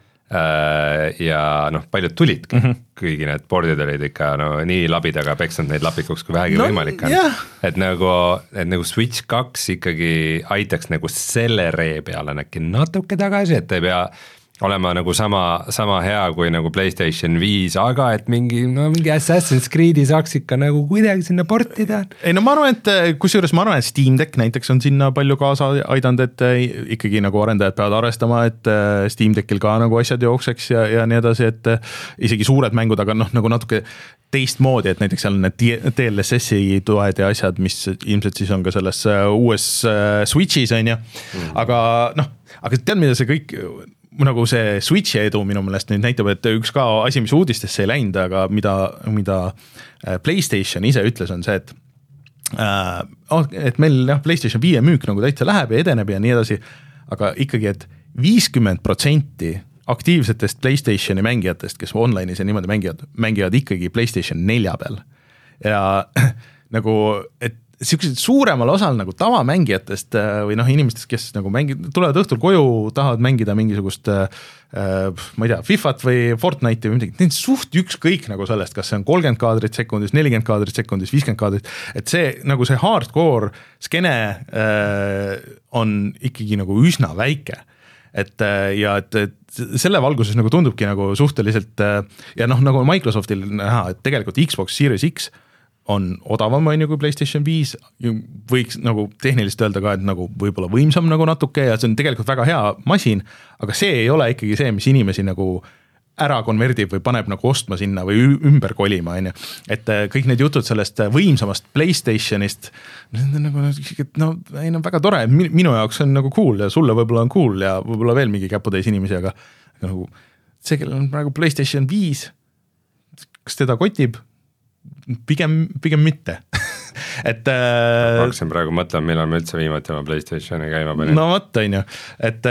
Speaker 3: Ja noh, paljud tulidki, mm -hmm. kuigi need boardid olid ikka no, nii labidaga peksnud neid lapikuks, kui vähegi no, võimalik on. Yeah. Et nagu, et nagu Switch kaks ikkagi aitaks nagu selle ree peale äkki natuke tagasi, et ei pea olema nagu sama, sama hea kui nagu PlayStation viis, aga et mingi, no mingi Assassin's Creed'i saaks ikka nagu kuidagi sinna portida.
Speaker 2: Ei no ma arvan, et kusjuures ma arvan, et Steam Deck näiteks on sinna palju kaasa aidanud, et ikkagi nagu arendajad peavad arvestama, et Steam Deckil ka nagu asjad jookseks ja, ja nii edasi, et isegi suured mängud, aga noh, nagu natuke teistmoodi, et näiteks seal on need D L S S-i toed ja asjad, mis ilmselt siis on ka selles uues Switch'is on ju, mm. aga noh, aga tead, mida see kõik nagu see Switchi edu minu meelest nüüd näitab, et üks ka asi, mis uudistesse ei läinud, aga mida, mida PlayStation ise ütles, on see, et äh, et meil jah, PlayStation viie müük nagu täitsa läheb ja edeneb ja nii edasi, aga ikkagi, et viiskümmend protsenti aktiivsetest PlayStationi mängijatest, kes online'is ja niimoodi mängivad, mängivad ikkagi PlayStation nelja peal ja nagu, et siuksed suuremal osal nagu tavamängijatest või noh, inimestest, kes nagu mängi, tulevad õhtul koju, tahavad mängida mingisugust äh, ma ei tea, Fifat või Fortnite'i või midagi, need suht ükskõik nagu sellest, kas see on kolmkümmend kaadrit sekundis, nelikümmend kaadrit sekundis, viiskümmend kaadrit, et see nagu see hardcore skene äh, on ikkagi nagu üsna väike. Et ja et, et selle valguses nagu tundubki nagu suhteliselt ja noh, nagu Microsoftil näha, et tegelikult Xbox Series X on odavam on ju kui PlayStation viis, võiks nagu tehniliselt öelda ka, et nagu võib-olla võimsam nagu natuke ja see on tegelikult väga hea masin, aga see ei ole ikkagi see, mis inimesi nagu ära konverdib või paneb nagu ostma sinna või ümber kolima, on ju. Et kõik need jutud sellest võimsamast PlayStationist, nagu, no ei no väga tore, minu jaoks on nagu cool ja sulle võib-olla on cool ja võib-olla veel mingi käputäis inimesi, aga nagu see, kellel on praegu PlayStation viis, kas teda kotib? Pigem, pigem mitte et
Speaker 3: ma hakkasin praegu mõtlema, millal me üldse viimati oma PlayStationi käima panin.
Speaker 2: No võtta, on ju, et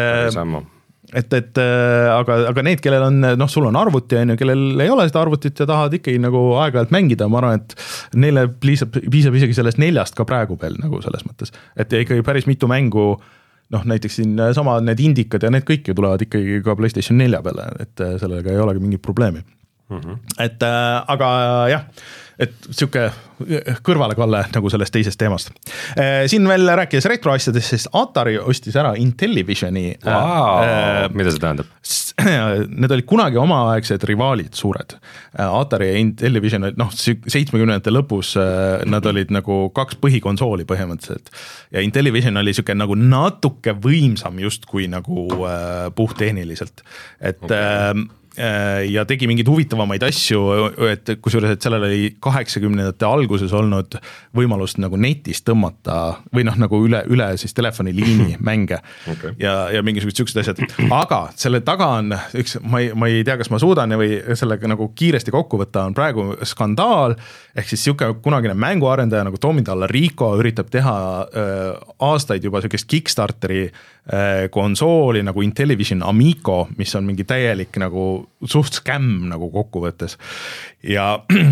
Speaker 2: et, et aga, aga need, kellel on, noh, sul on arvuti, on ju, kellel ei ole seda arvutit ja tahavad ikkagi nagu aeg-ajalt mängida, ma arvan, et neile piisab, piisab isegi sellest neljast ka praegu veel nagu selles mõttes, et ikkagi päris mitu mängu, noh, näiteks siin sama need indikad ja need kõik ju tulevad ikkagi ka PlayStation nelja peale, et sellega ei olegi mingit probleemi. Mm-hmm. Et äh, aga jah, et siuke kõrvalekalle nagu sellest teisest teemast. Äh, siin veel rääkides retroasjadest, sest Atari ostis ära Intellivisioni.
Speaker 3: Wow, äh, mida see tähendab?
Speaker 2: Need olid kunagi omaaegsed rivaalid suured. Atari ja Intellivision, noh, seitsmekümnendate lõpus nad olid nagu kaks põhikonsooli põhimõtteliselt. Ja Intellivision oli siuke nagu natuke võimsam just kui nagu äh, puhttehniliselt. Et okay. äh, ja tegi mingeid huvitavamaid asju, et kusjuures, et sellel oli kaheksakümnendate alguses olnud võimalust nagu netist tõmmata või noh, nagu üle, üle siis telefoniliini mänge okay. ja, ja mingisugused siuksed asjad, aga selle taga on üks, ma ei, ma ei tea, kas ma suudan või sellega nagu kiiresti kokku võtta, on praegu skandaal, ehk siis siuke kunagine mänguarendaja nagu Tommy Tallarico üritab teha äh, aastaid juba siukest Kickstarteri äh, konsooli nagu Intellivision Amico, mis on mingi täielik nagu suht skämm nagu kokkuvõttes ja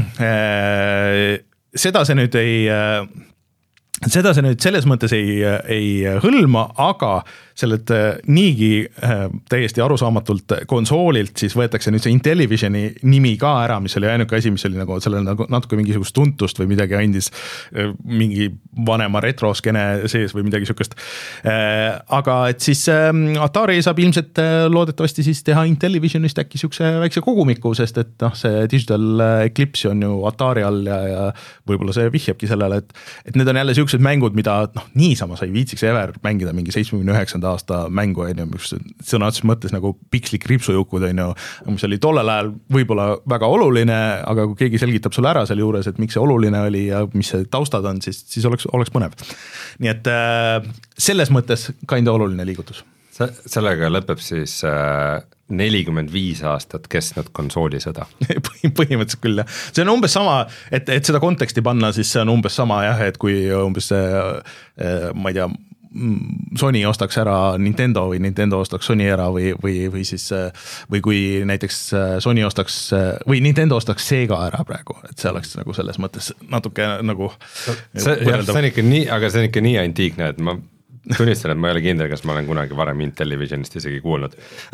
Speaker 2: äh, seda see nüüd ei äh, seda see nüüd selles mõttes ei, ei hõlma, aga sellelt niigi äh, täiesti arusaamatult konsoolilt siis võetakse nüüd see Intellivisioni nimi ka ära, mis oli ainuke asi, mis oli nagu sellel nagu natuke mingisugust tuntust või midagi andis äh, mingi vanema retroskene sees või midagi sükest. Äh, aga et siis äh, Atari saab ilmselt äh, loodetavasti siis teha Intellivisionist äkki sükse väikse kogumiku, sest et noh, see Digital Eclipse on ju Atari all ja, ja võib-olla see vihjabki sellele, et, et need on jälle sükesed mängud, mida noh, niisama sa ei viitsiks ever mängida mingi seitsmekümne üheksanda üheksakümnenda aasta mängu, on ju, mis sõna otseses mõttes nagu pikslik kriipsujukud, on ju, mis oli tollel ajal võib-olla väga oluline, aga kui keegi selgitab sulle ära selle juures, et miks see oluline oli ja mis see taustad on, siis, siis oleks, oleks põnev. Nii et äh, selles mõttes kinda oluline liigutus.
Speaker 3: Sellega lõpeb siis äh, nelikümmend viis aastat kestnud konsoolisõda.
Speaker 2: Põhimõtteliselt küll, jah. See on umbes sama, et, et seda konteksti panna, siis see on umbes sama, jah, et kui umbes see, ma ei tea, Sony ostaks ära Nintendo või Nintendo ostaks Sony ära või, või, või siis, või kui näiteks Sony ostaks, või Nintendo ostaks Sega ära praegu, et see oleks nagu selles mõttes natuke nagu
Speaker 3: see, jah, see on ikka nii, aga see on ikka nii antiikne, et ma tunnistan, et ma ei ole kindel, kas ma olen kunagi varem Intellivisionist isegi kuulnud.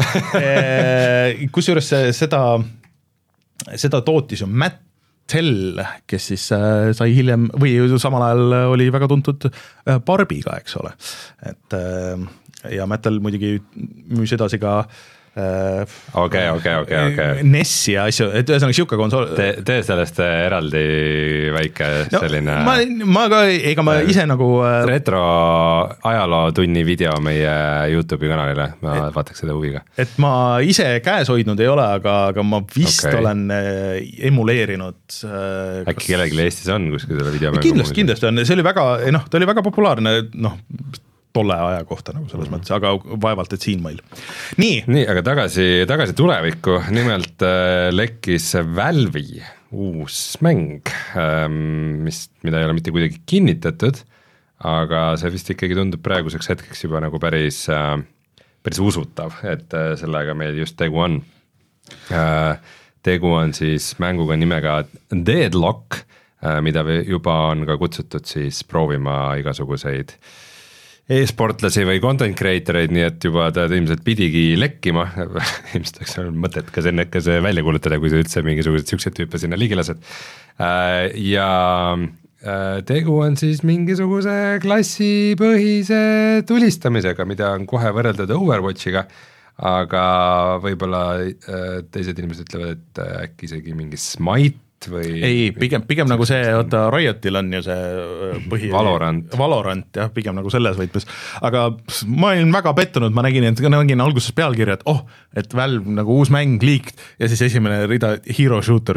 Speaker 2: Kusjuures seda, seda tootis on Mattel, kes siis sai hiljem või samal ajal oli väga tuntud Barbiga, eks ole. Et, ja Mattel muidugi müüs edasi ka
Speaker 3: okei, okei, okei, okei.
Speaker 2: Nessi ja asju, et ühesõnaga siuke konsool.
Speaker 3: Tee, tee sellest eraldi väike no, selline
Speaker 2: ma, ma ka, ega ma ise nagu
Speaker 3: retro ajalootunni video meie YouTube'i kanalile, ma et, vaataks seda huviga.
Speaker 2: Et ma ise käes hoidnud ei ole, aga, aga ma vist okay. olen emuleerinud
Speaker 3: äkki kas... kellelgi Eestis on kuskil selle video
Speaker 2: kindlasti, kindlasti on, see oli väga, noh, ta oli väga populaarne, noh tolle aja kohta nagu selles mõttes, aga vaevalt, et siin meil. Nii.
Speaker 3: Nii, aga tagasi, tagasi tulevikku, nimelt äh, lekkis Valve'i uus mäng, ähm, mis, mida ei ole mitte kuidagi kinnitatud, aga see vist ikkagi tundub praeguseks hetkeks juba nagu päris, äh, päris usutav, et äh, sellega meil just tegu on. Äh, tegu on siis mänguga nimega Deadlock, äh, mida juba on ka kutsutud siis proovima igasuguseid e-sportlasi või content creatoreid, nii et juba ta ilmselt pidigi lekkima, ilmselt oleks olnud mõtet ka see ennekka see välja kuulutada, kui sa üldse mingisugused siuksed tüüpe sinna ligi lased. Ja tegu on siis mingisuguse klassipõhise tulistamisega, mida on kohe võrreldud Overwatchiga, aga võib-olla teised inimesed ütlevad, et äkki isegi mingi Smite või
Speaker 2: ei, pigem, pigem nagu see, oota, Riotil on ju see põhi...
Speaker 3: Valorant.
Speaker 2: Valorant, jah, pigem nagu selles võitmes. Aga ma olin väga pettunud, ma nägin, et nägin alguses pealkirja, et oh, et Valve nagu uus mäng liikt ja siis esimene rida Hero Shooter.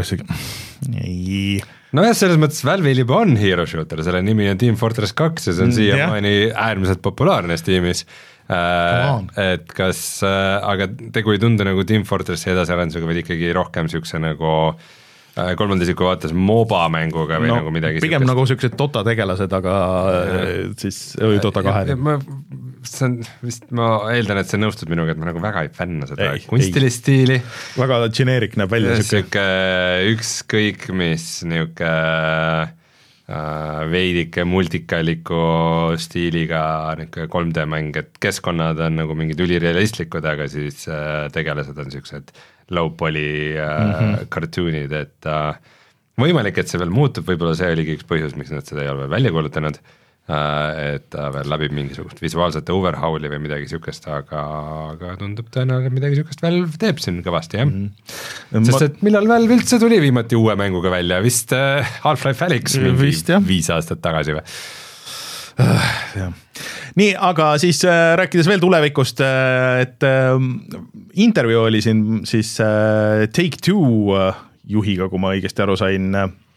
Speaker 2: Ei.
Speaker 3: No jah, selles mõttes Valve'il juba on Hero Shooter, selle nimi on Team Fortress kaks ja see on siia maani äärmiselt populaarne Steamis. Äh, et kas, äh, aga tegu ei tundu nagu Team Fortressi edasiarendusega, vaid ikkagi rohkem siukse nagu kolmandisiku vaates MOBA mänguga või no, nagu midagi
Speaker 2: pigem siukest. Nagu siuksed Dota tegelased, aga ja, siis või Dota kahe.
Speaker 3: Ma, see on vist, ma eeldan, et see nõustub minuga, et ma nagu väga ei fänna seda ei, kunstilist stiili.
Speaker 2: Väga generic näeb välja.
Speaker 3: Siuke ükskõik mis niuke äh, veidike multikaliku stiiliga niuke kolm D mäng, et keskkonnad on nagu mingid ülirealistlikud, aga siis äh, tegelased on siuksed low poly äh, mm-hmm. cartoonid, et äh, võimalik, et see veel muutub, võib-olla see oligi üks põhjus, miks nad seda ei ole veel välja kuulutanud, äh, et ta veel läbib mingisugust visuaalset overhauli või midagi siukest, aga, aga tundub tõenäoliselt midagi siukest Valve teeb siin kõvasti, jah mm-hmm. sest et millal Valve üldse tuli viimati uue mänguga välja, vist äh, Half-Life Alyx mingi vist, viis aastat tagasi või?
Speaker 2: Uh, jah. Nii, aga siis äh, rääkides veel tulevikust, äh, et äh, intervjuu oli siin siis äh, Take-Two äh, juhiga, kui ma õigesti aru sain,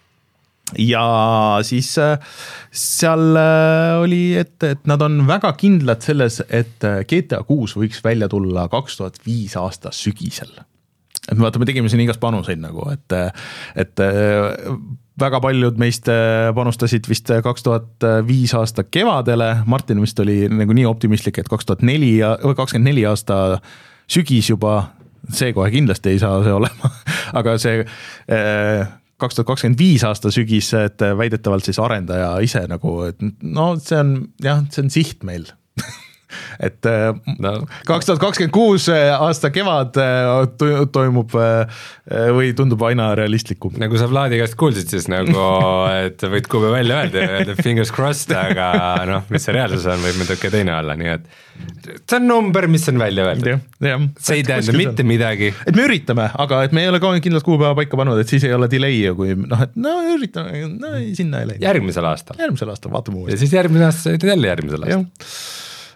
Speaker 2: ja siis äh, seal äh, oli, et, et nad on väga kindlad selles, et G T A kuus võiks välja tulla kaks tuhat viis aasta sügisel. Et me vaata, me tegime siin igast panuseid nagu, et, et väga paljud meist panustasid vist kaks tuhat viis aasta kevadele, Martin vist oli nagu nii optimistlik, et kaks tuhat neli või kakskümmend neli aasta sügis juba, see kohe kindlasti ei saa see olema, aga see kaks tuhat kakskümmend viis aasta sügis, et väidetavalt siis arendaja ise nagu, et no see on, jah, see on siht meil. Et no. kaks tuhat kakskümmend kuus aasta kevad toimub või tundub aina realistlikum.
Speaker 3: Nagu sa Vladi käest kuulsid, siis nagu, et võid kuube välja öelda ja öelda fingers crossed, aga noh, mis see reaalsus on, võib mõnduke teine alla, nii et see on number, mis on välja öeldud. See ei tähenda mitte midagi.
Speaker 2: Et me üritame, aga et me ei ole ka kindlalt kuupäeva paika pannud, et siis ei ole delay, kui noh, et no üritame, no sinna ei läinud.
Speaker 3: Järgmisel aastal.
Speaker 2: Järgmisel aastal, vaatame uuesti.
Speaker 3: Ja siis järgmisel aastal, jälle järgmisel aastal.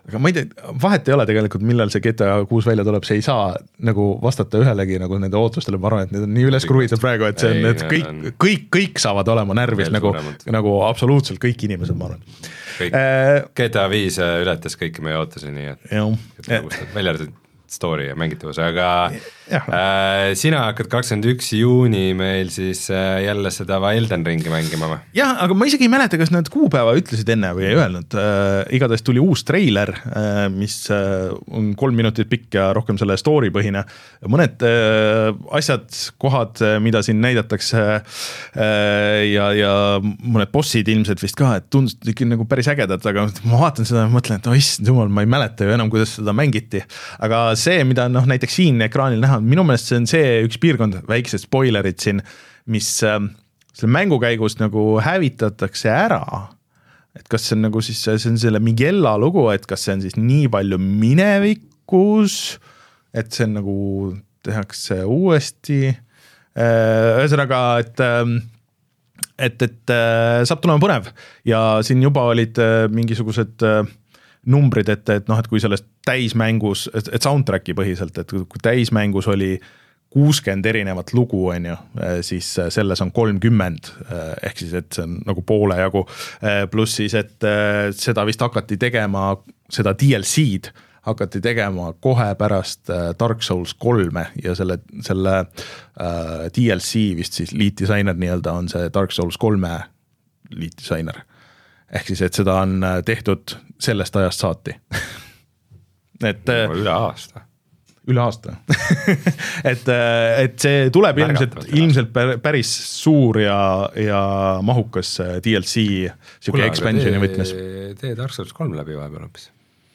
Speaker 2: aga ma ei tea, vahet ei ole tegelikult, millal see G T A kuus välja tuleb, see ei saa nagu vastata ühelegi nagu nende ootustele, ma arvan, et need on nii üles kruvitud praegu, et see on, et kõik, kõik, kõik saavad olema närvis nagu, nagu absoluutselt kõik inimesed, ma arvan.
Speaker 3: Kõik, äh, G T A viis ületas kõiki meie ootusi, nii et, et välja arvatud story ja mängitavus, aga äh, sina hakkad kakskümmend üks juuni meil siis äh, jälle seda Elden Ringi mängima või?
Speaker 2: Jah, aga ma isegi ei mäleta, kas nad kuupäeva ütlesid enne või ei öelnud. Äh, igatahes tuli uus treiler, äh, mis äh, on kolm minutit pikk ja rohkem selle story põhine. Mõned äh, asjad, kohad, mida siin näidatakse äh, ja, ja mõned bossid ilmselt vist ka, et tundusid ikka nagu päris ägedad, aga ma vaatan seda ja mõtlen, et oh, issand jumal, ma ei mäleta ju enam, kuidas seda mängiti. Aga see, mida noh, näiteks siin ekraanil näha, minu meelest see on see üks piirkond, väiksed spoilerid siin, mis äh, selle mängu käigus nagu hävitatakse ära. Et kas see on nagu siis, see on selle Miguela lugu, et kas see on siis nii palju minevikus, et see on nagu tehakse uuesti. Ühesõnaga, et, et, et saab tulema põnev ja siin juba olid mingisugused numbrid, et, et noh, et kui sellest täismängus, et, et soundtracki põhiselt, et kui täismängus oli kuuskümmend erinevat lugu, on ju, siis selles on kolmkümmend, ehk siis, et see on nagu poole jagu, pluss siis, et seda vist hakati tegema, seda D L C-d hakati tegema kohe pärast Dark Souls kolme ja selle, selle D L C vist siis lead-disainer nii-öelda on see Dark Souls kolme lead-disainer. Ehk siis, et seda on tehtud sellest ajast saati. et,
Speaker 3: üle aasta.
Speaker 2: Üle aasta. et, et see tuleb ilmselt, ilmselt päris suur ja, ja mahukas D L C siuke expansioni võtmes.
Speaker 3: Tee Dark Souls kolm läbi vahepeal hoopis.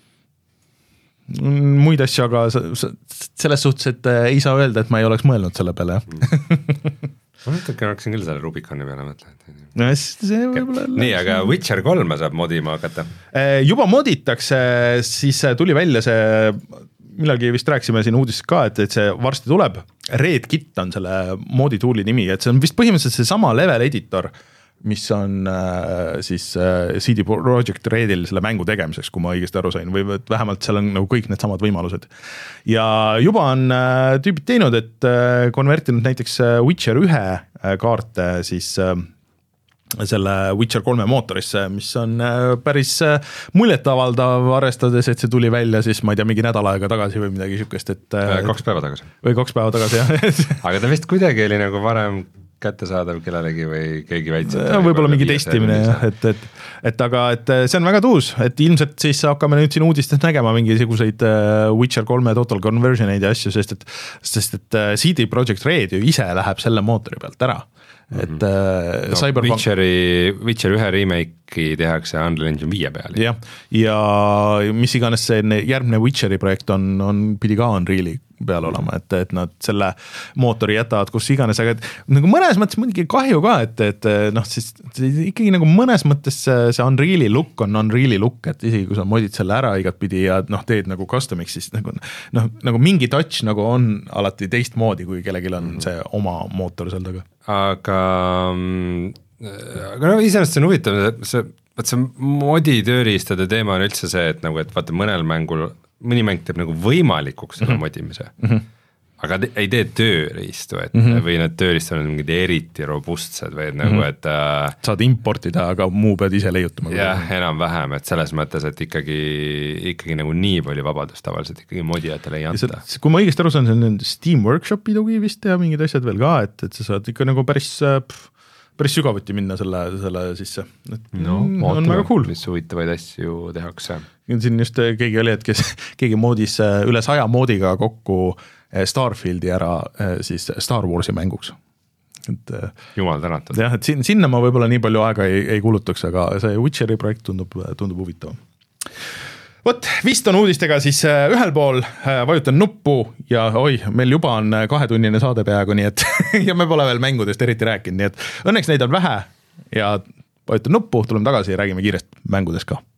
Speaker 2: Muid asju, aga selles suhtes, et ei saa öelda, et ma ei oleks mõelnud selle peale.
Speaker 3: ma nüüd äkki hakkasin küll selle Rubiconi peale mõtlen.
Speaker 2: No, see võib-olla...
Speaker 3: Nii, aga Witcher kolme saab modima hakata?
Speaker 2: Juba moditakse, siis tuli välja see, millalgi vist rääksime siin uudisest ka, et, et see varsti tuleb. Red Kit on selle modituuli nimi, et see on vist põhimõtteliselt see sama level editor, mis on äh, siis äh, C D Projekt Redil selle mängu tegemiseks, kui ma õigesti aru sain, või vähemalt seal on nagu kõik need samad võimalused. Ja juba on äh, tüübid teinud, et äh, konvertinud näiteks Witcher ühe äh, kaarte siis äh, selle Witcher kolme mootorisse, mis on päris muljetavaldav, arvestades, et see tuli välja siis, ma ei tea, mingi nädal aega tagasi või midagi siukest, et
Speaker 3: kaks päeva tagasi.
Speaker 2: Või kaks päeva tagasi, jah.
Speaker 3: aga ta vist kuidagi oli nagu varem kättesaadav kellelegi või keegi väitsi.
Speaker 2: Võib-olla mingi testimine, jah, et, et, et aga et see on väga tuus, et ilmselt siis hakkame nüüd siin uudistest nägema mingisuguseid Witcher kolme total conversioneid ja asju, sest et, sest et C D Projekt Red ju ise läheb selle mootori pealt ära. Et
Speaker 3: mm-hmm. no, Cyberpunk... Witcheri, Witcher ühe remake'i tehakse Unreal Engine viie peal.
Speaker 2: Ja, ja mis iganes see järgmine Witcheri projekt on, on pidi ka Unreal'i peal olema, et, et nad selle mootori jätavad kus iganes, aga et, nagu mõnes mõttes muidugi kahju ka, et, et noh, siis ikkagi nagu mõnes mõttes see, see Unreal'i look on Unreal'i look, et isegi kui sa modid selle ära igat pidi ja noh, teed nagu customiks, siis nagu, noh, nagu mingi touch nagu on alati teistmoodi, kui kellelgi on mm-hmm. see oma mootor seal taga.
Speaker 3: Aga, aga no iseenesest see on huvitav, see, vaat see modi tööriistade teema on üldse see, et nagu, et vaata mõnel mängul, mõni mäng teeb nagu võimalikuks selle mm-hmm. modimise, mm-hmm. aga te, ei tee tööriistu, et mm-hmm. või need tööriistud on mingid eriti robustsed või et nagu, mm-hmm. et äh,
Speaker 2: saad importida, aga muu pead ise leiutama.
Speaker 3: Jah, enam-vähem, et selles mõttes, et ikkagi, ikkagi nagu nii palju vabadust tavaliselt ikkagi modijatele ei anta.
Speaker 2: See, kui ma õigesti aru saan, see on Steam Workshopi tugi vist ja mingid asjad veel ka, et, et sa saad ikka nagu päris, päris sügavuti minna selle, selle sisse. Et
Speaker 3: no,
Speaker 2: on väga cool.
Speaker 3: Mis huvitavaid asju tehakse.
Speaker 2: Siin just keegi oli, et kes, keegi moodis üle saja moodiga kokku Starfieldi ära siis Star Warsi mänguks. Et,
Speaker 3: Jumal tänatud.
Speaker 2: Jah, et sin, sinna ma võib-olla nii palju aega ei, ei kulutuks, aga see Witcheri projekt tundub, tundub huvitav. Vot, vist on uudistega siis ühel pool, vajutan nuppu ja oi, meil juba on kahetunnine saade peaaegu, nii et ja me pole veel mängudest eriti rääkinud, nii et õnneks neid on vähe ja vajutan nuppu, tuleme tagasi ja räägime kiirest mängudest ka.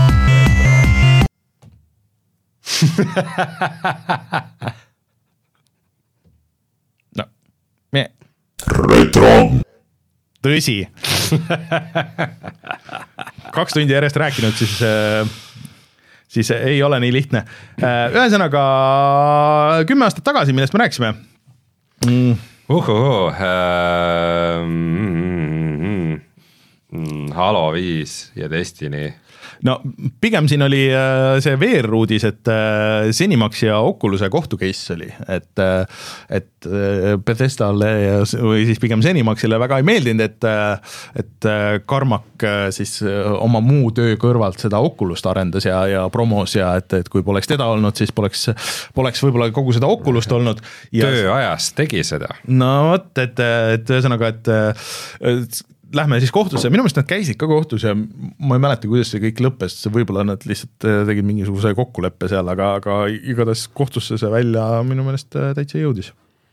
Speaker 2: no, me retro tõsi kaks tundi järjest rääkinud, siis äh, siis ei ole nii lihtne. Ühesõnaga kümme aastat tagasi, millest me rääkisime mm.?
Speaker 3: Uhuhu, äh, mm, mm, Halo viis ja Destiny.
Speaker 2: No pigem siin oli see V R-uudis, et Zenimax ja Oculus'e kohtu case oli, et, et Bethesdale või siis pigem Zenimaxile väga ei meeldinud, et, et Carmack siis oma muu töö kõrvalt seda Oculus't arendas ja, ja promos ja et, et kui poleks teda olnud, siis poleks, poleks võib-olla kogu seda Oculus't olnud.
Speaker 3: Tööajas tegi seda.
Speaker 2: No vot, et, et ühesõnaga, et, et lähme siis kohtusse, minu meelest nad käisid ka kohtus ja ma ei mäleta, kuidas see kõik lõppes, võib-olla nad lihtsalt tegid mingisuguse kokkuleppe seal, aga, aga igatahes kohtusse see välja minu meelest täitsa jõudis.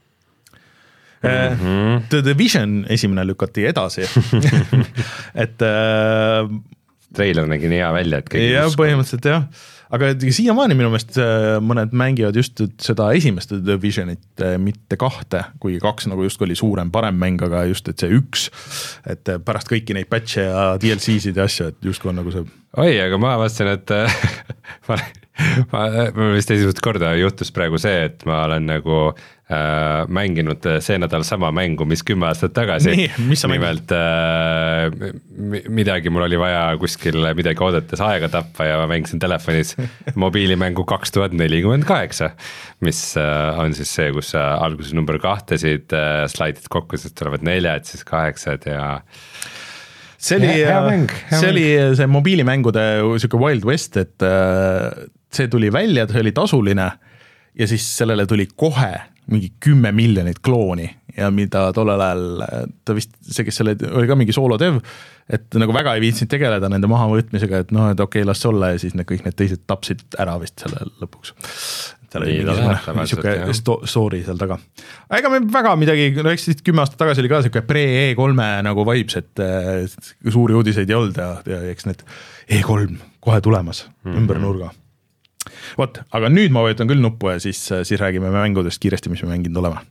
Speaker 2: Mm-hmm. The Division esimene lükati edasi et
Speaker 3: treiler nägi nii hea välja, et keegi
Speaker 2: ja, põhimõtteliselt jah, aga siiamaani minu meelest mõned mängivad just seda esimest Divisionit, mitte kahte, kui kaks nagu just oli suurem, parem mäng, aga just, et see üks, et pärast kõiki neid patch'e ja D L C-sid ja asju, et just on nagu see.
Speaker 3: Oi, aga ma avastasin, et ma, ma, ma vist esimest korda juhtus praegu see, et ma olen nagu äh, mänginud see nädal sama mängu, mis kümme aastat tagasi.
Speaker 2: Nii, mis sa
Speaker 3: nimelt äh, midagi mul oli vaja kuskil midagi oodates aega tappa ja ma mängisin telefonis mobiilimängu kaks tuhat nelikümmend kaheksa, mis äh, on siis see, kus äh, alguses number kahtesid äh, slaidid kokku, siis tulevad neljad, siis kaheksad ja
Speaker 2: see oli, hea, hea mäng, hea see mäng. Oli see mobiilimängude siuke Wild West, et see tuli välja, see oli tasuline ja siis sellele tuli kohe mingi kümme miljonit klooni ja mida tollel ajal ta vist, see, kes selle oli ka mingi soolo dev, et nagu väga ei viitsinud tegeleda nende mahavõtmisega, et noh, et okei, las olla ja siis need kõik need teised tapsid ära vist selle lõpuks. Seal oli mingisugune siuke story seal taga. Ega me väga midagi, no eks siis kümme aastat tagasi oli ka siuke pre-E kolme nagu vibes, et suuri uudiseid ei olnud ja, ja eks need E kolm kohe tulemas mm-hmm. ümber nurga. Vot, aga nüüd ma vajutan küll nuppu ja siis, siis räägime mängudest kiiresti, mis me mänginud olema.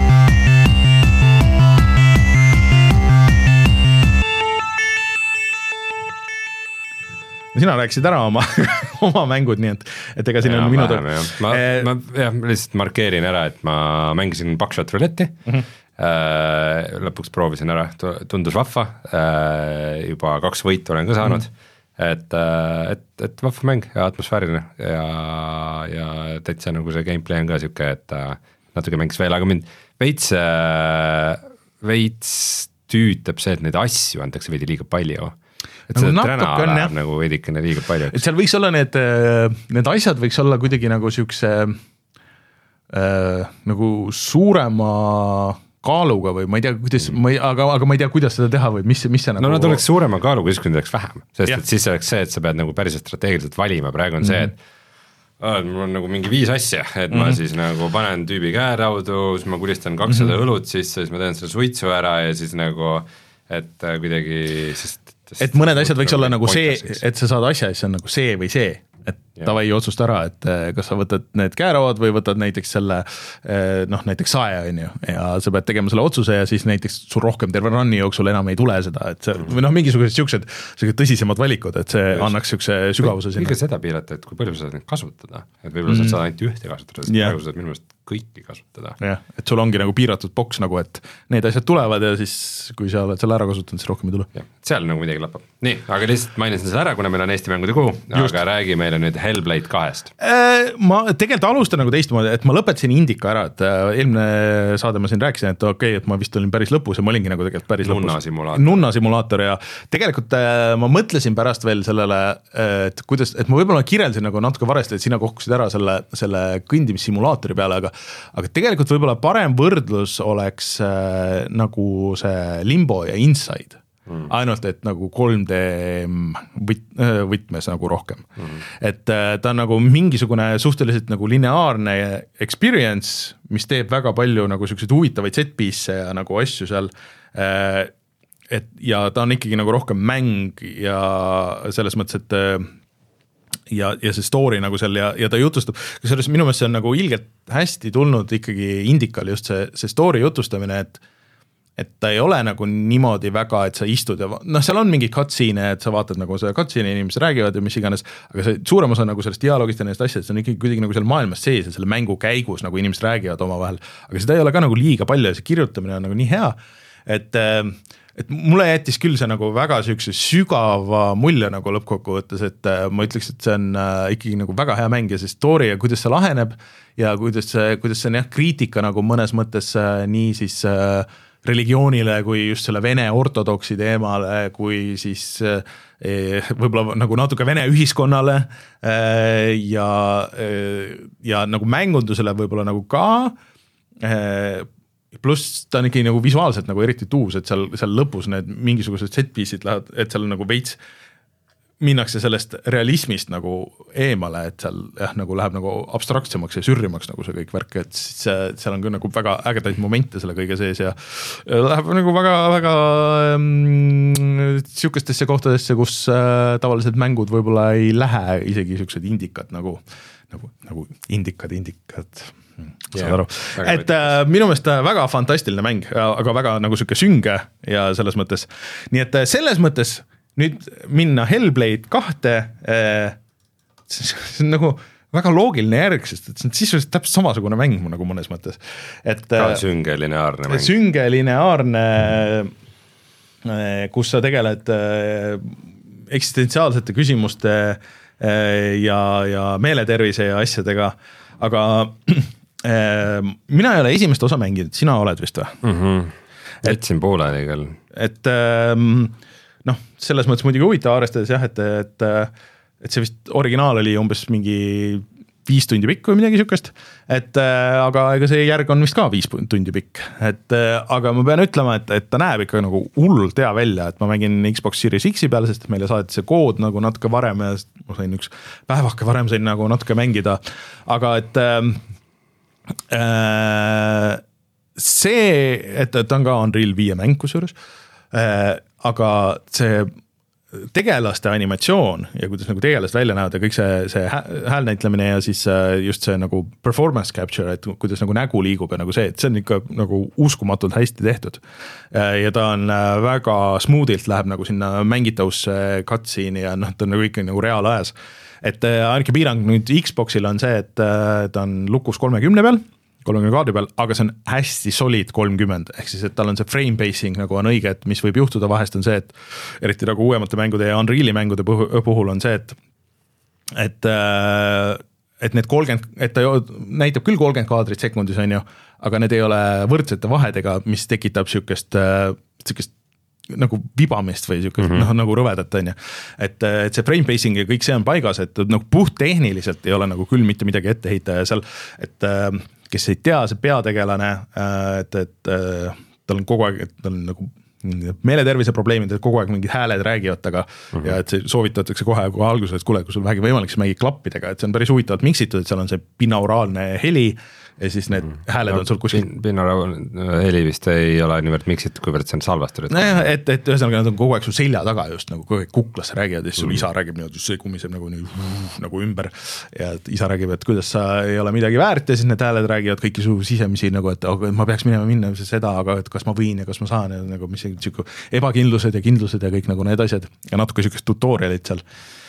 Speaker 2: Sina rääkisid ära oma, oma mängud, nii et, et ega siin ja, on minu
Speaker 3: vähem, jah. Ma, äh, ma jah, lihtsalt markeerin ära, et ma mängisin Buckshot Roulette'i mm-hmm. äh, lõpuks proovisin ära, tundus vahva äh, juba kaks võitu olen ka saanud mm-hmm. et, äh, et, et vahva mäng ja atmosfääriline ja, ja täitsa nagu see gameplay on ka siuke, et äh, natuke mängis veel, aga mind veits äh, veits tüütab see, et neid asju antakse veidi liiga palju et see nagu träna läheb nagu veidikene liiga palju.
Speaker 2: Et seal võiks olla need, need asjad võiks olla kuidagi nagu siukse äh, nagu suurema kaaluga või ma ei tea, kuidas, ma ei, aga, aga ma ei tea, kuidas seda teha või mis, mis see nagu...
Speaker 3: No nad oleks suurema kaaluga, siis kui nad oleks vähem, sest ja. Et siis oleks see, et sa pead nagu päris strateegiliselt valima, praegu on mm-hmm. see, et ah, mul on nagu mingi viis asja, et mm-hmm. ma siis nagu panen tüübi käeraudu, siis ma kulistan kakssada mm-hmm. õlut sisse, siis ma teen selle suitsu ära ja siis nagu, et kuidagi siis
Speaker 2: et mõned asjad võiks olla nagu see, et sa saad asja, siis on nagu see või see, et tavai otsusta ära, et kas sa võtad need käerauad või võtad näiteks selle, noh näiteks sae on ju, ja sa pead tegema selle otsuse ja siis näiteks sul rohkem terve runni jooksul enam ei tule seda, et see, või noh, mingisugused siuksed tõsisemad valikud, et see Just. annaks siukse sügavuse sinna.
Speaker 3: Kõige seda piirata, et kui palju sa saad neid kasutada, et võib-olla mm. sa saad ainult ühte kasutada, sest praegu saad minu meelest kõiki kasutada.
Speaker 2: jah, et sul ongi nagu piiratud boks nagu, et need asjad tulevad ja siis kui sa oled selle ära kasutanud, siis rohkem ei tule.
Speaker 3: seal nagu midagi lappab. Nii, aga lihtsalt mainisin seda ära, kuna meil on Eesti mängude kuu, aga räägi meile nüüd Hellblade kahest.
Speaker 2: Ma tegelikult alustan nagu teistmoodi, et ma lõpetasin Indica ära, et eelmine saade ma siin rääkisin, et okei, et ma vist olin päris lõpus ja ma olingi nagu tegelikult päris
Speaker 3: Nunna
Speaker 2: lõpus.
Speaker 3: Simulaator.
Speaker 2: Nunna simulaator ja tegelikult ma mõtlesin pärast veel sellele, et kuidas, et ma võib-olla kirjeldasin nagu natuke varesti, et sina kohkusid ära selle, selle kõndimissimulaatori peale, aga, aga tegelikult võib-olla parem võrdlus oleks äh, nagu see Limbo ja Inside. Mm. Ainult, et nagu kolm D võt, võtmes nagu rohkem mm. et ta on nagu mingisugune suhteliselt nagu lineaarne experience, mis teeb väga palju nagu selliseid huvitavaid set-piece ja nagu asju seal et ja ta on ikkagi nagu rohkem mäng ja selles mõttes, et ja, ja see story nagu seal ja, ja ta jutustab, kusjuures minu meelest see on nagu ilgelt hästi tulnud ikkagi Indical just see, see story jutustamine, et et ta ei ole nagu niimoodi väga, et sa istud ja noh, seal on mingid cutscene, et sa vaatad nagu seda cutscene inimesed räägivad ja mis iganes, aga see suurem osa nagu sellest dialoogist ja nendest asjadest on ikkagi kuidagi nagu seal maailmas sees ja selle mängu käigus nagu inimesed räägivad omavahel, aga seda ei ole ka nagu liiga palju ja see kirjutamine on nagu nii hea, et et mulle jättis küll see nagu väga sükse sügava mulje nagu lõppkokkuvõttes, et ma ütleks, et see on ikkagi nagu väga hea mäng ja see story ja kuidas see laheneb ja kuidas see, kuidas see on jah, kriitika nagu mõnes mõttes nii siis religioonile kui just selle vene ortodoksi teemale, kui siis võib-olla nagu natuke vene ühiskonnale ja, ja nagu mängundusele võib-olla nagu ka, pluss ta on ikkagi nagu visuaalselt nagu eriti tuus, et seal, seal lõpus need mingisugused set-piece'id lähevad, et seal nagu veits minnakse sellest realismist nagu eemale, et seal jah, nagu läheb nagu abstraktsemaks ja sürrimaks nagu see kõik värk, et siis seal on küll nagu väga ägedaid momente selle kõige sees ja läheb nagu väga, väga mm, sihukestesse kohtadesse, kus äh, tavaliselt mängud võib-olla ei lähe isegi siuksed indikad nagu, nagu, nagu indikad, indikad saad aru, et äh, minu meelest väga fantastiline mäng, aga väga nagu sihuke sünge ja selles mõttes, nii et selles mõttes nüüd minna Hellblade kahte äh, see on nagu väga loogiline järg, sest et see on sisuliselt täpselt samasugune mäng nagu mõnes mõttes, et
Speaker 3: ka sünge lineaarne mäng,
Speaker 2: sünge lineaarne äh, kus sa tegeled äh, eksistentsiaalsete küsimuste äh, ja, ja meeletervise ja asjadega, aga mina ei ole esimest osa mänginud, sina oled vist või?
Speaker 3: Mm-hmm. Jätsin pooleli küll.
Speaker 2: Et noh, selles mõttes muidugi huvitav arvestades jah, et, et, et see vist originaal oli umbes mingi viis tundi pikk või midagi sükest, et aga ega see järg on vist ka viis tundi pikk, et aga ma pean ütlema, et, et ta näeb ikka nagu hullult hea välja, et ma mängin Xbox Series X-i peale, sest meile saadeti see kood nagu natuke varem ja ma sain üks päevake varem sain nagu natuke mängida, aga et see, et ta on ka Unreal viie mäng kusjuures, aga see tegelaste animatsioon ja kuidas nagu tegelast välja näevad ja kõik see, see häälnäitlemine ja siis just see nagu performance capture, et kuidas nagu nägu liigub ja nagu see, et see on ikka nagu uskumatult hästi tehtud. Ja ta on väga smoothilt läheb nagu sinna mängitavusse cutscene'i ja noh, ta on nagu ikka nagu reaalajas. Et ainuke piirang nüüd Xboxil on see, et ta on lukus kolmekümne peal, kolmekümne kaardi peal, aga see on hästi solid kolmkümmend, ehk siis, et tal on see frame pacing nagu on õige, et mis võib juhtuda vahest on see, et eriti nagu uuemate mängude ja Unreali mängude puhul on see, et et, et need kolmkümmend, et ta näitab küll kolmkümmend kaadrit sekundis on ju, aga need ei ole võrdsete vahedega, mis tekitab sihukest, sihukest nagu vibamist või siukest mm -hmm. noh, nagu rõvedat on ju, et, et see frame pacing ja kõik see on paigas, et nagu puht tehniliselt ei ole nagu küll mitte midagi ette heita ja seal, et kes ei tea, see peategelane, et, et tal on kogu aeg, et tal on nagu meeletervise probleemid, et kogu aeg mingid hääled räägivad taga mm -hmm. ja et see soovitatakse kohe kohe alguses, et kuule, kui sul vähegi võimalik, siis mängid klappidega, et see on päris huvitavalt miksitud, et seal on see binauraalne heli ja siis need mm. hääled no, on sul kuskil.
Speaker 3: Binauraalne heli vist ei ole niivõrd miksitud, kuivõrd see on salvasturid.
Speaker 2: No, et, et ühesõnaga nad on kogu aeg su selja taga just nagu kogu aeg kuklasse räägivad ja siis sul mm. isa räägib niimoodi, see kumiseb nagu, nagu ümber ja isa räägib, et kuidas sa ei ole midagi väärt ja siis need hääled räägivad kõiki su sisemisi nagu, et oh, ma peaks minema minna seda, aga et kas ma võin ja kas ma saan ja nagu mis siuke ebakindlused ja kindlused ja kõik nagu need asjad ja natuke siukest tutorialit seal.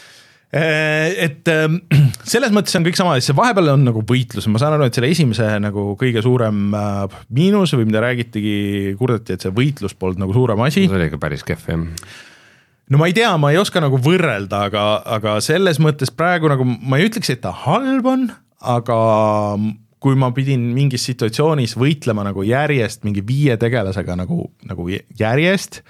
Speaker 2: Et selles mõttes on kõik sama, see vahepeal on nagu võitlus, ma saan aru, et selle esimese nagu kõige suurem miinus või mida räägitigi, kurdeti, et see võitlus polnud nagu suurem asi.
Speaker 3: See oli ka päris kehv, jah.
Speaker 2: No ma ei tea, ma ei oska nagu võrrelda, aga, aga selles mõttes praegu nagu ma ei ütleks, et ta halb on, aga kui ma pidin mingis situatsioonis võitlema nagu järjest mingi viie tegelasega nagu, nagu järjest,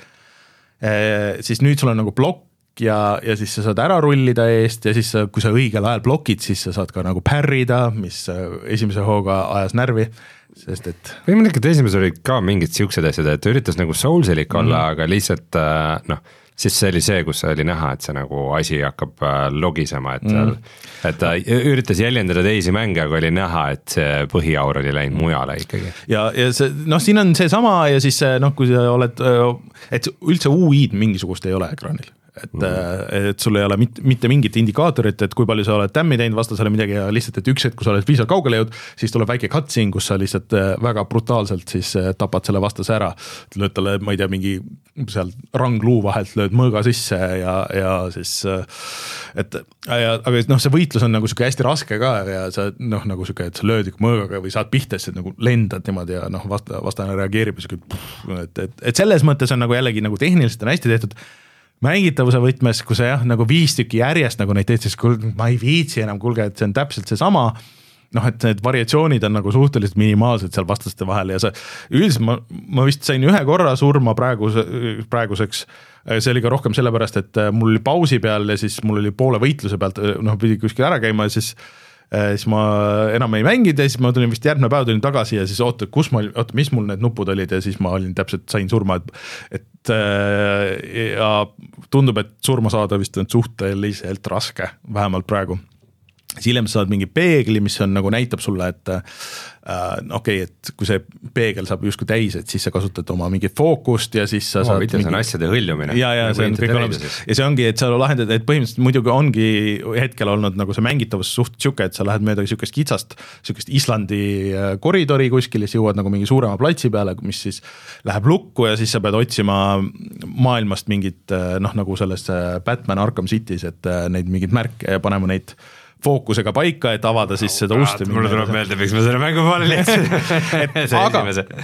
Speaker 2: siis nüüd sul on nagu plokk ja, ja siis sa saad ära rullida eest ja siis sa, kui sa õigel ajal blokid, siis sa saad ka nagu pärrida, mis esimese hooga ajas närvi, sest et
Speaker 3: võimalik, et esimeses oli ka mingid siuksed asjad, et üritas nagu soulsilik olla mm, -hmm. aga lihtsalt noh, siis see oli see, kus oli näha, et see nagu asi hakkab logisema, et seal, et ta üritas jäljendada teisi mänge, aga oli näha, et see põhiaur oli läinud mujale ikkagi.
Speaker 2: Ja, ja see, noh, siin on see sama ja siis noh, kui sa oled, et üldse U I-d mingisugust ei ole ekraanil. et mm., et sul ei ole mitte, mitte mingit indikaatorit, et kui palju sa oled tämmi teinud vastasele midagi ja lihtsalt, et üks hetk, kui sa oled piisavalt kaugele jõud, siis tuleb väike cutscene, kus sa lihtsalt väga brutaalselt siis tapad selle vastase ära. Lööd talle, ma ei tea, mingi seal rangluu vahelt lööd mõõga sisse ja, ja siis, et ja, aga noh, see võitlus on nagu siuke hästi raske ka ja sa noh, nagu siuke, et sa lööd mõõgaga või saad pihta, et nagu lendad niimoodi ja noh, vasta, vastane reageerib ja siuke, et, et, et selles mõttes on nagu jällegi nagu tehniliselt on hästi tehtud mängitavuse võtmes, kui sa jah, nagu viis tükki järjest nagu neid teistes, ma ei viitsi enam, kuulge, et see on täpselt see sama, noh, et need variatsioonid on nagu suhteliselt minimaalsed seal vastaste vahel ja see, üldiselt ma, ma vist sain ühe korra surma praegus, praeguseks, see oli ka rohkem sellepärast, et mul oli pausi peal ja siis mul oli poole võitluse pealt, noh, pidi kuskil ära käima ja siis siis ma enam ei mänginud ja siis ma tulin vist järgmine päev tulin tagasi ja siis oota, kus ma, oota, mis mul need nupud olid ja siis ma olin täpselt, sain surma, et, et ja tundub, et surma saada vist on suhteliselt raske, vähemalt praegu. Siis hiljem saad mingi peegli, mis on nagu näitab sulle, et äh, okei, okay, et kui see peegel saab justkui täis, et siis sa kasutad oma mingi fookust ja siis sa
Speaker 3: oh,
Speaker 2: saad
Speaker 3: mingi... see on asjade hõljumine.
Speaker 2: Ja, ja see on kõik olemas. Ja see ongi, et sa lahendad, et põhimõtteliselt muidugi ongi hetkel olnud nagu see mängitavus suht siuke, et sa lähed mööda siukest kitsast, siukest Islandi koridori kuskil ja siis jõuad nagu mingi suurema platsi peale, mis siis läheb lukku ja siis sa pead otsima maailmast mingit, noh nagu selles Batman Arkham City's, et neid mingid märke ja panema neid fookusega paika, et avada siis seda oh, ust.
Speaker 3: Mulle tuleb meelde, miks ma selle mängu poole lihtsalt.
Speaker 2: aga,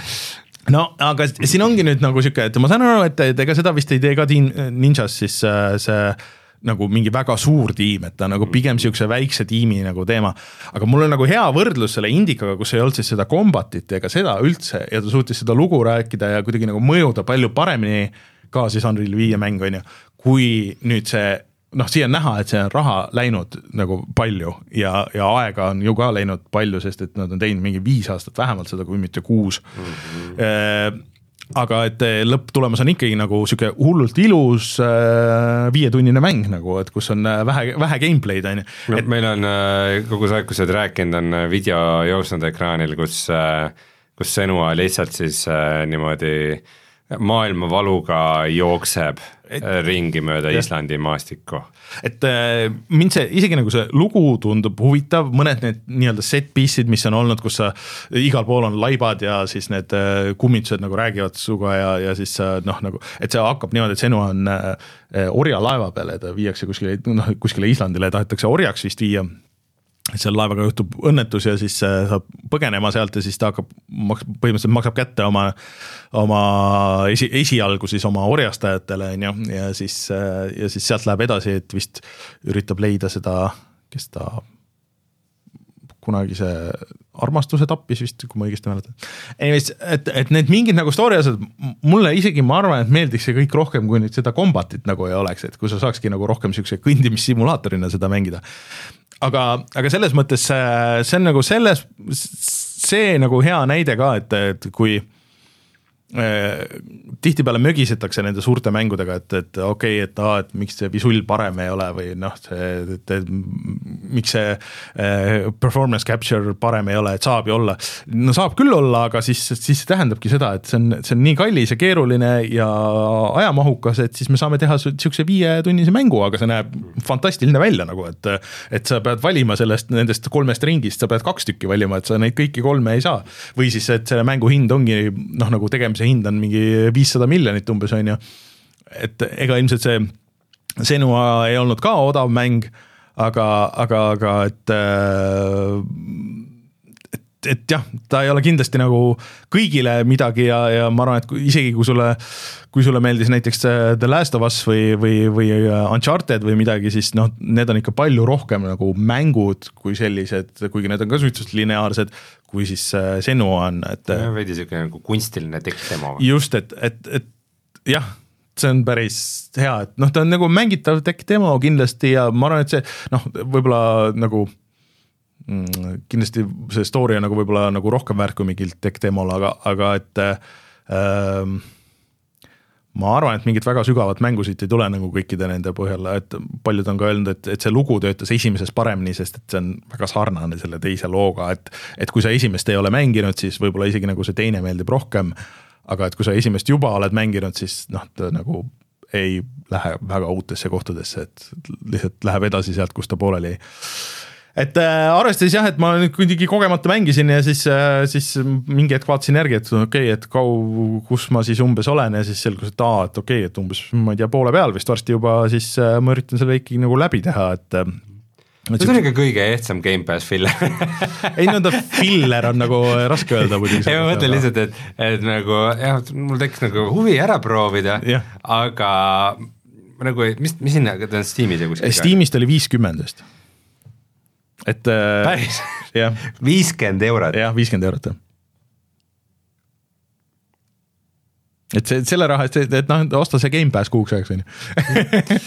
Speaker 2: no, aga siin ongi nüüd nagu siuke, et ma saan aru, et, et ega seda vist ei tee ka Team Ninjas siis see nagu mingi väga suur tiim, et ta nagu pigem siukse väikse tiimi nagu teema. Aga mul on nagu hea võrdlus selle Indikaga, kus ei olnud siis seda kombatit ega seda üldse ja ta suutis seda lugu rääkida ja kuidagi nagu mõjuda palju paremini ka siis Unreal viie mäng on ju, kui nüüd see noh, siia on näha, et see on raha läinud nagu palju ja, ja aega on ju ka läinud palju, sest et nad on teinud mingi viis aastat vähemalt seda, kui mitte kuus. Mm-hmm. E, aga et lõpptulemus on ikkagi nagu siuke hullult ilus e, viietunnine mäng nagu, et kus on vähe, vähe gameplay'd on ju.
Speaker 3: No, et meil on kogu see aeg, kus sa oled rääkinud, on video jooksnud ekraanil, kus, kus Senua lihtsalt siis niimoodi maailma valuga jookseb et, ringi mööda ja. Islandi maastikku.
Speaker 2: Et äh, mind see, isegi nagu see lugu tundub huvitav, mõned need nii-öelda set piece'id, mis on olnud, kus sa igal pool on laibad ja siis need äh, kummitused nagu räägivad suga ja, ja siis noh, nagu, et see hakkab niimoodi, et Senu on äh, orja laeva peale, ta viiakse kuskile, noh, kuskile Islandile, tahetakse orjaks vist viia. Seal laevaga juhtub õnnetus ja siis saab põgenema sealt ja siis ta hakkab, põhimõtteliselt maksab kätte oma, oma esi, esialgu siis oma orjastajatele on ju, ja siis, ja siis sealt läheb edasi, et vist üritab leida seda, kes ta kunagi see armastuse tappis vist, kui ma õigesti mäletan. Anyways, et, et need mingid nagu story asjad, mulle isegi ma arvan, et meeldiks see kõik rohkem, kui nüüd seda kombatit nagu ei oleks, et kui sa saakski nagu rohkem siukse kõndimissimulaatorina seda mängida. Aga, aga selles mõttes see on nagu selles, see nagu hea näide ka, et, et kui eh, tihtipeale mögisetakse nende suurte mängudega, et, et okei, okay, et, ah, et miks see visull parem ei ole või noh, see, et, et, miks see eh, performance capture parem ei ole, et saab ju olla. No saab küll olla, aga siis, siis tähendabki seda, et see on, see on nii kallis ja keeruline ja ajamahukas, et siis me saame teha siukse viie tunnise mängu, aga see näeb fantastiline välja nagu, et, et sa pead valima sellest nendest kolmest ringist, sa pead kaks tükki valima, et sa neid kõiki kolme ei saa. Või siis, et selle mängu hind ongi noh, nagu tegemise hind on mingi viissada miljonit umbes on ju, et ega ilmselt see Senua ei olnud ka odav mäng, aga, aga, aga et, et, et jah, ta ei ole kindlasti nagu kõigile midagi ja, ja ma arvan, et kui, isegi kui sulle, kui sulle meeldis näiteks The Last of Us või, või, või Uncharted või midagi, siis noh, need on ikka palju rohkem nagu mängud kui sellised, kuigi need on ka suhteliselt lineaarsed, kui siis Senua on, et
Speaker 3: ja, veidi siuke nagu kunstiline tekstdemo.
Speaker 2: Just, et, et, et jah, see on päris hea, et noh, ta on nagu mängitav tekstdemo kindlasti ja ma arvan, et see noh, võib-olla nagu mm, kindlasti see story on nagu võib-olla nagu rohkem väärt kui mingilt tekstdemol, aga, aga et ähm, ma arvan, et mingit väga sügavat mängusid ei tule nagu kõikide nende põhjal, et paljud on ka öelnud, et, et see lugu töötas esimeses paremini, sest et see on väga sarnane selle teise looga, et, et kui sa esimest ei ole mänginud, siis võib-olla isegi nagu see teine meeldib rohkem, aga et kui sa esimest juba oled mänginud, siis noh, ta nagu ei lähe väga uutesse kohtadesse, et lihtsalt läheb edasi sealt, kus ta pooleli ei. Et äh, arvestades jah, et ma nüüd kuidagi kogemata mängisin ja siis, äh, siis mingi hetk vaatasin järgi, et okei, okay, et kau, kus ma siis umbes olen ja siis selgus, et aa, et okei okay,, et umbes ma ei tea, poole peal vist varsti juba siis äh, ma üritan selle ikkagi nagu läbi teha, et äh,
Speaker 3: see on ikka kõige ehtsam Game Pass filler.
Speaker 2: ei no ta filler on nagu raske öelda muidugi.
Speaker 3: ei ma mõtlen lihtsalt, et, et nagu jah, mul tekkis nagu huvi ära proovida, aga nagu, mis, mis sinna, ta on Steamis ja kuskil?
Speaker 2: Steamist oli viiskümmend vist. Et
Speaker 3: päris, viiskümmend eurot.
Speaker 2: jah, viiskümmend eurot. Et see, selle raha, et, et noh, osta see Game Pass kuuks ajaks, on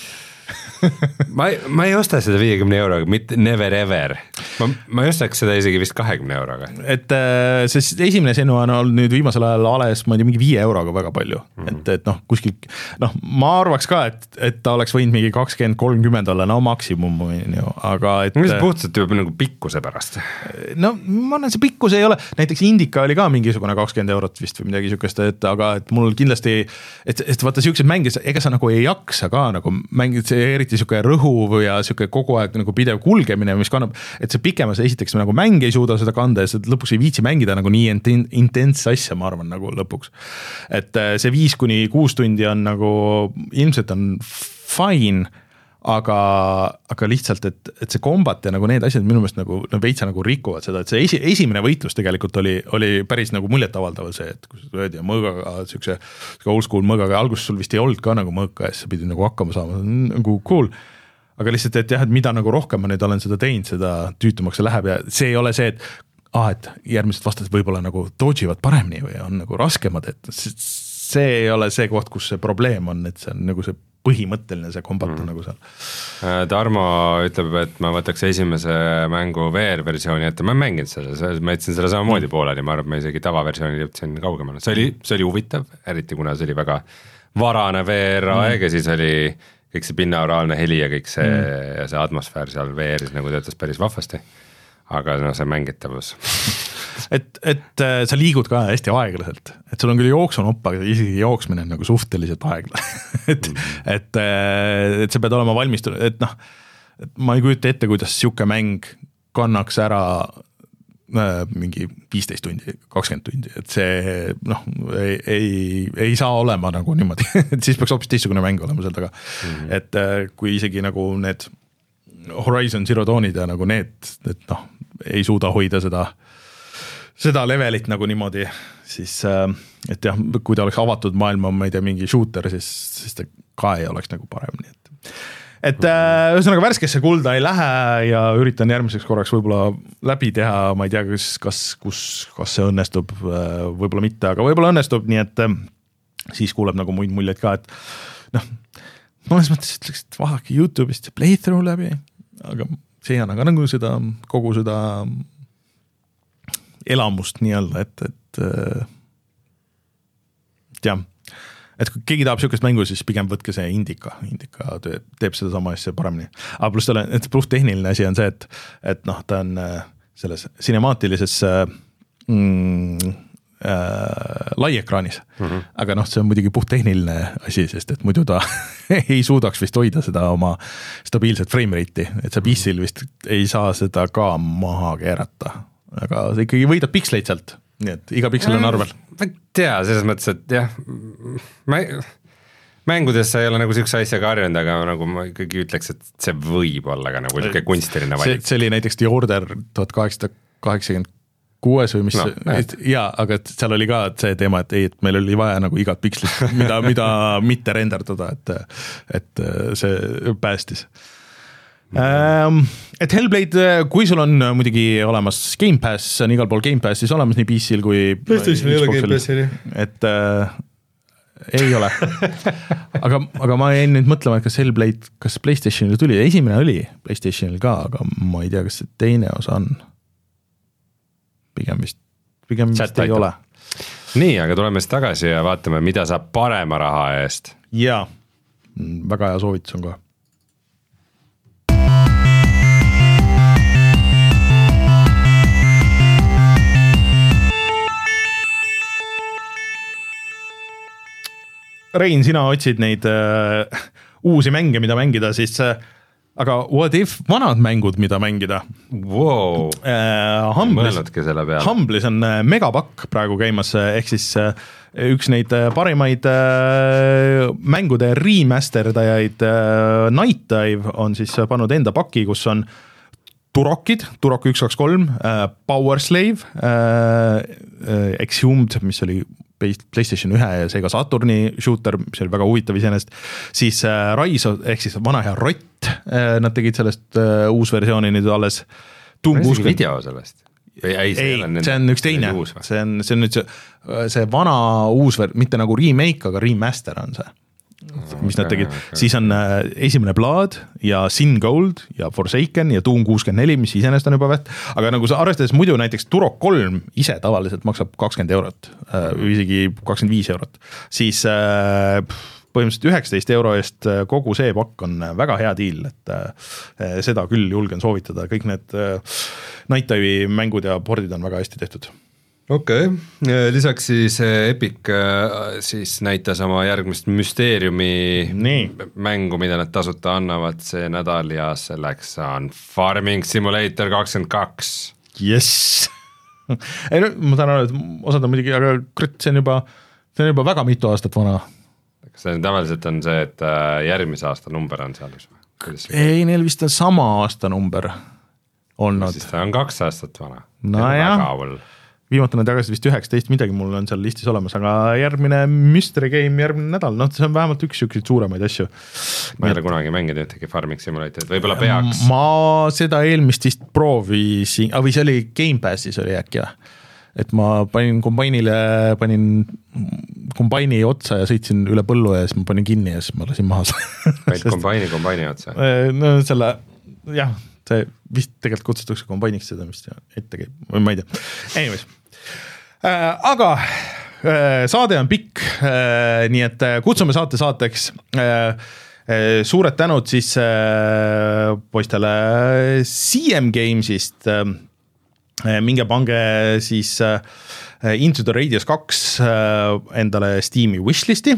Speaker 3: ma, ma ei osta seda viiekümne euroga, mitte never ever. Ma, ma ei ostaks seda isegi vist kahekümne euroga.
Speaker 2: Et see esimene senu on olnud nüüd viimasel ajal ales, ma ei tea, mingi viie euroga väga palju. Mm -hmm. Et, et noh, kuskil, noh, ma arvaks ka, et, et ta oleks võinud mingi kakskümmend kolmkümmend olla, no maksimum, aga et
Speaker 3: mis puhtselt juba nagu pikkuse pärast?
Speaker 2: No ma arvan, see pikkus ei ole, näiteks Indica oli ka mingisugune kakskümmend eurot vist või midagi sükest, et aga et mul kindlasti, et, et vaata siuksed mängid, ega sa nagu ei jaksa ka nagu mängid, see eriti siuke rõhuv ja siuke kogu aeg nagu pidev kulgemine, mis kannab, et see pikemas esiteks nagu mäng ei suuda seda kanda ja see lõpuks ei viitsi mängida nagu nii intens asja, ma arvan, nagu lõpuks. Et see viis kuni kuus tundi on nagu, ilmselt on fine, aga, aga lihtsalt, et, et see kombat ja nagu need asjad minu meelest nagu no veitsa nagu rikuvad seda, et see esi, esimene võitlus tegelikult oli, oli päris nagu muljetavaldav see, et kui sa lööd ja mõõgaga, siukse old school mõõgaga, alguses sul vist ei olnud ka nagu mõõka ja siis sa pidid nagu hakkama saama, nagu cool. Aga lihtsalt, et jah, et mida nagu rohkem ma nüüd olen seda teinud, seda tüütumaks see läheb ja see ei ole see, et ah, et järgmised vastased võib-olla nagu dodživad paremini või on nagu raskemad, et see ei ole see koht, kus see probleem on, et see on nagu see põhimõtteline see kombat on mm. nagu seal.
Speaker 3: Tarmo ütleb, et ma võtaks esimese mängu V R-versiooni, et ma mängin selle, ma jätsin selle samamoodi mm. pooleli, ma arvan, ma isegi tavaversiooni jõudsin kaugemale. See oli, see oli huvitav, eriti kuna see oli väga varane V R-aeg mm. ja siis oli kõik see binnauraalne heli ja kõik see, mm. ja see atmosfäär seal V R-is nagu töötas päris vahvasti. Aga no see mängitavus.
Speaker 2: et, et sa liigud ka hästi aeglaselt, et sul on küll jooksunopp, aga isegi jooksmine on nagu suhteliselt aegla. et, mm. et, et sa pead olema valmistunud, et noh, et ma ei kujuta ette, kuidas siuke mäng kannaks ära mingi viisteist tundi, kakskümmend tundi, et see noh, ei, ei, ei saa olema nagu niimoodi, et siis peaks hoopis teistsugune mäng olema seal taga. Mm-hmm. Et kui isegi nagu need Horizon Zero Dawnid ja nagu need, et noh, ei suuda hoida seda, seda levelit nagu niimoodi, siis et jah, kui ta oleks avatud maailma, ma ei tea, mingi shooter, siis, siis ta ka ei oleks nagu parem, nii et et äh, ühesõnaga värskesse kulda ei lähe ja üritan järgmiseks korraks võib-olla läbi teha, ma ei tea, kas, kas, kus, kas see õnnestub, võib-olla mitte, aga võib-olla õnnestub, nii et äh, siis kuuleb nagu muid muljeid ka, et noh, mõnes mõttes ütleks, et vaadake YouTube'ist playthrough läbi, aga see on aga nagu seda, kogu seda elamust nii-öelda, et, et äh, jah, et kui keegi tahab siukest mängu, siis pigem võtke see Indica, Indica teeb seda sama asja paremini. Aga pluss tal on, et pluss tehniline asi on see, et, et noh, ta on selles cinemaatilises mm, äh, laiekraanis, mm-hmm. aga noh, see on muidugi puht tehniline asi, sest et muidu ta ei suudaks vist hoida seda oma stabiilset frame rate'i, et sa P C-l vist ei saa seda ka maha keerata, aga sa ikkagi võidad piksleid sealt. Nii et iga piksel on arvel.
Speaker 3: Ma ei tea, selles mõttes, et jah, ma ei, mängudes sa ei ole nagu siukse asja karjunud, aga nagu ma ikkagi ütleks, et see võib olla ka nagu siuke kunstiline valik.
Speaker 2: See, see oli näiteks The Order tuhat kaheksasada kaheksakümmend kuus või mis no, jaa, aga seal oli ka see teema, et ei, et meil oli vaja nagu igat pikslit, mida, mida mitte renderdada, et, et see päästis. Ähm, et Hellblade, kui sul on muidugi olemas Game Pass, on igal pool Game Passis olemas nii P C-l kui
Speaker 3: PlayStation ei ole Game Passil,
Speaker 2: et äh, ei ole aga, aga ma jäin nüüd mõtlema, et kas Hellblade, kas PlayStationile tuli, esimene oli PlayStationil ka, aga ma ei tea, kas see teine osa on pigem vist, pigem vist Chat ei aitab. Ole
Speaker 3: nii, aga tuleme siis tagasi ja vaatame, mida saab parema raha eest.
Speaker 2: Jaa, väga hea soovitus on ka. Rein, sina otsid neid uh, uusi mänge, mida mängida, siis uh, aga what if vanad mängud, mida mängida
Speaker 3: wow.
Speaker 2: uh, Humblis, Humblis on uh, megapakk praegu käimas, ehk siis uh, üks neid uh, parimaid uh, mängude remasterdajaid uh, Night Dive on siis uh, pannud enda paki, kus on Turokid, Turok üks kaks kolm, uh, Power Slave uh,, uh, Exhumed, mis oli PlayStation ühe ja seega Saturni shooter, mis oli väga huvitav iseenesest, siis äh, Rise ehk siis vana hea Rott, äh, nad tegid sellest äh, uus versiooni nüüd alles.
Speaker 3: on isegi video sellest?
Speaker 2: ei, ei, see, ei, see on üks teine, see on, see on nüüd see, see vana uus, mitte nagu remake, aga remaster on see, mis okay, nad tegid okay., siis on äh, esimene Blood ja Sin Gold ja Forsaken ja Doom kuuskümmend neli, mis iseenesest on juba väht, aga nagu sa arvestades muidu näiteks Turok kolm ise tavaliselt maksab kakskümmend eurot äh, või isegi kakskümmend viis eurot, siis äh, põhimõtteliselt üheksateist euro eest kogu see pakk on väga hea deal, et äh, seda küll julgen soovitada, kõik need äh, Night Dive'i mängud ja pordid on väga hästi tehtud.
Speaker 3: okei okay., lisaks siis Epic siis näitas oma järgmist müsteeriumi Nii. mängu, mida nad tasuta annavad see nädal ja selleks on Farming Simulator kakskümmend kaks.
Speaker 2: Jess! ei no ma saan aru, et osad on muidugi, aga kurat, see on juba, see on juba väga mitu aastat vana.
Speaker 3: see on tavaliselt on see, et järgmise aasta number on seal.
Speaker 2: ei, neil vist on sama aasta number olnud.
Speaker 3: siis ta on kaks aastat vana.
Speaker 2: no jah. Viimatane tagasi vist üheksateist, midagi mul on seal listis olemas, aga järgmine Mystery Game järgmine nädal, noh, see on vähemalt üks üks suuremaid asju.
Speaker 3: Ma ei ole kunagi mänginud ühtegi Farming Simulatorit, võib-olla peaks.
Speaker 2: Ma seda eelmist vist proovisin, või see oli Game Passis oli äkki, et ma panin kombainile, panin kombaini otsa ja sõitsin üle põllu ja siis ma panin kinni ja siis ma lasin maha.
Speaker 3: Vaid kombaini, kombaini otsa?
Speaker 2: No selle, jah, see vist tegelikult kutsutakse kombainiks seda, mis ette käib, või ma ei tea. Anyways. Äh, aga äh, saade on pikk, äh, nii et kutsume saate saateks. Äh, äh, suured tänud siis äh, poistele C M Gamesist. Äh, minge pange siis äh, Into the Radius kaks äh, endale Steam'i wishlisti.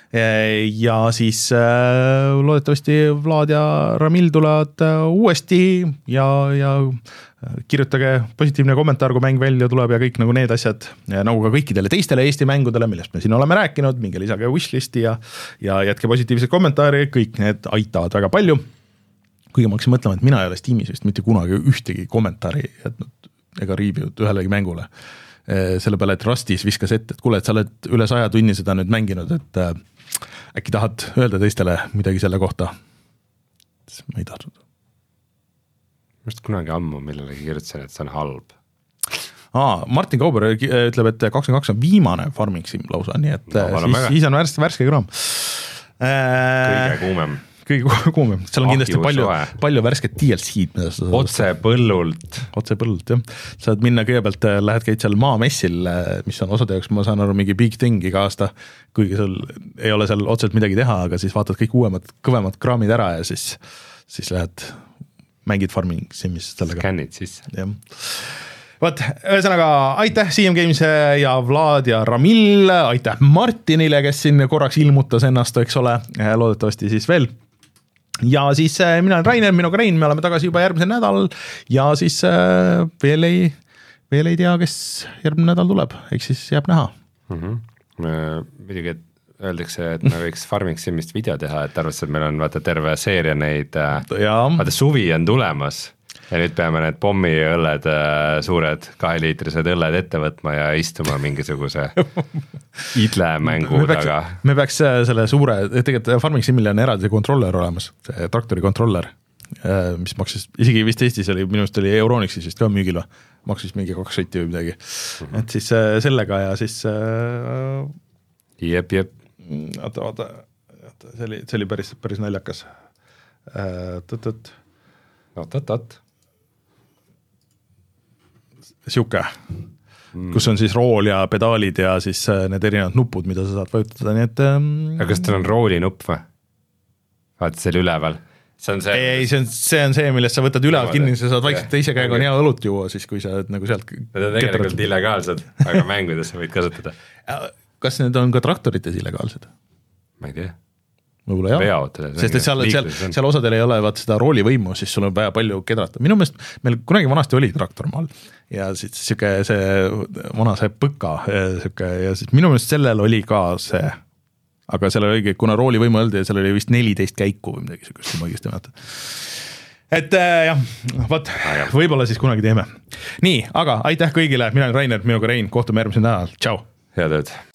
Speaker 2: Ja siis äh, loodetavasti Vlad ja Ramil tulevad äh, uuesti ja, ja kirjutage positiivne kommentaar, kui mäng välja tuleb ja kõik nagu need asjad, ja nagu ka kõikidele teistele Eesti mängudele, millest me siin oleme rääkinud, minge lisage wishlisti ja, ja jätke positiivseid kommentaare, kõik need aitavad väga palju. Kuigi ma hakkasin mõtlema, et mina ei ole Steamis vist mitte kunagi ühtegi kommentaari jätnud ega review'd ühelegi mängule. Selle peale, et Rustis viskas ette, et kuule, et sa oled üle saja tunni seda nüüd mänginud, et äh, äkki tahad öelda teistele midagi selle kohta? Ma ei tahtnud.
Speaker 3: Just kunagi ammu millelegi kirjutasin, et see on halb.
Speaker 2: Aa, Martin Kauber ütleb, et kakskümmend kaks on viimane Farming Sim lausa, nii et no, siis, siis on värske, värske kraam.
Speaker 3: Kõige kuumem.
Speaker 2: Kõige kuumem, seal on kindlasti palju, palju värsket D L C-d.
Speaker 3: Otse põllult.
Speaker 2: Otse põllult, jah. Saad minna kõigepealt, lähed käid seal maamessil, mis on osade jaoks, ma saan aru, mingi big thing iga aasta, kuigi sul ei ole seal otseselt midagi teha, aga siis vaatad kõik uuemad, kõvemad kraamid ära ja siis, siis lähed mängid Farming Simis sellega.
Speaker 3: Skannid sisse.
Speaker 2: Jah. Võt, ühesõnaga, aitäh C M Games ja Vlad ja Ramil, aitäh Martinile, kes siin korraks ilmutas ennast, eks ole, loodetavasti siis veel. Ja siis mina olen Rainer, minuga Rein, me oleme tagasi juba järgmisel nädal ja siis veel ei, veel ei tea, kes järgmine nädal tuleb, eks siis jääb näha.
Speaker 3: Mm-hmm. Midagi, et öeldakse, et me võiks Farming Simist video teha, et arvates, et meil on vaata terve seeria neid, vaata suvi on tulemas ja nüüd peame need pommiõlled, suured kaheliitrised õlled ette võtma ja istuma mingisuguse idlemängu taga.
Speaker 2: Me peaks selle suure, tegelikult Farming Simile on eraldi kontroller olemas, see traktori kontroller, mis maksis, isegi vist Eestis oli, minu arust oli Euronixis vist ka müügil, maksis mingi kaks sotti või midagi. Mm-hmm. Et siis sellega ja siis
Speaker 3: jep, jep.
Speaker 2: Oota, oota, see oli, see oli päris, päris naljakas. Tõtt-tõtt.
Speaker 3: Oot-oot-oot.
Speaker 2: Siuke, mm. kus on siis rool ja pedaalid ja siis need erinevad nupud, mida sa saad vajutada, nii et...
Speaker 3: Aga kas teil on rooli nupp või? Vaata seal üleval. See on see...
Speaker 2: Ei, see on see, on see millest sa võtad üleval kinni, sa saad vaikselt teise käega on hea õlut juua, siis kui sa nagu sealt...
Speaker 3: Need on tegelikult illegaalsed, aga mängudes sa võid kasutada.
Speaker 2: Kas need on ka traktorites illegaalsed?
Speaker 3: ma ei tea.
Speaker 2: võib-olla jah, sest et seal, seal, seal osadel ei ole vaat seda roolivõimu, siis sul on vaja palju kedrata. Minu meelest meil kunagi vanasti oli traktor maal ja siis siuke see vana see põka siuke, ja siis minu meelest sellel oli ka see, aga seal oli, kuna roolivõimu öeldi ja seal oli vist neliteist käiku või midagi siukest, kui ma õigesti mäletan. Et jah, vaat, võib-olla siis kunagi teeme. Nii, aga aitäh kõigile, mina olen Rainer, minuga Rein, kohtume järgmisel nädalal, tšau!
Speaker 3: Head ööd!